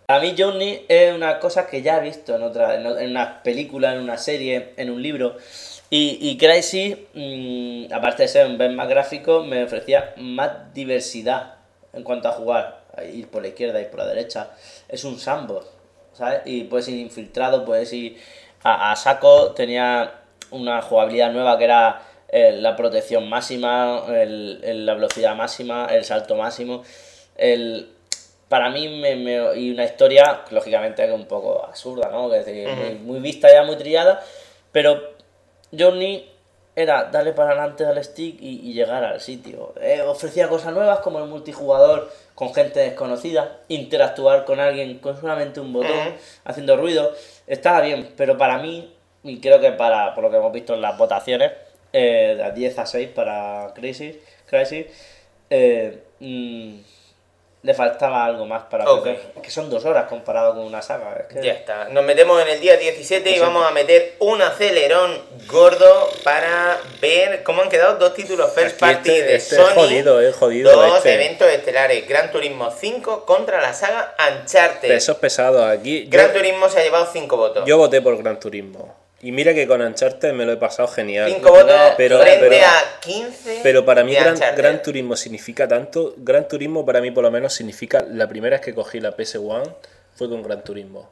Speaker 4: A mí Journey es una cosa que ya he visto en otra, en, en una película, en una serie, en un libro. Y, y Crysis, mmm, aparte de ser un Ben más gráfico, me ofrecía más diversidad en cuanto a jugar. Ir por la izquierda, ir por la derecha. Es un sandbox, ¿sabes? Y puedes ir infiltrado, puedes ir a, a saco. Tenía una jugabilidad nueva que era eh, la protección máxima, el, el, la velocidad máxima, el salto máximo. El... Para mí, me, me, y una historia, lógicamente, un poco absurda, ¿no? Es decir, uh-huh. muy, muy vista ya, muy trillada, pero Journey era darle para adelante al stick y, y llegar al sitio. Eh, ofrecía cosas nuevas como el multijugador con gente desconocida, interactuar con alguien con solamente un botón, uh-huh. haciendo ruido. Estaba bien, pero para mí, y creo que para por lo que hemos visto en las votaciones, eh, de diez a seis para Crysis, Crysis eh, mmm, le faltaba algo más para
Speaker 3: okay.
Speaker 4: poder. Es que son dos horas comparado con una saga. Es que...
Speaker 3: Ya está. Nos metemos en el día diecisiete y vamos a meter un acelerón gordo para ver cómo han quedado dos títulos first party
Speaker 5: este,
Speaker 3: de
Speaker 5: este
Speaker 3: Sony.
Speaker 5: Es jodido, es jodido.
Speaker 3: Dos
Speaker 5: este.
Speaker 3: eventos estelares. Gran Turismo cinco contra la saga Uncharted.
Speaker 5: Pesos pesados aquí.
Speaker 3: Gran
Speaker 5: yo,
Speaker 3: Turismo se ha llevado cinco votos.
Speaker 5: Yo voté por Gran Turismo. Y mira que con Uncharted me lo he pasado genial.
Speaker 3: cinco votos
Speaker 5: pero,
Speaker 3: frente
Speaker 5: pero,
Speaker 3: a quince.
Speaker 5: Pero para mí Gran,
Speaker 3: Uncharted.
Speaker 5: Gran Turismo significa tanto. Gran Turismo para mí por lo menos significa. La primera vez que cogí la P S uno fue con Gran Turismo.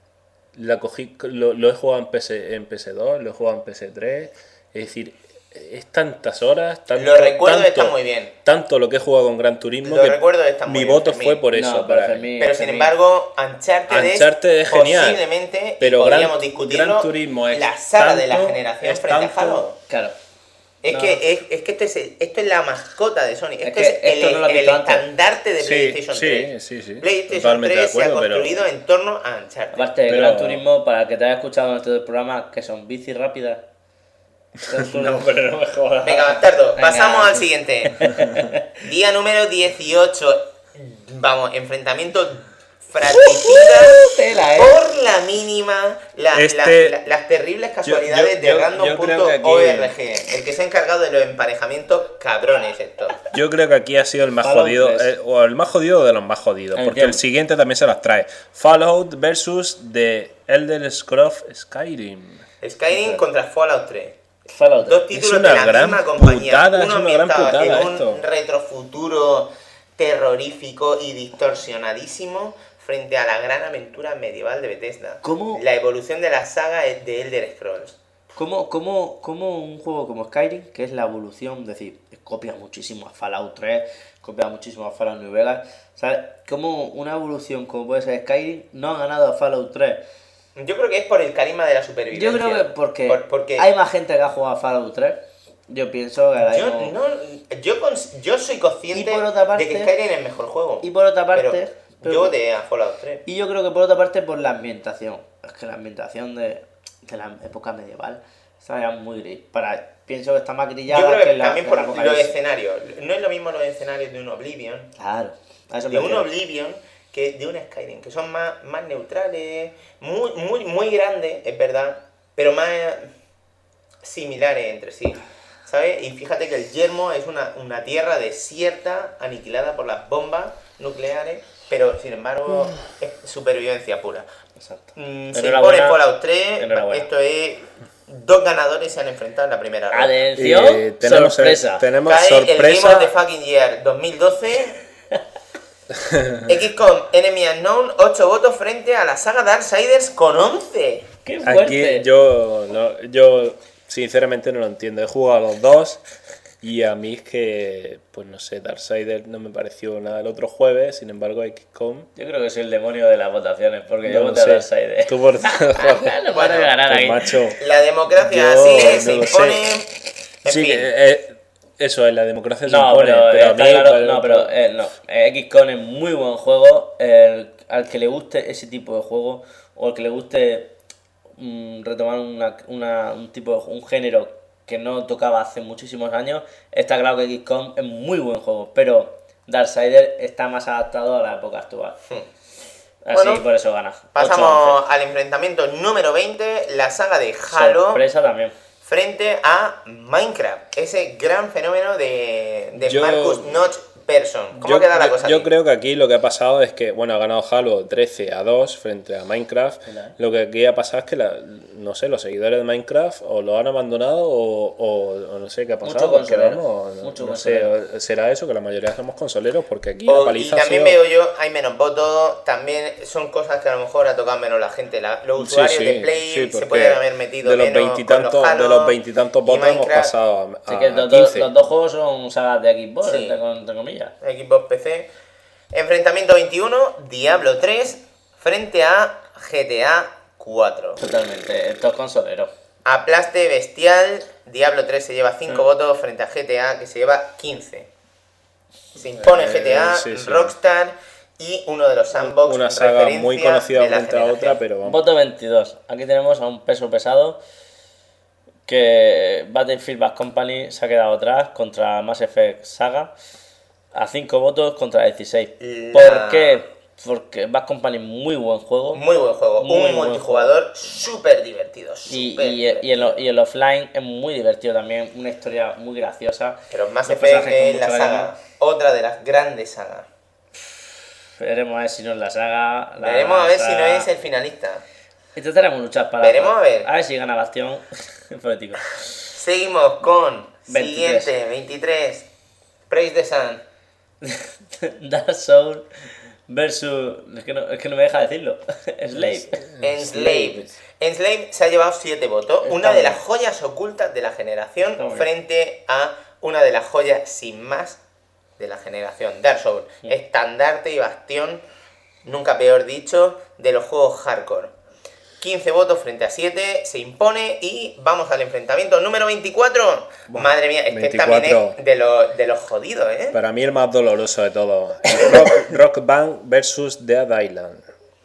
Speaker 5: La cogí, lo, lo he jugado en, P S, en P S dos, lo he jugado en P S tres. Es decir, es tantas horas. Tanto,
Speaker 3: Los recuerdos
Speaker 5: tanto,
Speaker 3: están muy bien.
Speaker 5: Tanto lo que he jugado con Gran Turismo.
Speaker 3: Los
Speaker 5: que
Speaker 3: recuerdos están muy
Speaker 5: mi
Speaker 3: bien.
Speaker 5: voto fue por eso.
Speaker 4: No,
Speaker 5: para
Speaker 4: pero,
Speaker 5: mí.
Speaker 3: Pero sin embargo, Uncharted,
Speaker 5: Uncharted es, es genial.
Speaker 3: Posiblemente,
Speaker 5: pero
Speaker 3: podríamos
Speaker 5: Gran,
Speaker 3: discutirlo,
Speaker 5: Gran Turismo es
Speaker 3: la saga
Speaker 5: tanto,
Speaker 3: de la generación
Speaker 5: es
Speaker 3: frente
Speaker 5: tanto,
Speaker 3: a Halo.
Speaker 4: Claro.
Speaker 3: Es,
Speaker 4: No.
Speaker 3: que, es, es que esto es, esto es la mascota de Sony. Esto
Speaker 4: que
Speaker 3: es el,
Speaker 4: esto no lo has
Speaker 3: el
Speaker 4: visto antes.
Speaker 3: estandarte de
Speaker 5: Sí,
Speaker 3: PlayStation
Speaker 5: sí,
Speaker 3: tres.
Speaker 5: sí, sí.
Speaker 3: PlayStation
Speaker 5: Totalmente
Speaker 3: tres
Speaker 5: de acuerdo,
Speaker 3: se ha
Speaker 5: pero-
Speaker 3: construido en torno a Uncharted.
Speaker 4: Aparte de
Speaker 5: Pero-
Speaker 4: Gran Turismo, para el que te haya escuchado en este programa, que son bici rápidas.
Speaker 5: No, pero no me jodas.
Speaker 3: Venga, bastardo,
Speaker 4: Venga.
Speaker 3: pasamos al siguiente. Día número dieciocho. Vamos, enfrentamiento fratricida
Speaker 4: Tela, ¿eh?
Speaker 3: por la mínima, la-
Speaker 5: Este-
Speaker 3: la- la- las terribles casualidades
Speaker 5: yo-
Speaker 3: de
Speaker 5: yo-
Speaker 3: random
Speaker 5: yo
Speaker 3: punto
Speaker 5: creo que aquí-
Speaker 3: org, el que se ha encargado de los emparejamientos cabrones estos.
Speaker 5: Yo creo que aquí ha sido el más
Speaker 4: Fallout
Speaker 5: jodido,
Speaker 4: tres.
Speaker 5: eh, o el más jodido de los más jodidos,
Speaker 4: En
Speaker 5: porque
Speaker 4: tiempo.
Speaker 5: el siguiente también se las trae. Fallout versus The Elder Scrolls Skyrim.
Speaker 3: Skyrim contra Fallout tres.
Speaker 4: Fallout.
Speaker 3: Dos títulos
Speaker 5: una
Speaker 3: de la
Speaker 5: gran
Speaker 3: misma compañía.
Speaker 5: putada, es
Speaker 3: Uno
Speaker 5: una gran
Speaker 3: ambientado
Speaker 5: putada
Speaker 3: en un
Speaker 5: esto.
Speaker 3: retrofuturo terrorífico y distorsionadísimo frente a la gran aventura medieval de Bethesda.
Speaker 4: ¿Cómo?
Speaker 3: La evolución de la saga es de Elder Scrolls.
Speaker 4: ¿Cómo, cómo, cómo un juego como Skyrim, que es la evolución, es decir, copia muchísimo a Fallout tres, copia muchísimo a Fallout New Vegas, ¿sabes? ¿Cómo una evolución como puede ser Skyrim no ha ganado a Fallout tres?
Speaker 3: Yo creo que es por el carisma de la supervivencia.
Speaker 4: Yo creo que porque,
Speaker 3: Por- porque
Speaker 4: hay más gente que ha jugado a Fallout tres. Yo pienso que ahora
Speaker 3: yo,
Speaker 4: mismo-
Speaker 3: no, yo, cons- yo soy consciente
Speaker 4: Y por otra parte-
Speaker 3: de que Skyrim es el mejor juego.
Speaker 4: Y por otra parte...
Speaker 3: pero
Speaker 4: pero-
Speaker 3: yo voté a Fallout tres.
Speaker 4: Y yo creo que por otra parte por la ambientación. Es que la ambientación de, de la época medieval está ya muy gris. Para, pienso que está más grillada
Speaker 3: Yo creo que
Speaker 4: la,
Speaker 3: también
Speaker 4: que
Speaker 3: por
Speaker 4: la
Speaker 3: los
Speaker 4: Apocalipsis.
Speaker 3: escenarios. No es lo mismo los escenarios de un Oblivion,
Speaker 4: Claro. A eso me
Speaker 3: de un
Speaker 4: refiero.
Speaker 3: Oblivion que de un Skyrim, que son más, más neutrales, muy, muy, muy grandes, es verdad, pero más similares entre sí. ¿Sabes? Y fíjate que el Yermo es una, una tierra desierta, aniquilada por las bombas nucleares, pero sin embargo es supervivencia pura.
Speaker 4: Exacto.
Speaker 3: Mm, se
Speaker 4: Enhorabuena.
Speaker 3: impone Fallout tres,
Speaker 4: Enhorabuena.
Speaker 3: esto es... Dos ganadores se han enfrentado en la primera ronda.
Speaker 4: Atención,
Speaker 5: Eh, tenemos,
Speaker 4: sorpresa.
Speaker 5: tenemos
Speaker 3: Cae el Game
Speaker 5: sorpresa.
Speaker 3: of the Fucking Year dos mil doce. X COM Enemy Unknown, ocho votos frente a la saga Darksiders con once.
Speaker 4: ¡Qué fuerte!
Speaker 5: Aquí yo, no, yo sinceramente no lo entiendo. He jugado a los dos y a mí es que, pues no sé, Darksiders no me pareció nada el otro jueves, sin embargo X COM...
Speaker 4: Yo creo que soy el demonio de las votaciones, porque yo
Speaker 5: No lo
Speaker 4: voté a
Speaker 5: sé.
Speaker 4: Darksiders.
Speaker 5: Tú por...
Speaker 4: No
Speaker 3: Bueno,
Speaker 4: puedo ganar
Speaker 5: Pues,
Speaker 4: aquí.
Speaker 5: macho,
Speaker 3: La democracia
Speaker 5: Yo
Speaker 3: sigue,
Speaker 5: no
Speaker 3: se
Speaker 5: lo
Speaker 3: impone. En
Speaker 5: sí,
Speaker 3: fin.
Speaker 5: que, eh, eso es, la democracia se
Speaker 4: No,
Speaker 5: impone,
Speaker 4: pero,
Speaker 5: pero a
Speaker 4: está
Speaker 5: mí...
Speaker 4: claro-
Speaker 5: pues,
Speaker 4: no, pero eh, no. Eh, X COM es muy buen juego. El- al que le guste ese tipo de juego, o al que le guste mm, retomar una, una- un tipo de, un género que no tocaba hace muchísimos años, está claro que X COM es muy buen juego, pero Darksiders está más adaptado a la época actual. Así
Speaker 3: Bueno,
Speaker 4: por eso gana.
Speaker 3: Pasamos al enfrentamiento número veinte, la saga de Halo
Speaker 4: Sorpresa también.
Speaker 3: frente a Minecraft, ese gran fenómeno de, de
Speaker 5: Yo-
Speaker 3: Marcus Notch person. ¿Cómo
Speaker 5: Yo,
Speaker 3: queda la
Speaker 5: yo-
Speaker 3: cosa
Speaker 5: yo
Speaker 3: aquí?
Speaker 5: creo que aquí lo que ha pasado es que, bueno, ha ganado Halo trece a dos frente a Minecraft. Lo que aquí ha pasado es que, la, no sé, los seguidores de Minecraft o lo han abandonado o, o- o no sé qué ha
Speaker 4: Mucho
Speaker 5: pasado. porque,
Speaker 4: consolero,
Speaker 5: vamos, no,
Speaker 4: mucho
Speaker 5: no sé,
Speaker 4: consolero.
Speaker 5: será eso, que la mayoría somos consoleros, porque aquí
Speaker 3: O-
Speaker 5: la
Speaker 3: y
Speaker 5: paliza ha
Speaker 3: también
Speaker 5: sido-
Speaker 3: veo yo, hay menos votos, también son cosas que a lo mejor ha tocado menos la gente. La- los
Speaker 5: Sí,
Speaker 3: usuarios
Speaker 5: sí,
Speaker 3: de Play
Speaker 5: sí,
Speaker 3: se
Speaker 5: porque
Speaker 3: pueden haber metido
Speaker 5: de los
Speaker 3: menos
Speaker 5: veintitantos
Speaker 3: con los Halo
Speaker 5: de los veintitantos
Speaker 3: y
Speaker 5: votos hemos
Speaker 3: Minecraft.
Speaker 5: pasado a, a
Speaker 4: Así que los, dos-
Speaker 5: quince.
Speaker 4: los dos juegos son sagas de Xbox,
Speaker 3: Sí.
Speaker 4: entre, entre comillas.
Speaker 3: Xbox P C. Enfrentamiento veintiuno, Diablo tres frente a G T A cuatro.
Speaker 4: Totalmente, estos consoleros.
Speaker 3: Aplaste bestial, Diablo tres se lleva cinco
Speaker 4: Mm.
Speaker 3: votos frente a G T A que se lleva quince. Se impone
Speaker 5: Eh,
Speaker 3: G T A,
Speaker 5: sí, sí.
Speaker 3: Rockstar y uno de los sandbox
Speaker 5: Una saga
Speaker 3: referencia
Speaker 5: muy conocida
Speaker 3: de la
Speaker 5: frente a
Speaker 3: generación.
Speaker 5: otra, pero vamos.
Speaker 4: Voto veintidós. Aquí tenemos a un peso pesado que Battlefield Bad Company se ha quedado atrás contra Mass Effect Saga a cinco votos contra dieciséis.
Speaker 3: La-
Speaker 4: ¿Por qué? Porque Bad Company es muy buen juego.
Speaker 3: Muy buen juego,
Speaker 4: Muy
Speaker 3: un
Speaker 4: buen
Speaker 3: multijugador súper divertido.
Speaker 4: Y,
Speaker 3: súper
Speaker 4: y, y, el, y el offline es muy divertido también, una historia muy graciosa.
Speaker 3: Pero Mass
Speaker 4: Los
Speaker 3: Effect
Speaker 4: personajes con
Speaker 3: es la
Speaker 4: mucho
Speaker 3: saga,
Speaker 4: carisma.
Speaker 3: otra de las grandes sagas.
Speaker 4: Veremos a ver si no es la saga. la
Speaker 3: Veremos a ver si no
Speaker 4: saga.
Speaker 3: es el finalista.
Speaker 4: Intentaremos luchar para.
Speaker 3: Veremos a ver.
Speaker 4: A ver si gana Bastión. Político.
Speaker 3: Seguimos con
Speaker 4: veintitrés.
Speaker 3: siguiente, veintitrés. Praise the Sun.
Speaker 4: Dark Souls versus. Es que, no, es que no me deja decirlo. Slave.
Speaker 3: Enslaved. Enslaved se ha llevado siete votos.
Speaker 4: Está
Speaker 3: Una de
Speaker 4: bien.
Speaker 3: las joyas ocultas de la generación
Speaker 4: Está bien.
Speaker 3: frente a una de las joyas sin más de la generación. Dark Souls. Estandarte y bastión, nunca peor dicho, de los juegos hardcore. quince votos frente a siete, se impone y vamos al enfrentamiento número veinticuatro. Madre mía, este también
Speaker 5: veinticuatro.
Speaker 3: es de los, de los jodidos, ¿eh?
Speaker 5: Para mí el más doloroso de todos. El Rock, Rock Band versus Dead Island.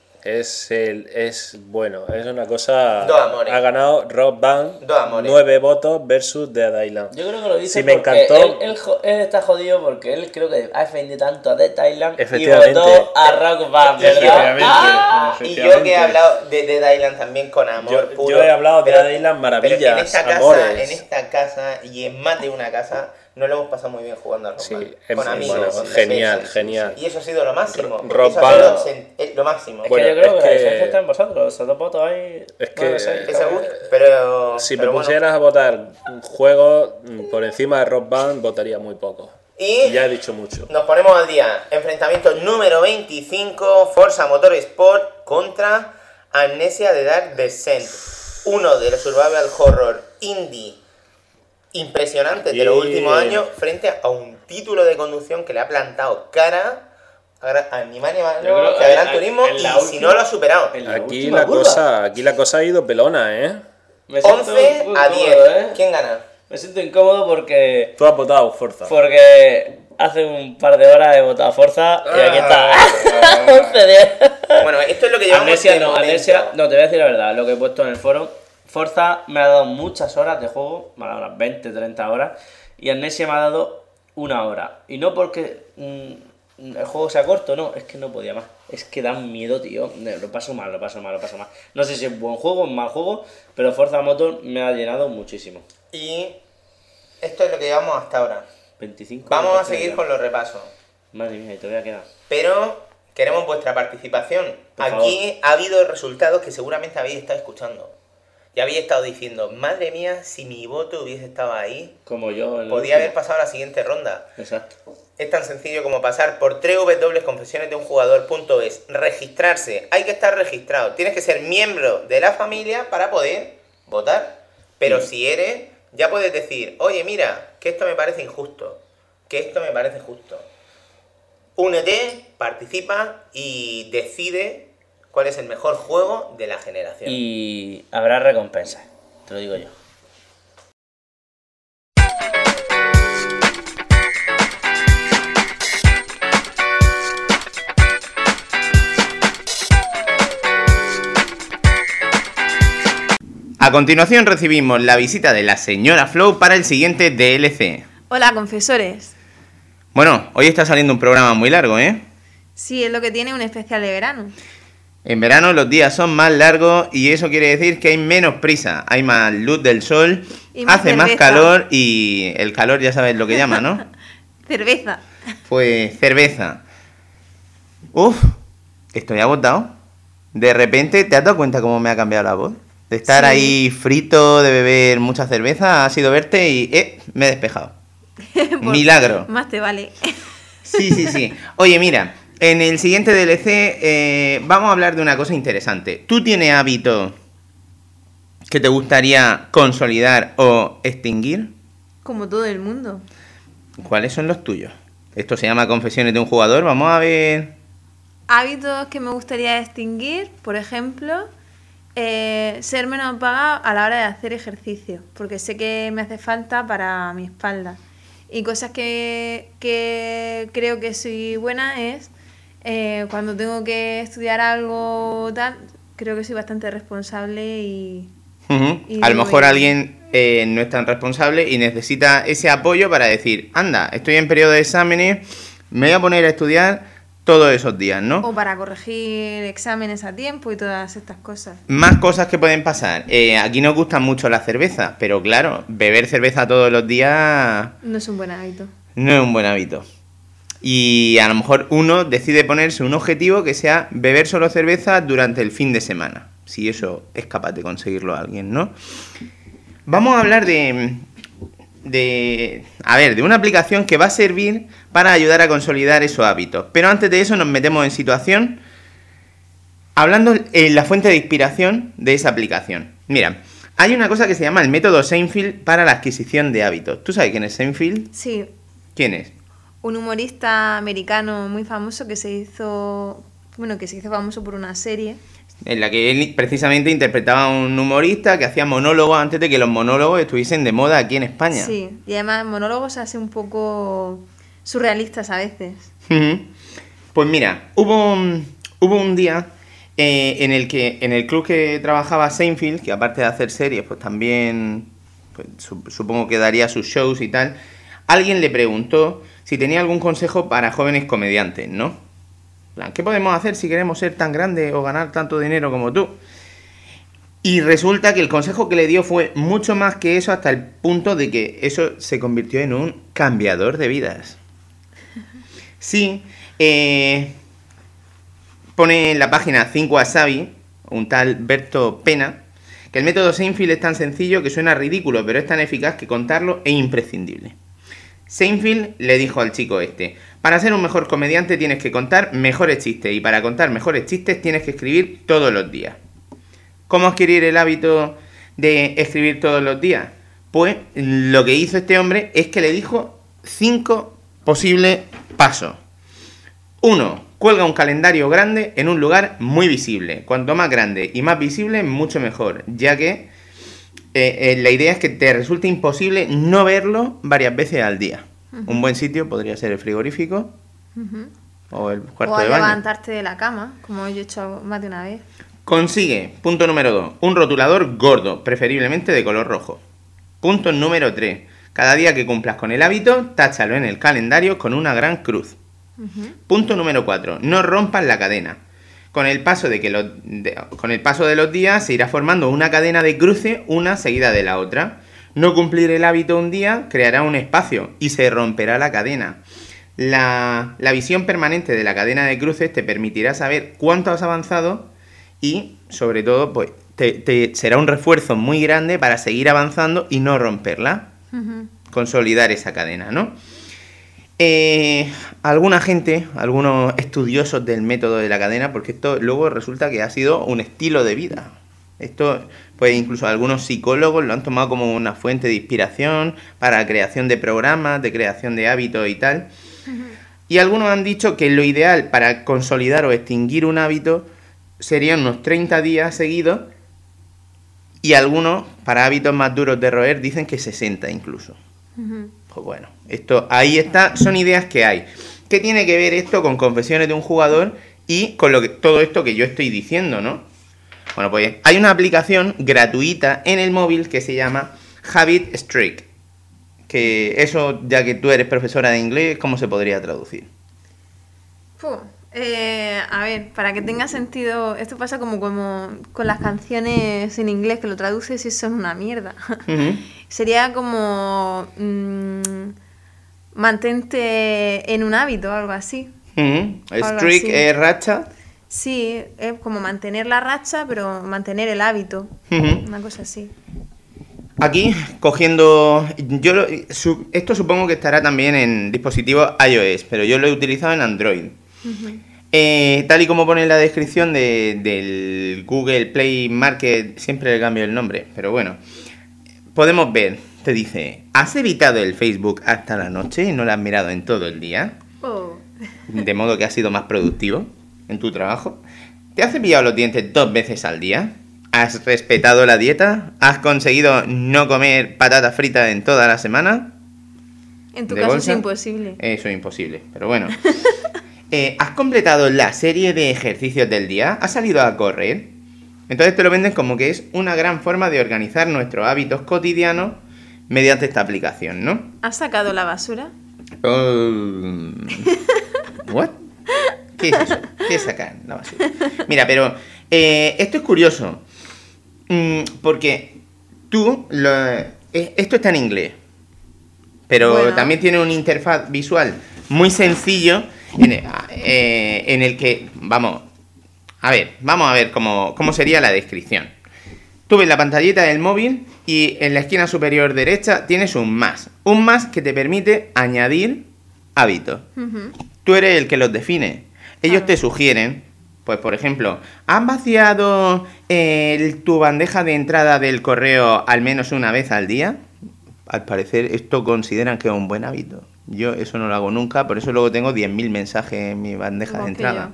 Speaker 5: Es el es bueno, es una cosa.
Speaker 3: Dos amores.
Speaker 5: Ha ganado Rock Band
Speaker 3: Dos amores.
Speaker 5: nueve votos versus Dead Island.
Speaker 4: Yo creo que lo dice
Speaker 5: Sí, me
Speaker 4: porque
Speaker 5: encantó.
Speaker 4: Él, él jo- él está jodido porque él creo que ha defendido tanto a Dead Island y
Speaker 5: Efectivamente.
Speaker 4: votó a Rock Band, ¿verdad?
Speaker 5: Efectivamente.
Speaker 4: ¡Ah!
Speaker 3: Y yo que he hablado de Dead Island también con amor
Speaker 5: Yo-
Speaker 3: puro.
Speaker 5: yo he hablado de
Speaker 3: pero-
Speaker 5: Dead Island
Speaker 3: pero
Speaker 5: maravillas,
Speaker 3: en esta casa,
Speaker 5: amores.
Speaker 3: en esta casa y en más de una casa nos lo hemos pasado muy bien jugando al Rock
Speaker 5: Sí,
Speaker 3: Band,
Speaker 5: es
Speaker 3: con
Speaker 5: muy
Speaker 3: amigos.
Speaker 5: bueno,
Speaker 3: sí,
Speaker 5: genial,
Speaker 3: sí, sí,
Speaker 5: genial.
Speaker 3: sí. Y eso ha sido lo máximo.
Speaker 5: Ro- Rock
Speaker 3: Eso ha sido
Speaker 5: Band-
Speaker 3: sen- eh, lo máximo.
Speaker 4: Es
Speaker 5: Bueno,
Speaker 4: que yo creo
Speaker 5: es
Speaker 4: que la
Speaker 5: que-
Speaker 4: diferencia está en vosotros, esos dos votos ahí.
Speaker 5: Es que-
Speaker 4: nueve, seis,
Speaker 3: Ese
Speaker 4: cada
Speaker 3: gusto,
Speaker 4: uno.
Speaker 3: pero,
Speaker 5: Si
Speaker 3: pero
Speaker 5: me
Speaker 3: bueno.
Speaker 5: pusieras a votar juegos mm, por encima de Rock Band, votaría muy poco.
Speaker 3: Y
Speaker 5: Ya he dicho mucho.
Speaker 3: nos ponemos al día. Enfrentamiento número veinticinco, Forza Motorsport contra Amnesia de Dark Descent. Uno de los survival horror indie impresionantes de los
Speaker 5: Y-
Speaker 3: últimos años frente a un título de conducción que le ha plantado cara a, Gra- a ni más ni más
Speaker 4: Yo creo
Speaker 3: que a
Speaker 4: que
Speaker 3: Gran
Speaker 4: en-
Speaker 3: Turismo
Speaker 4: en
Speaker 3: y
Speaker 4: la
Speaker 3: si
Speaker 4: última-
Speaker 3: no lo ha superado.
Speaker 4: en la
Speaker 5: Aquí
Speaker 4: última
Speaker 5: la
Speaker 4: curva.
Speaker 5: cosa, aquí la cosa ha ido pelona, ¿eh?
Speaker 4: Me siento
Speaker 3: once
Speaker 4: muy
Speaker 3: a
Speaker 4: incómodo,
Speaker 3: diez.
Speaker 4: ¿eh?
Speaker 3: ¿Quién gana?
Speaker 4: Me siento incómodo porque.
Speaker 5: Tú has votado Forza.
Speaker 4: Porque hace un par de horas he votado a Forza y aquí está.
Speaker 5: Ah.
Speaker 4: once a diez.
Speaker 3: Bueno, esto es lo que llevamos
Speaker 4: Amnesia
Speaker 3: de
Speaker 4: no,
Speaker 3: momento.
Speaker 4: Amnesia. No, te voy a decir la verdad, lo que he puesto en el foro. Forza me ha dado muchas horas de juego, me ha dado unas veinte, treinta horas. Y Amnesia me ha dado una hora. Y no porque mm, el juego sea corto, no, es que no podía más. Es que da miedo, tío. Lo paso mal, lo paso mal, lo paso mal. No sé si es buen juego o mal juego, pero Forza Motor me ha llenado muchísimo.
Speaker 3: Y esto es lo que llevamos hasta ahora.
Speaker 4: veinticinco.
Speaker 3: Vamos a seguir con los repasos.
Speaker 4: Madre mía, y todavía queda.
Speaker 3: Pero queremos vuestra participación.
Speaker 4: Por
Speaker 3: Aquí ha habido resultados que seguramente habéis estado escuchando. Y habéis estado diciendo, madre mía, si mi voto hubiese estado ahí,
Speaker 4: Como yo. en el
Speaker 3: podía haber
Speaker 4: último.
Speaker 3: pasado a la siguiente ronda.
Speaker 4: Exacto.
Speaker 3: Es tan sencillo como pasar por doble u doble u doble u punto confesiones de un jugador punto es, registrarse. Hay que estar registrado. Tienes que ser miembro de la familia para poder votar. Pero
Speaker 4: Sí.
Speaker 3: si eres, ya puedes decir, oye, mira, que esto me parece injusto. Que esto me parece justo. Únete, participa y decide cuál es el mejor juego de la generación.
Speaker 4: Y habrá recompensas, te lo digo yo.
Speaker 3: A continuación recibimos la visita de la señora Flow para el siguiente D L C.
Speaker 6: Hola, confesores.
Speaker 3: Bueno, hoy está saliendo un programa muy largo, ¿eh?
Speaker 6: Sí, es lo que tiene un especial de verano.
Speaker 3: En verano los días son más largos y eso quiere decir que hay menos prisa, hay más luz del sol,
Speaker 6: Y más
Speaker 3: hace más
Speaker 6: cerveza.
Speaker 3: calor y el calor ya sabes lo que llama, ¿no?
Speaker 6: Cerveza.
Speaker 3: Pues cerveza. Uf, estoy agotado. De repente, ¿te has dado cuenta cómo me ha cambiado la voz? De estar
Speaker 6: Sí.
Speaker 3: ahí frito, de beber mucha cerveza, ha sido verte y eh, me he despejado.
Speaker 6: Por-
Speaker 3: Milagro.
Speaker 6: Más te vale.
Speaker 3: Sí, sí, sí. Oye, mira, en el siguiente D L C eh, vamos a hablar de una cosa interesante. ¿Tú tienes hábitos que te gustaría consolidar o extinguir?
Speaker 6: Como todo el mundo.
Speaker 3: ¿Cuáles son los tuyos? Esto se llama Confesiones de un jugador. Vamos a ver.
Speaker 6: Hábitos que me gustaría extinguir, por ejemplo, eh, ser menos apagado a la hora de hacer ejercicio, porque sé que me hace falta para mi espalda. Y cosas que, que creo que soy buena es eh, cuando tengo que estudiar algo tal, creo que soy bastante responsable y...
Speaker 3: Ujú.
Speaker 6: Y
Speaker 3: A lo
Speaker 6: digo,
Speaker 3: mejor
Speaker 6: y-
Speaker 3: alguien eh, no es tan responsable y necesita ese apoyo para decir, anda, estoy en periodo de exámenes, me voy a poner a estudiar todos esos días, ¿no?
Speaker 6: O para corregir exámenes a tiempo y todas estas cosas.
Speaker 3: Más cosas que pueden pasar. Eh, aquí nos gustan mucho las cervezas, pero claro, beber cerveza todos los días
Speaker 6: No es un buen hábito.
Speaker 3: no es un buen hábito. Y a lo mejor uno decide ponerse un objetivo que sea beber solo cerveza durante el fin de semana. Si eso es capaz de conseguirlo alguien, ¿no? Vamos a hablar de... de a ver, de una aplicación que va a servir para ayudar a consolidar esos hábitos. Pero antes de eso nos metemos en situación hablando en la fuente de inspiración de esa aplicación. Mira, hay una cosa que se llama el método Seinfeld para la adquisición de hábitos. ¿Tú sabes quién es Seinfeld?
Speaker 6: Sí,
Speaker 3: ¿Quién es?
Speaker 6: un humorista americano muy famoso que se hizo, bueno, que se hizo famoso por una serie.
Speaker 3: En la que él precisamente interpretaba a un humorista que hacía monólogos antes de que los monólogos estuviesen de moda aquí en España.
Speaker 6: Sí, y además monólogos hace un poco surrealistas a veces.
Speaker 3: Ujú. Pues mira, hubo un, hubo un día eh, en el que en el club que trabajaba Seinfeld, que aparte de hacer series, pues también pues, su- supongo que daría sus shows y tal, alguien le preguntó si tenía algún consejo para jóvenes comediantes, ¿no? En plan, ¿qué podemos hacer si queremos ser tan grandes o ganar tanto dinero como tú? Y resulta que el consejo que le dio fue mucho más que eso, hasta el punto de que eso se convirtió en un cambiador de vidas. Sí, eh, pone en la página Think Wasabi, un tal Berto Pena, que el método Seinfeld es tan sencillo que suena ridículo, pero es tan eficaz que contarlo es imprescindible. Seinfeld le dijo al chico este, para ser un mejor comediante tienes que contar mejores chistes, y para contar mejores chistes tienes que escribir todos los días. ¿Cómo adquirir el hábito de escribir todos los días? Pues lo que hizo este hombre es que le dijo cinco posibles pasos. Uno, cuelga un calendario grande en un lugar muy visible. Cuanto más grande y más visible, mucho mejor, ya que eh, eh, la idea es que te resulte imposible no verlo varias veces al día. Uh-huh. Un buen sitio podría ser el frigorífico
Speaker 6: Uh-huh.
Speaker 3: o el cuarto
Speaker 6: O al
Speaker 3: de baño.
Speaker 6: levantarte de la cama, como yo he hecho más de una vez.
Speaker 3: Consigue, punto número dos, un rotulador gordo, preferiblemente de color rojo. Punto número tres, cada día que cumplas con el hábito, táchalo en el calendario con una gran cruz. Uh-huh. Punto número cuatro, no rompas la cadena. Con el, paso de que los, de, con el paso de los días se irá formando una cadena de cruces, una seguida de la otra. No cumplir el hábito un día creará un espacio y se romperá la cadena. La, la visión permanente de la cadena de cruces te permitirá saber cuánto has avanzado y, sobre todo, pues te, te será un refuerzo muy grande para seguir avanzando y no romperla. Uh-huh. Consolidar esa cadena, ¿no? Eh, alguna gente, algunos estudiosos del método de la cadena, porque esto luego resulta que ha sido un estilo de vida. Esto, pues incluso algunos psicólogos lo han tomado como una fuente de inspiración para la creación de programas, de creación de hábitos y tal. Uh-huh. Y algunos han dicho que lo ideal para consolidar o extinguir un hábito serían unos treinta días seguidos, y algunos, para hábitos más duros de roer, dicen que sesenta incluso. Uh-huh. Pues bueno, esto ahí está, son ideas que hay. ¿Qué tiene que ver esto con Confesiones de un jugador y con lo que, todo esto que yo estoy diciendo, no? Bueno, pues hay una aplicación gratuita en el móvil que se llama Habit Streak. Que eso, ya que tú eres profesora de inglés, ¿cómo se podría traducir?
Speaker 6: Puh, eh, a ver, para que tenga sentido, esto pasa como, como con las canciones en inglés, que lo traduces y son una mierda. Uh-huh. Sería como... Mmm, mantente en un hábito o algo así.
Speaker 3: Ujú.
Speaker 6: Algo
Speaker 3: Streak
Speaker 6: así.
Speaker 3: es racha.
Speaker 6: Sí, es como mantener la racha, pero mantener el hábito.
Speaker 3: Ujú.
Speaker 6: Una cosa así.
Speaker 3: Aquí, cogiendo... yo lo- su- Esto supongo que estará también en dispositivos iOS, pero yo lo he utilizado en Android. Eh, tal y como pone en la descripción de- del Google Play Market, siempre le cambio el nombre, pero bueno. Podemos ver, te dice, ¿has evitado el Facebook hasta la noche y no lo has mirado en todo el día?
Speaker 6: Oh.
Speaker 3: De modo que has sido más productivo en tu trabajo. ¿Te has cepillado los dientes dos veces al día? ¿Has respetado la dieta? ¿Has conseguido no comer patatas fritas en toda la semana?
Speaker 6: En tu
Speaker 3: ¿De
Speaker 6: caso
Speaker 3: bolsa?
Speaker 6: es imposible.
Speaker 3: Eso es imposible, pero bueno. Eh, ¿Has completado la serie de ejercicios del día? ¿Has salido a correr? Entonces te lo venden como que es una gran forma de organizar nuestros hábitos cotidianos mediante esta aplicación, ¿no?
Speaker 6: ¿Has sacado la basura?
Speaker 3: Oh, ¿What? ¿Qué es eso? ¿Qué es sacar la basura? Mira, pero eh, esto es curioso. Mm, porque tú, lo- eh, esto está en inglés, pero
Speaker 6: Bueno.
Speaker 3: también tiene una interfaz visual muy sencillo en el, eh, en el que, vamos, a ver, vamos a ver cómo, cómo sería la descripción. Tú ves la pantallita del móvil y en la esquina superior derecha tienes un más. Un más que te permite añadir hábitos.
Speaker 6: Ujú.
Speaker 3: Tú eres el que los define. Ellos
Speaker 6: Ah.
Speaker 3: te sugieren, pues por ejemplo, ¿has vaciado eh, el- tu bandeja de entrada del correo al menos una vez al día? Al parecer esto consideran que es un buen hábito. Yo eso no lo hago nunca, por eso luego tengo diez mil mensajes en mi bandeja
Speaker 6: Igual
Speaker 3: de
Speaker 6: que
Speaker 3: entrada.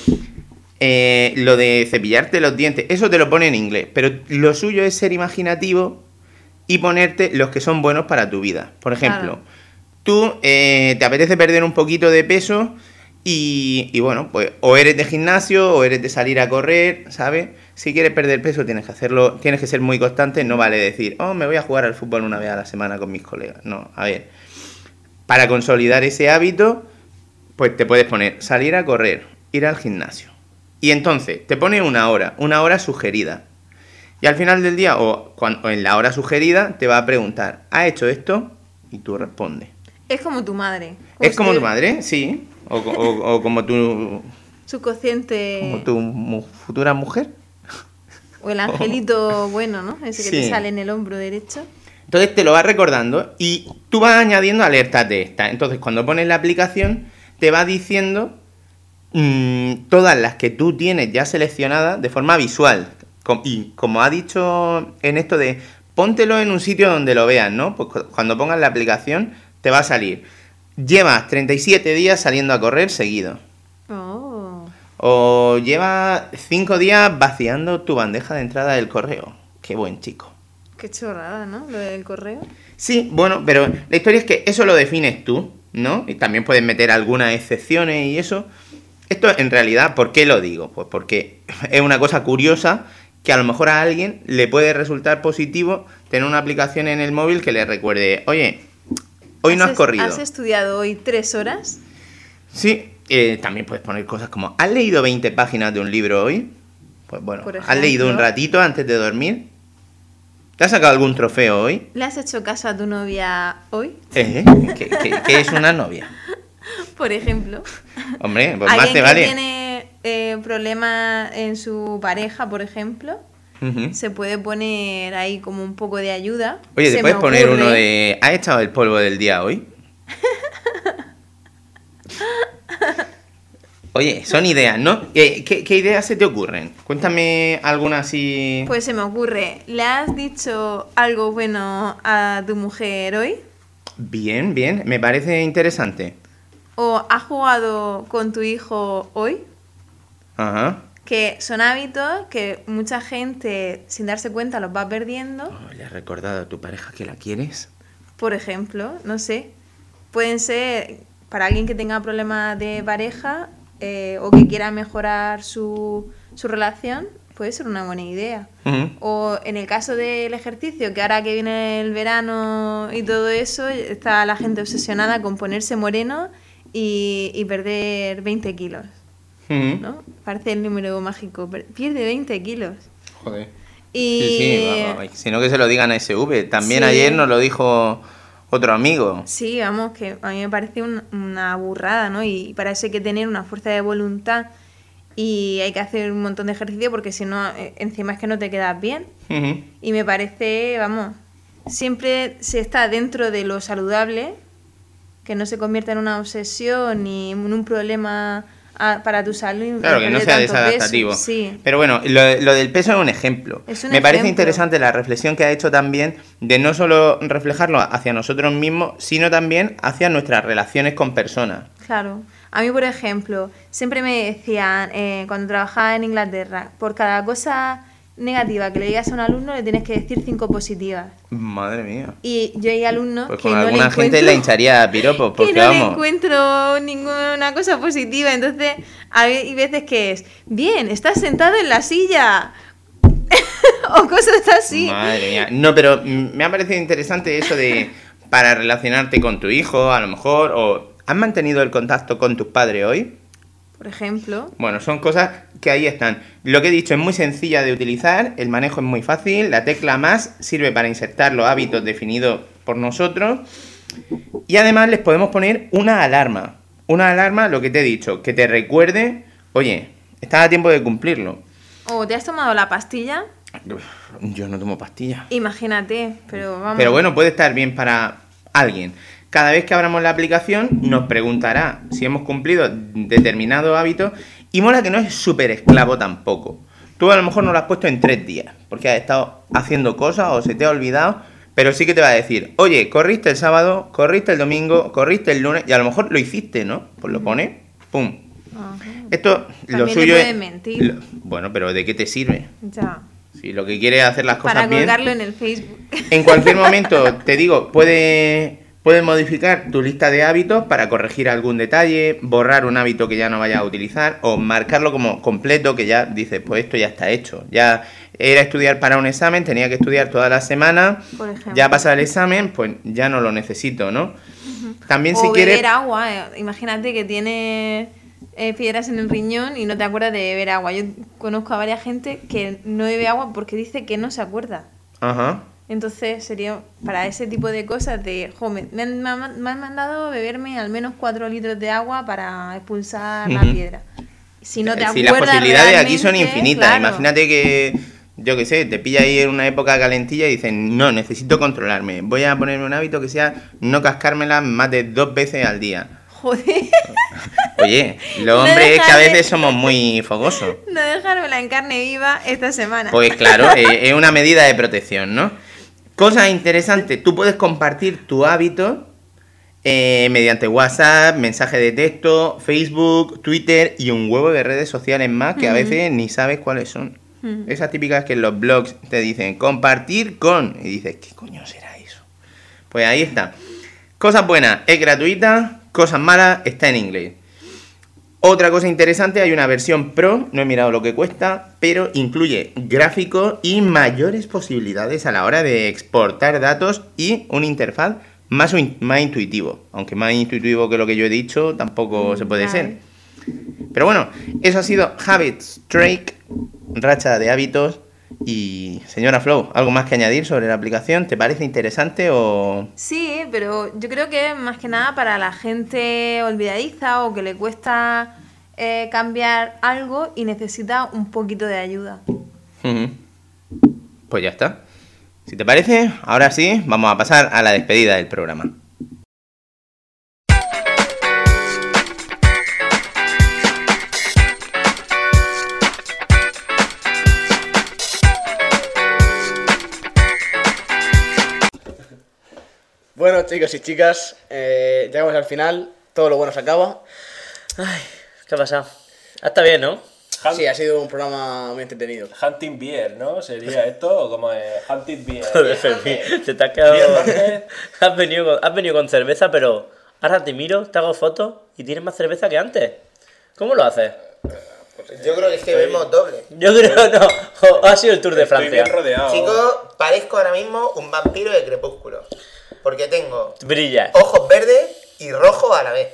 Speaker 3: Eh, lo de cepillarte los dientes, eso te lo pone en inglés, pero lo suyo es ser imaginativo y ponerte los que son buenos para tu vida. Por ejemplo,
Speaker 6: Claro.
Speaker 3: tú eh, te apetece perder un poquito de peso y, y bueno, pues o eres de gimnasio o eres de salir a correr, ¿sabes? Si quieres perder peso tienes que hacerlo, tienes que ser muy constante, no vale decir, oh, me voy a jugar al fútbol una vez a la semana con mis colegas. No, a ver, para consolidar ese hábito, pues te puedes poner salir a correr, ir al gimnasio. Y entonces te pone una hora, una hora sugerida. Y al final del día, o, cuando, o en la hora sugerida, te va a preguntar, ¿has hecho esto? Y tú respondes.
Speaker 6: Es como tu madre.
Speaker 3: ¿Es como
Speaker 6: usted,
Speaker 3: tu madre? Sí. O, o- o como tu,
Speaker 6: Subconsciente.
Speaker 3: como tu mu- futura mujer.
Speaker 6: O el angelito bueno, ¿no? Ese que
Speaker 3: Sí.
Speaker 6: te sale en el hombro derecho.
Speaker 3: Entonces te lo vas recordando y tú vas añadiendo alertas de estas. Entonces cuando pones la aplicación, te va diciendo mm, todas las que tú tienes ya seleccionadas de forma visual. Com- Y como ha dicho en esto de póntelo en un sitio donde lo veas, ¿no? Pues cu- cuando pongas la aplicación te va a salir. Llevas treinta y siete días saliendo a correr seguido.
Speaker 6: Oh.
Speaker 3: O llevas cinco días vaciando tu bandeja de entrada del correo. Qué buen chico.
Speaker 6: Qué chorrada, ¿no? Lo del correo.
Speaker 3: Sí, bueno, pero la historia es que eso lo defines tú, ¿no? Y también puedes meter algunas excepciones y eso. Esto en realidad, ¿por qué lo digo? Pues porque es una cosa curiosa que a lo mejor a alguien le puede resultar positivo tener una aplicación en el móvil que le recuerde, oye, hoy no has
Speaker 6: es-
Speaker 3: corrido.
Speaker 6: ¿Has estudiado hoy tres horas?
Speaker 3: Sí, eh, también puedes poner cosas como, ¿has leído veinte páginas de un libro hoy? Pues bueno,
Speaker 6: Por
Speaker 3: ¿has leído un
Speaker 6: ejemplo.
Speaker 3: ratito antes de dormir? ¿Te has sacado algún trofeo hoy?
Speaker 6: ¿Le has hecho caso a tu novia hoy?
Speaker 3: ¿Eh? ¿Qué, qué- qué es una novia?
Speaker 6: Por ejemplo.
Speaker 3: Hombre, pues más
Speaker 6: Alguien
Speaker 3: te
Speaker 6: que
Speaker 3: vale.
Speaker 6: tiene eh, problemas en su pareja, por ejemplo,
Speaker 3: Ujú.
Speaker 6: se puede poner ahí como un poco de ayuda.
Speaker 3: Oye,
Speaker 6: Se
Speaker 3: ¿te puedes
Speaker 6: me
Speaker 3: poner
Speaker 6: ocurre-
Speaker 3: uno de... ¿Has echado el polvo del día hoy? Oye, son ideas, ¿no? ¿Qué, qué, qué ideas se te ocurren? Cuéntame alguna así...
Speaker 6: Pues se me ocurre, ¿le has dicho algo bueno a tu mujer hoy?
Speaker 3: Bien, bien, me parece interesante.
Speaker 6: ¿O has jugado con tu hijo hoy?
Speaker 3: Ajá.
Speaker 6: Que son hábitos que mucha gente, sin darse cuenta, los va perdiendo.
Speaker 3: Oh, ¿le has recordado a tu pareja que la quieres?
Speaker 6: Por ejemplo, no sé, pueden ser para alguien que tenga problemas de pareja eh, o que quiera mejorar su, su relación, puede ser una buena idea.
Speaker 3: Ujú.
Speaker 6: O en el caso del ejercicio, que ahora que viene el verano y todo eso, está la gente obsesionada con ponerse moreno y, y perder veinte kilos,
Speaker 3: Ujú.
Speaker 6: ¿no? Parece el número mágico, per- pierde veinte kilos.
Speaker 3: Joder.
Speaker 6: Y
Speaker 3: Sí, sí, vamos, sino que se lo digan a S V. También
Speaker 6: Sí.
Speaker 3: ayer nos lo dijo otro amigo.
Speaker 6: Sí, vamos, que a mí me parece un- una burrada, ¿no? Y para eso hay que tener una fuerza de voluntad y hay que hacer un montón de ejercicio porque si no, eh, encima es que no te quedas bien.
Speaker 3: Ujú.
Speaker 6: Y me parece, vamos, siempre se está dentro de lo saludable, que no se convierta en una obsesión ni en un problema a- para tu salud.
Speaker 3: Claro, que no
Speaker 6: perder
Speaker 3: sea
Speaker 6: tanto
Speaker 3: desadaptativo.
Speaker 6: peso. Sí.
Speaker 3: Pero bueno, lo, lo del peso es un ejemplo.
Speaker 6: Es un
Speaker 3: Me parece
Speaker 6: ejemplo.
Speaker 3: interesante la reflexión que ha hecho también de no solo reflejarlo hacia nosotros mismos, sino también hacia nuestras relaciones con personas.
Speaker 6: Claro. A mí, por ejemplo, siempre me decían, eh, cuando trabajaba en Inglaterra, por cada cosa negativa que le digas a un alumno, le tienes que decir cinco positivas.
Speaker 3: Madre mía.
Speaker 6: Y yo hay alumnos
Speaker 3: Pues
Speaker 6: que
Speaker 3: con
Speaker 6: no le
Speaker 3: alguna gente
Speaker 6: encuentro-
Speaker 3: le hincharía a piropos, porque
Speaker 6: que no le
Speaker 3: vamos.
Speaker 6: encuentro ninguna cosa positiva. Entonces, hay veces que es, bien, estás sentado en la silla. O cosas así.
Speaker 3: Madre mía. No, pero mm, me ha parecido interesante eso de para relacionarte con tu hijo, a lo mejor, o ¿has mantenido el contacto con tus padres hoy?
Speaker 6: Por ejemplo.
Speaker 3: Bueno, son cosas que ahí están. Lo que he dicho es muy sencilla de utilizar, el manejo es muy fácil, la tecla más sirve para insertar los hábitos definidos por nosotros y además les podemos poner una alarma. Una alarma, lo que te he dicho, que te recuerde, oye, estás a tiempo de cumplirlo.
Speaker 6: O te has tomado la pastilla,
Speaker 3: Yo no tomo pastillas.
Speaker 6: imagínate, pero vamos.
Speaker 3: Pero bueno, puede estar bien para alguien. Cada vez que abramos la aplicación nos preguntará si hemos cumplido determinado hábito y mola que no es súper esclavo tampoco. Tú a lo mejor no lo has puesto en tres días porque has estado haciendo cosas o se te ha olvidado, pero sí que te va a decir, oye, corriste el sábado, corriste el domingo, corriste el lunes y a lo mejor lo hiciste, ¿no? Pues lo pone, pum.
Speaker 6: Ajá.
Speaker 3: Esto, lo
Speaker 6: También te
Speaker 3: suyo
Speaker 6: puede
Speaker 3: es...
Speaker 6: mentir.
Speaker 3: lo- bueno, pero ¿de qué te sirve?
Speaker 6: Ya.
Speaker 3: Si lo que quiere es hacer las cosas
Speaker 6: Para
Speaker 3: bien...
Speaker 6: colgarlo en el Facebook.
Speaker 3: En cualquier momento, te digo, puedes puedes modificar tu lista de hábitos para corregir algún detalle, borrar un hábito que ya no vayas a utilizar o marcarlo como completo, que ya dices, pues esto ya está hecho. Ya era estudiar para un examen, tenía que estudiar toda la semana,
Speaker 6: Por ejemplo.
Speaker 3: ya pasa el examen, pues ya no lo necesito, ¿no? También
Speaker 6: O
Speaker 3: si
Speaker 6: beber
Speaker 3: quieres...
Speaker 6: agua. eh, Imagínate que tienes eh, piedras en el riñón y no te acuerdas de beber agua. Yo conozco a varias gente que no bebe agua porque dice que no se acuerda.
Speaker 3: Ajá.
Speaker 6: Entonces sería para ese tipo de cosas de, jo, me, me han, me han- me han mandado beberme al menos cuatro litros de agua para expulsar la
Speaker 3: Ujú.
Speaker 6: piedra. Si no te
Speaker 3: Si
Speaker 6: acuerdas
Speaker 3: las posibilidades aquí son
Speaker 6: realmente,
Speaker 3: infinitas.
Speaker 6: claro.
Speaker 3: Imagínate que, yo qué sé, te pilla ahí en una época calentilla y dicen, no, necesito controlarme. Voy a ponerme un hábito que sea no cascármela más de dos veces al día.
Speaker 6: Joder,
Speaker 3: Oye, los
Speaker 6: No
Speaker 3: hombres es que a
Speaker 6: dejarme-
Speaker 3: veces somos muy fogosos.
Speaker 6: no dejármela en carne viva esta semana.
Speaker 3: Pues claro, eh, es una medida de protección, ¿no? Cosa interesante, tú puedes compartir tu hábito eh, mediante WhatsApp, mensaje de texto, Facebook, Twitter y un huevo de redes sociales más que a veces ni sabes cuáles son.
Speaker 6: Ujú.
Speaker 3: Esas típicas que en los blogs te dicen compartir con y dices, ¿qué coño será eso? Pues ahí está. Cosas buenas, es gratuita, cosas malas, está en inglés. Otra cosa interesante, hay una versión Pro, no he mirado lo que cuesta, pero incluye gráficos y mayores posibilidades a la hora de exportar datos y una interfaz más, in- más intuitivo. Aunque más intuitivo que lo que yo he dicho, tampoco se puede
Speaker 6: vale.
Speaker 3: ser. Pero bueno, eso ha sido Habits Track, racha de hábitos. Y señora Flow, ¿algo más que añadir sobre la aplicación? ¿Te parece interesante o...?
Speaker 6: Sí, pero yo creo que más que nada para la gente olvidadiza o que le cuesta eh, cambiar algo y necesita un poquito de ayuda.
Speaker 3: Ujú. Pues ya está. Si te parece, ahora sí, vamos a pasar a la despedida del programa.
Speaker 1: Bueno, chicos y chicas, eh, llegamos al final. Todo lo bueno se acaba.
Speaker 4: Ay, ¿qué ha pasado? Ah, está bien, ¿no?
Speaker 2: Hunt-
Speaker 1: Sí, ha sido un programa muy entretenido.
Speaker 2: Hunting Beer, ¿no? ¿Sería esto? ¿O como es Hunting Beer?
Speaker 4: Joder, Fermín, te te has quedado...
Speaker 2: Bien, Márquez.
Speaker 4: has, venido con, has venido con cerveza, pero ahora te miro, te hago fotos y tienes más cerveza que antes. ¿Cómo lo haces?
Speaker 3: Yo creo que es que vemos doble.
Speaker 4: Yo creo no. Jo, ha sido el Tour de
Speaker 2: Estoy
Speaker 4: Francia.
Speaker 2: bien rodeado.
Speaker 3: Chicos, parezco ahora mismo un vampiro de crepúsculo. Porque tengo
Speaker 4: Brilla.
Speaker 3: ojos verdes y rojos a la vez.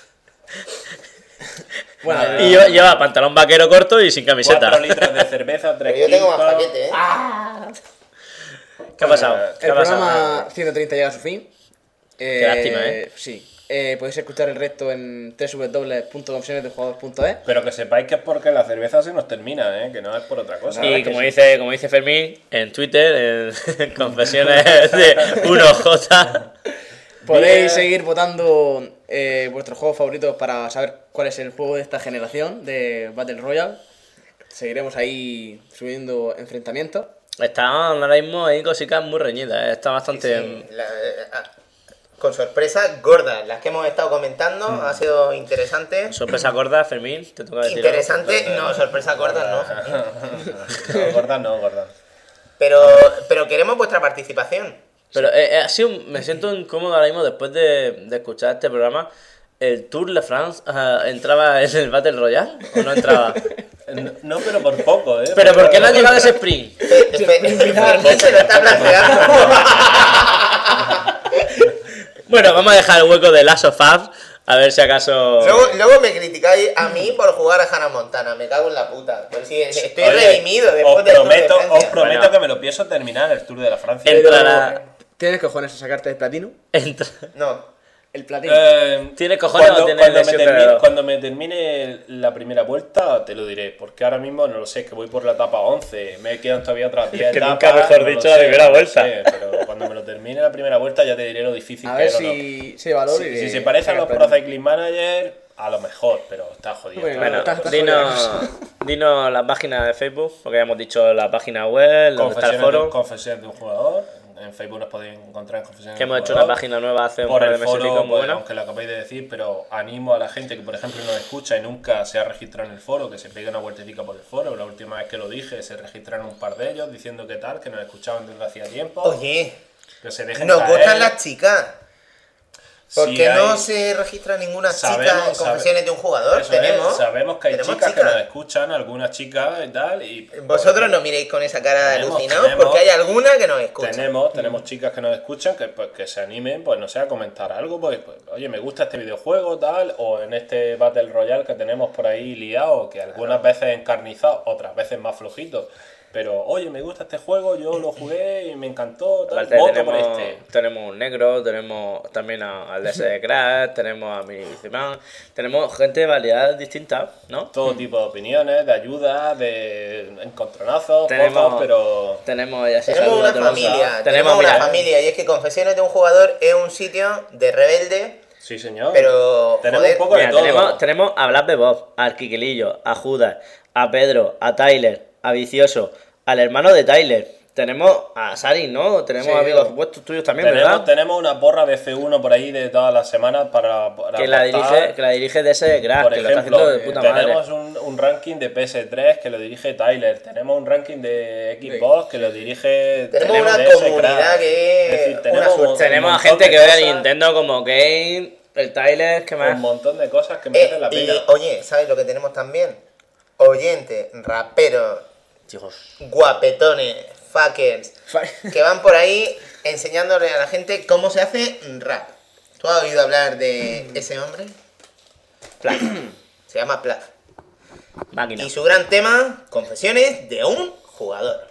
Speaker 1: Bueno,
Speaker 2: Nada.
Speaker 4: Y lleva, lleva pantalón vaquero corto y sin camiseta.
Speaker 2: Cuatro litros de cerveza, tres
Speaker 3: Pero yo tengo más
Speaker 2: quintos.
Speaker 3: paquete, ¿eh?
Speaker 4: ¿Qué ha pasado? ¿Qué
Speaker 1: el
Speaker 4: ha pasado?
Speaker 1: programa ciento treinta llega a su fin. Eh,
Speaker 4: Qué lástima, ¿eh?
Speaker 1: Sí. Eh, podéis escuchar el resto en doble u doble u doble u punto confesiones de jugador punto es.
Speaker 5: Pero que sepáis que es porque la cerveza se nos termina, ¿eh? Que no es por otra cosa.
Speaker 4: Y como dice, como dice Fermín, en Twitter, en confesiones de uno J.
Speaker 1: Podéis
Speaker 5: Bien.
Speaker 1: seguir votando eh, vuestros juegos favoritos para saber cuál es el juego de esta generación de Battle Royale. Seguiremos ahí subiendo enfrentamientos.
Speaker 4: Está ahora mismo hay cositas muy reñidas, ¿eh? Está bastante...
Speaker 3: Sí, la- eh, con sorpresas gordas, las que hemos estado comentando, ha sido interesante.
Speaker 4: Sorpresa gorda, Fermín, te toca decir.
Speaker 3: Interesante, no, sorpresas gordas no.
Speaker 5: No, gorda no, gorda.
Speaker 3: Pero, pero queremos vuestra participación.
Speaker 4: Pero eh, eh, ha sido, me siento incómodo ahora mismo después de, de escuchar este programa. ¿El Tour de France uh, entraba en el Battle Royale o no entraba?
Speaker 5: No, no, pero por poco, ¿eh?
Speaker 4: ¿Pero por qué no ha llegado ese sprint?
Speaker 3: Fe- Fe- Fermín se lo está planteando.
Speaker 4: Bueno, vamos a dejar el hueco de Last of Us, a ver si acaso...
Speaker 3: Luego, luego me criticáis a mí por jugar a Hannah Montana, me cago en la puta. Pues sí, estoy
Speaker 5: Oye,
Speaker 3: redimido después
Speaker 5: os
Speaker 3: del Tour de
Speaker 5: prometo,
Speaker 3: Francia.
Speaker 5: os prometo
Speaker 4: Bueno.
Speaker 5: que me lo pienso terminar el Tour de la Francia.
Speaker 4: El- Entrará-
Speaker 1: ¿Tienes cojones a sacarte el platino?
Speaker 4: Entra-
Speaker 3: No,
Speaker 1: El platino.
Speaker 5: Eh,
Speaker 4: ¿Tiene cojones
Speaker 5: cuando,
Speaker 4: o tiene
Speaker 5: cuando, me
Speaker 4: lesión de
Speaker 5: termine,
Speaker 4: dedo?
Speaker 5: cuando me termine la primera vuelta te lo diré, porque ahora mismo no lo sé, es que voy por la etapa once, me quedan todavía otras diez
Speaker 4: que
Speaker 5: etapas.
Speaker 4: nunca mejor
Speaker 5: no lo
Speaker 4: dicho la
Speaker 5: sé,
Speaker 4: primera
Speaker 5: no lo
Speaker 4: vuelta.
Speaker 5: sé, pero cuando me lo termine la primera vuelta ya te diré lo difícil
Speaker 1: A
Speaker 5: que
Speaker 1: ver
Speaker 5: es o no.
Speaker 1: si se valora
Speaker 5: Si,
Speaker 1: y
Speaker 5: si
Speaker 1: le
Speaker 5: se parece a los
Speaker 1: saca el
Speaker 5: Pro
Speaker 1: platino.
Speaker 5: Cycling Manager, a lo mejor, pero está jodido.
Speaker 1: Bueno,
Speaker 4: Bueno,
Speaker 1: Está- está
Speaker 4: dinos, dinos la página de Facebook, porque ya hemos dicho la página web, donde está el
Speaker 5: Confesiones de,
Speaker 4: foro,
Speaker 5: confesiones de un jugador. En Facebook nos podéis encontrar en Confesiones
Speaker 4: que
Speaker 5: de un
Speaker 4: hemos hecho una
Speaker 5: jugador.
Speaker 4: página nueva hace un
Speaker 5: Por
Speaker 4: par de
Speaker 5: el
Speaker 4: meses y
Speaker 5: foro,
Speaker 4: pico, muy
Speaker 5: pues,
Speaker 4: buena.
Speaker 5: aunque lo acabáis de decir, pero animo a la gente que, por ejemplo, nos escucha y nunca se ha registrado en el foro, que se pegue una vueltecita por el foro. La última vez que lo dije, se registraron un par de ellos diciendo que tal, que nos escuchaban desde hacía tiempo.
Speaker 3: oye,
Speaker 5: Que se dejen
Speaker 3: nos
Speaker 5: caer.
Speaker 3: gustan las chicas. ¿Por
Speaker 5: Sí
Speaker 3: qué no
Speaker 5: hay-
Speaker 3: se registra ninguna chica
Speaker 5: Sabemos-
Speaker 3: en confesiones de un jugador?
Speaker 5: Eso es,
Speaker 3: Tenemos.
Speaker 5: sabemos que hay
Speaker 3: tenemos
Speaker 5: chicas que nos escuchan, algunas chicas y tal. Y
Speaker 3: Vosotros no miréis con esa cara de
Speaker 5: Tenemos-
Speaker 3: alucinados
Speaker 5: tenemos-
Speaker 3: porque hay alguna que nos escucha.
Speaker 5: Tenemos, tenemos chicas que nos escuchan que, pues, que se animen, pues no sé, a comentar algo, pues, pues, oye, me gusta este videojuego, tal, o en este Battle Royale que tenemos por ahí liado, que algunas veces encarnizado, otras veces más flojito. Pero, oye, me gusta este juego, yo lo jugué y me encantó, tal,
Speaker 4: Aparte
Speaker 5: voto
Speaker 4: tenemos,
Speaker 5: por este.
Speaker 4: tenemos un negro, tenemos también a- al D S de Crash, tenemos a mi Zimán, tenemos gente de variedades distintas, ¿no?
Speaker 5: Todo tipo de opiniones, de ayuda, de encontronazos,
Speaker 4: Tenemos-
Speaker 5: pocos, pero...
Speaker 4: Tenemos, ya se
Speaker 3: Tenemos
Speaker 4: saluda,
Speaker 3: una
Speaker 4: tenemos-
Speaker 3: familia, tenemos,
Speaker 4: tenemos,
Speaker 3: una
Speaker 4: mira,
Speaker 3: familia y es que Confesiones de un jugador es un sitio de rebelde,
Speaker 5: Sí, señor.
Speaker 3: pero
Speaker 5: Tenemos
Speaker 3: joder,
Speaker 5: un poco de
Speaker 4: mira,
Speaker 5: todo.
Speaker 4: tenemos, tenemos a Blas de Bob, al Quiquilillo, a Judas, a Pedro, a Tyler, a Vicioso, al hermano de Tyler. Tenemos a Sari, ¿no? Tenemos
Speaker 1: Sí,
Speaker 4: amigos
Speaker 1: yo.
Speaker 4: vuestros tuyos también,
Speaker 5: Tenemos,
Speaker 4: ¿verdad?
Speaker 5: tenemos una porra de F uno por ahí de todas las semanas para, para
Speaker 4: Que la
Speaker 5: aportar.
Speaker 4: dirige, que la dirige D S de Crash,
Speaker 5: Por
Speaker 4: que lo está
Speaker 5: ejemplo,
Speaker 4: haciendo de puta madre.
Speaker 5: tenemos un, un ranking de P S tres que lo dirige Tyler. Tenemos un ranking de Xbox que lo dirige.
Speaker 3: Tenemos una
Speaker 5: D S
Speaker 3: comunidad
Speaker 5: Crash.
Speaker 3: que es
Speaker 5: decir,
Speaker 3: una
Speaker 5: tenemos
Speaker 3: suerte.
Speaker 5: un
Speaker 4: Tenemos a
Speaker 5: montón
Speaker 4: gente
Speaker 5: de
Speaker 4: que ve a
Speaker 5: cosas-
Speaker 4: Nintendo como Game, el Tyler, ¿qué más?
Speaker 5: Un montón de cosas que
Speaker 3: Eh,
Speaker 5: merecen la
Speaker 3: y
Speaker 5: pena.
Speaker 3: oye, ¿sabes lo que tenemos también? Oyentes, raperos,
Speaker 4: Chicos,
Speaker 3: guapetones, fuckers, que van por ahí enseñándole a la gente cómo se hace rap. ¿Tú has oído hablar de ese hombre?
Speaker 4: Plaf,
Speaker 3: Se llama Plaf.
Speaker 4: máquina.
Speaker 3: Y su gran tema, Confesiones de un jugador.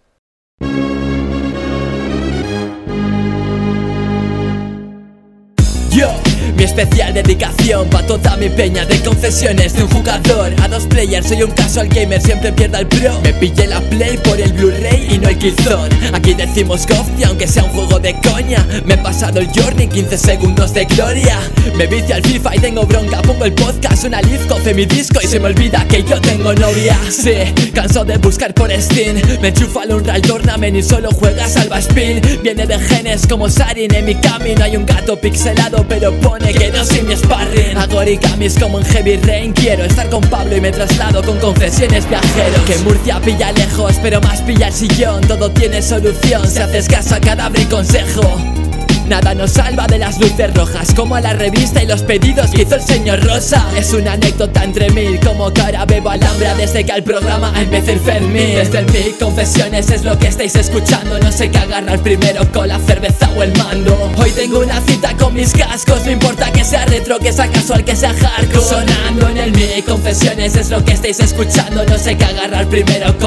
Speaker 7: Yo, mi especial dedicación pa' toda mi peña de confesiones de un jugador a dos players, soy un casual gamer, siempre pierda el pro. Me pillé la play por el Blu-ray y no el Killzone. Aquí decimos Gofty aunque sea un juego de coña. Me he pasado el Journey, quince segundos de gloria. Me vicio al FIFA y tengo bronca, pongo el podcast, una live, coce mi disco y se me olvida que yo tengo novia. Sí, canso de buscar por Steam, me enchufa al Unreal Tournament y solo juega Salva Spin. Viene de genes como Sarin, en mi camino hay un gato pixelado pero pone que no soy mi sparring. Hago origamis como en Heavy Rain, quiero estar con Pablo y me traslado con confesiones viajeros. Que Murcia pilla lejos pero más pilla el sillón, todo tiene solución si haces caso a cadáver y consejo. Nada nos salva de las luces rojas, como a la revista y los pedidos que hizo el señor Rosa. Es una anécdota entre mil, como que ahora bebo alhambra desde que al programa empecé el Fermín. Desde el mic, confesiones es lo que estáis escuchando, no sé qué agarrar primero, con la cerveza o el mando. Hoy tengo una cita con mis cascos, no importa que sea retro, que sea casual, que sea hardcore. Sonando en el mic, confesiones es lo que estáis escuchando, no sé qué agarrar primero, con la cerveza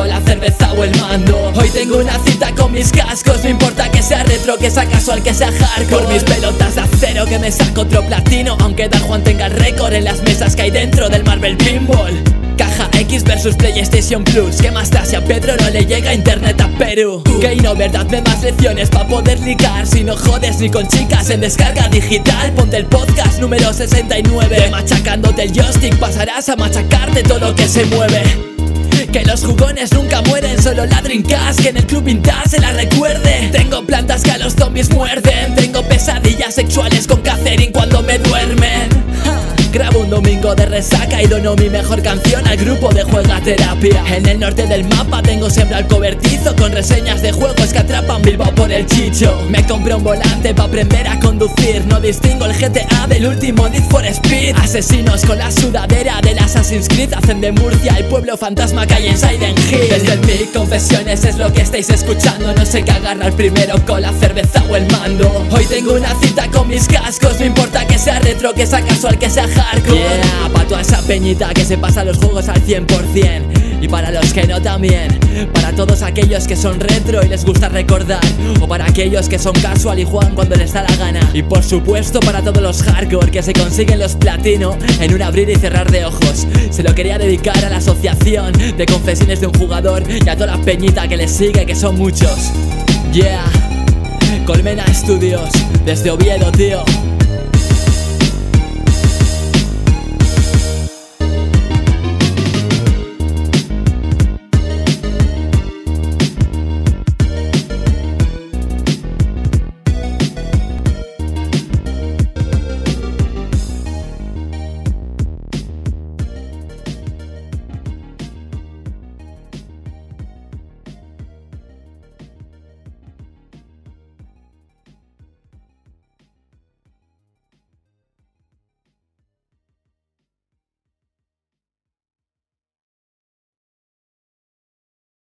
Speaker 7: cerveza o el mando. Hoy tengo una cita con mis cascos, no importa que sea retro, que sea casual, que sea hardcore. Por mis pelotas de acero que me saco otro platino, aunque Dan Juan tenga el récord en las mesas que hay dentro del Marvel Pinball. Caja X versus PlayStation Plus, ¿qué más da si a Pedro no le llega internet a Perú? Que no, verdad, de más lecciones pa' poder ligar. Si no jodes ni con chicas en descarga digital, ponte el podcast número sesenta y nueve. De machacándote el joystick pasarás a machacarte todo lo que se mueve. Que los jugones nunca mueren, solo la Dreamcast, que en el club vintage se la recuerde. Tengo plantas que a los zombies muerden, tengo pesadillas sexuales con Catherine cuando me duermen. Grabo un domingo de resaca y dono mi mejor canción al grupo de Juega Terapia. En el norte del mapa tengo siempre al cobertizo con reseñas de juegos que atrapan Bilbao por el chicho. Me compré un volante pa' aprender a conducir, no distingo el G T A del último Need for Speed. Asesinos con la sudadera del Assassin's Creed hacen de Murcia el pueblo fantasma que hay en Silent Hill. Desde el mic, confesiones es lo que estáis escuchando, no sé qué agarrar primero, con la cerveza o el mando. Hoy tengo una cita con mis cascos, no importa que sea retro, que sea casual, que sea hardcore. Yeah, pa' toda esa peñita que se pasa los juegos al cien por cien. Y para los que no también, para todos aquellos que son retro y les gusta recordar, o para aquellos que son casual y juegan cuando les da la gana. Y por supuesto para todos los hardcore que se consiguen los platino en un abrir y cerrar de ojos. Se lo quería dedicar a la asociación de confesiones de un jugador y a toda la peñita que les sigue, que son muchos. Yeah, Colmena Studios, desde Oviedo, tío.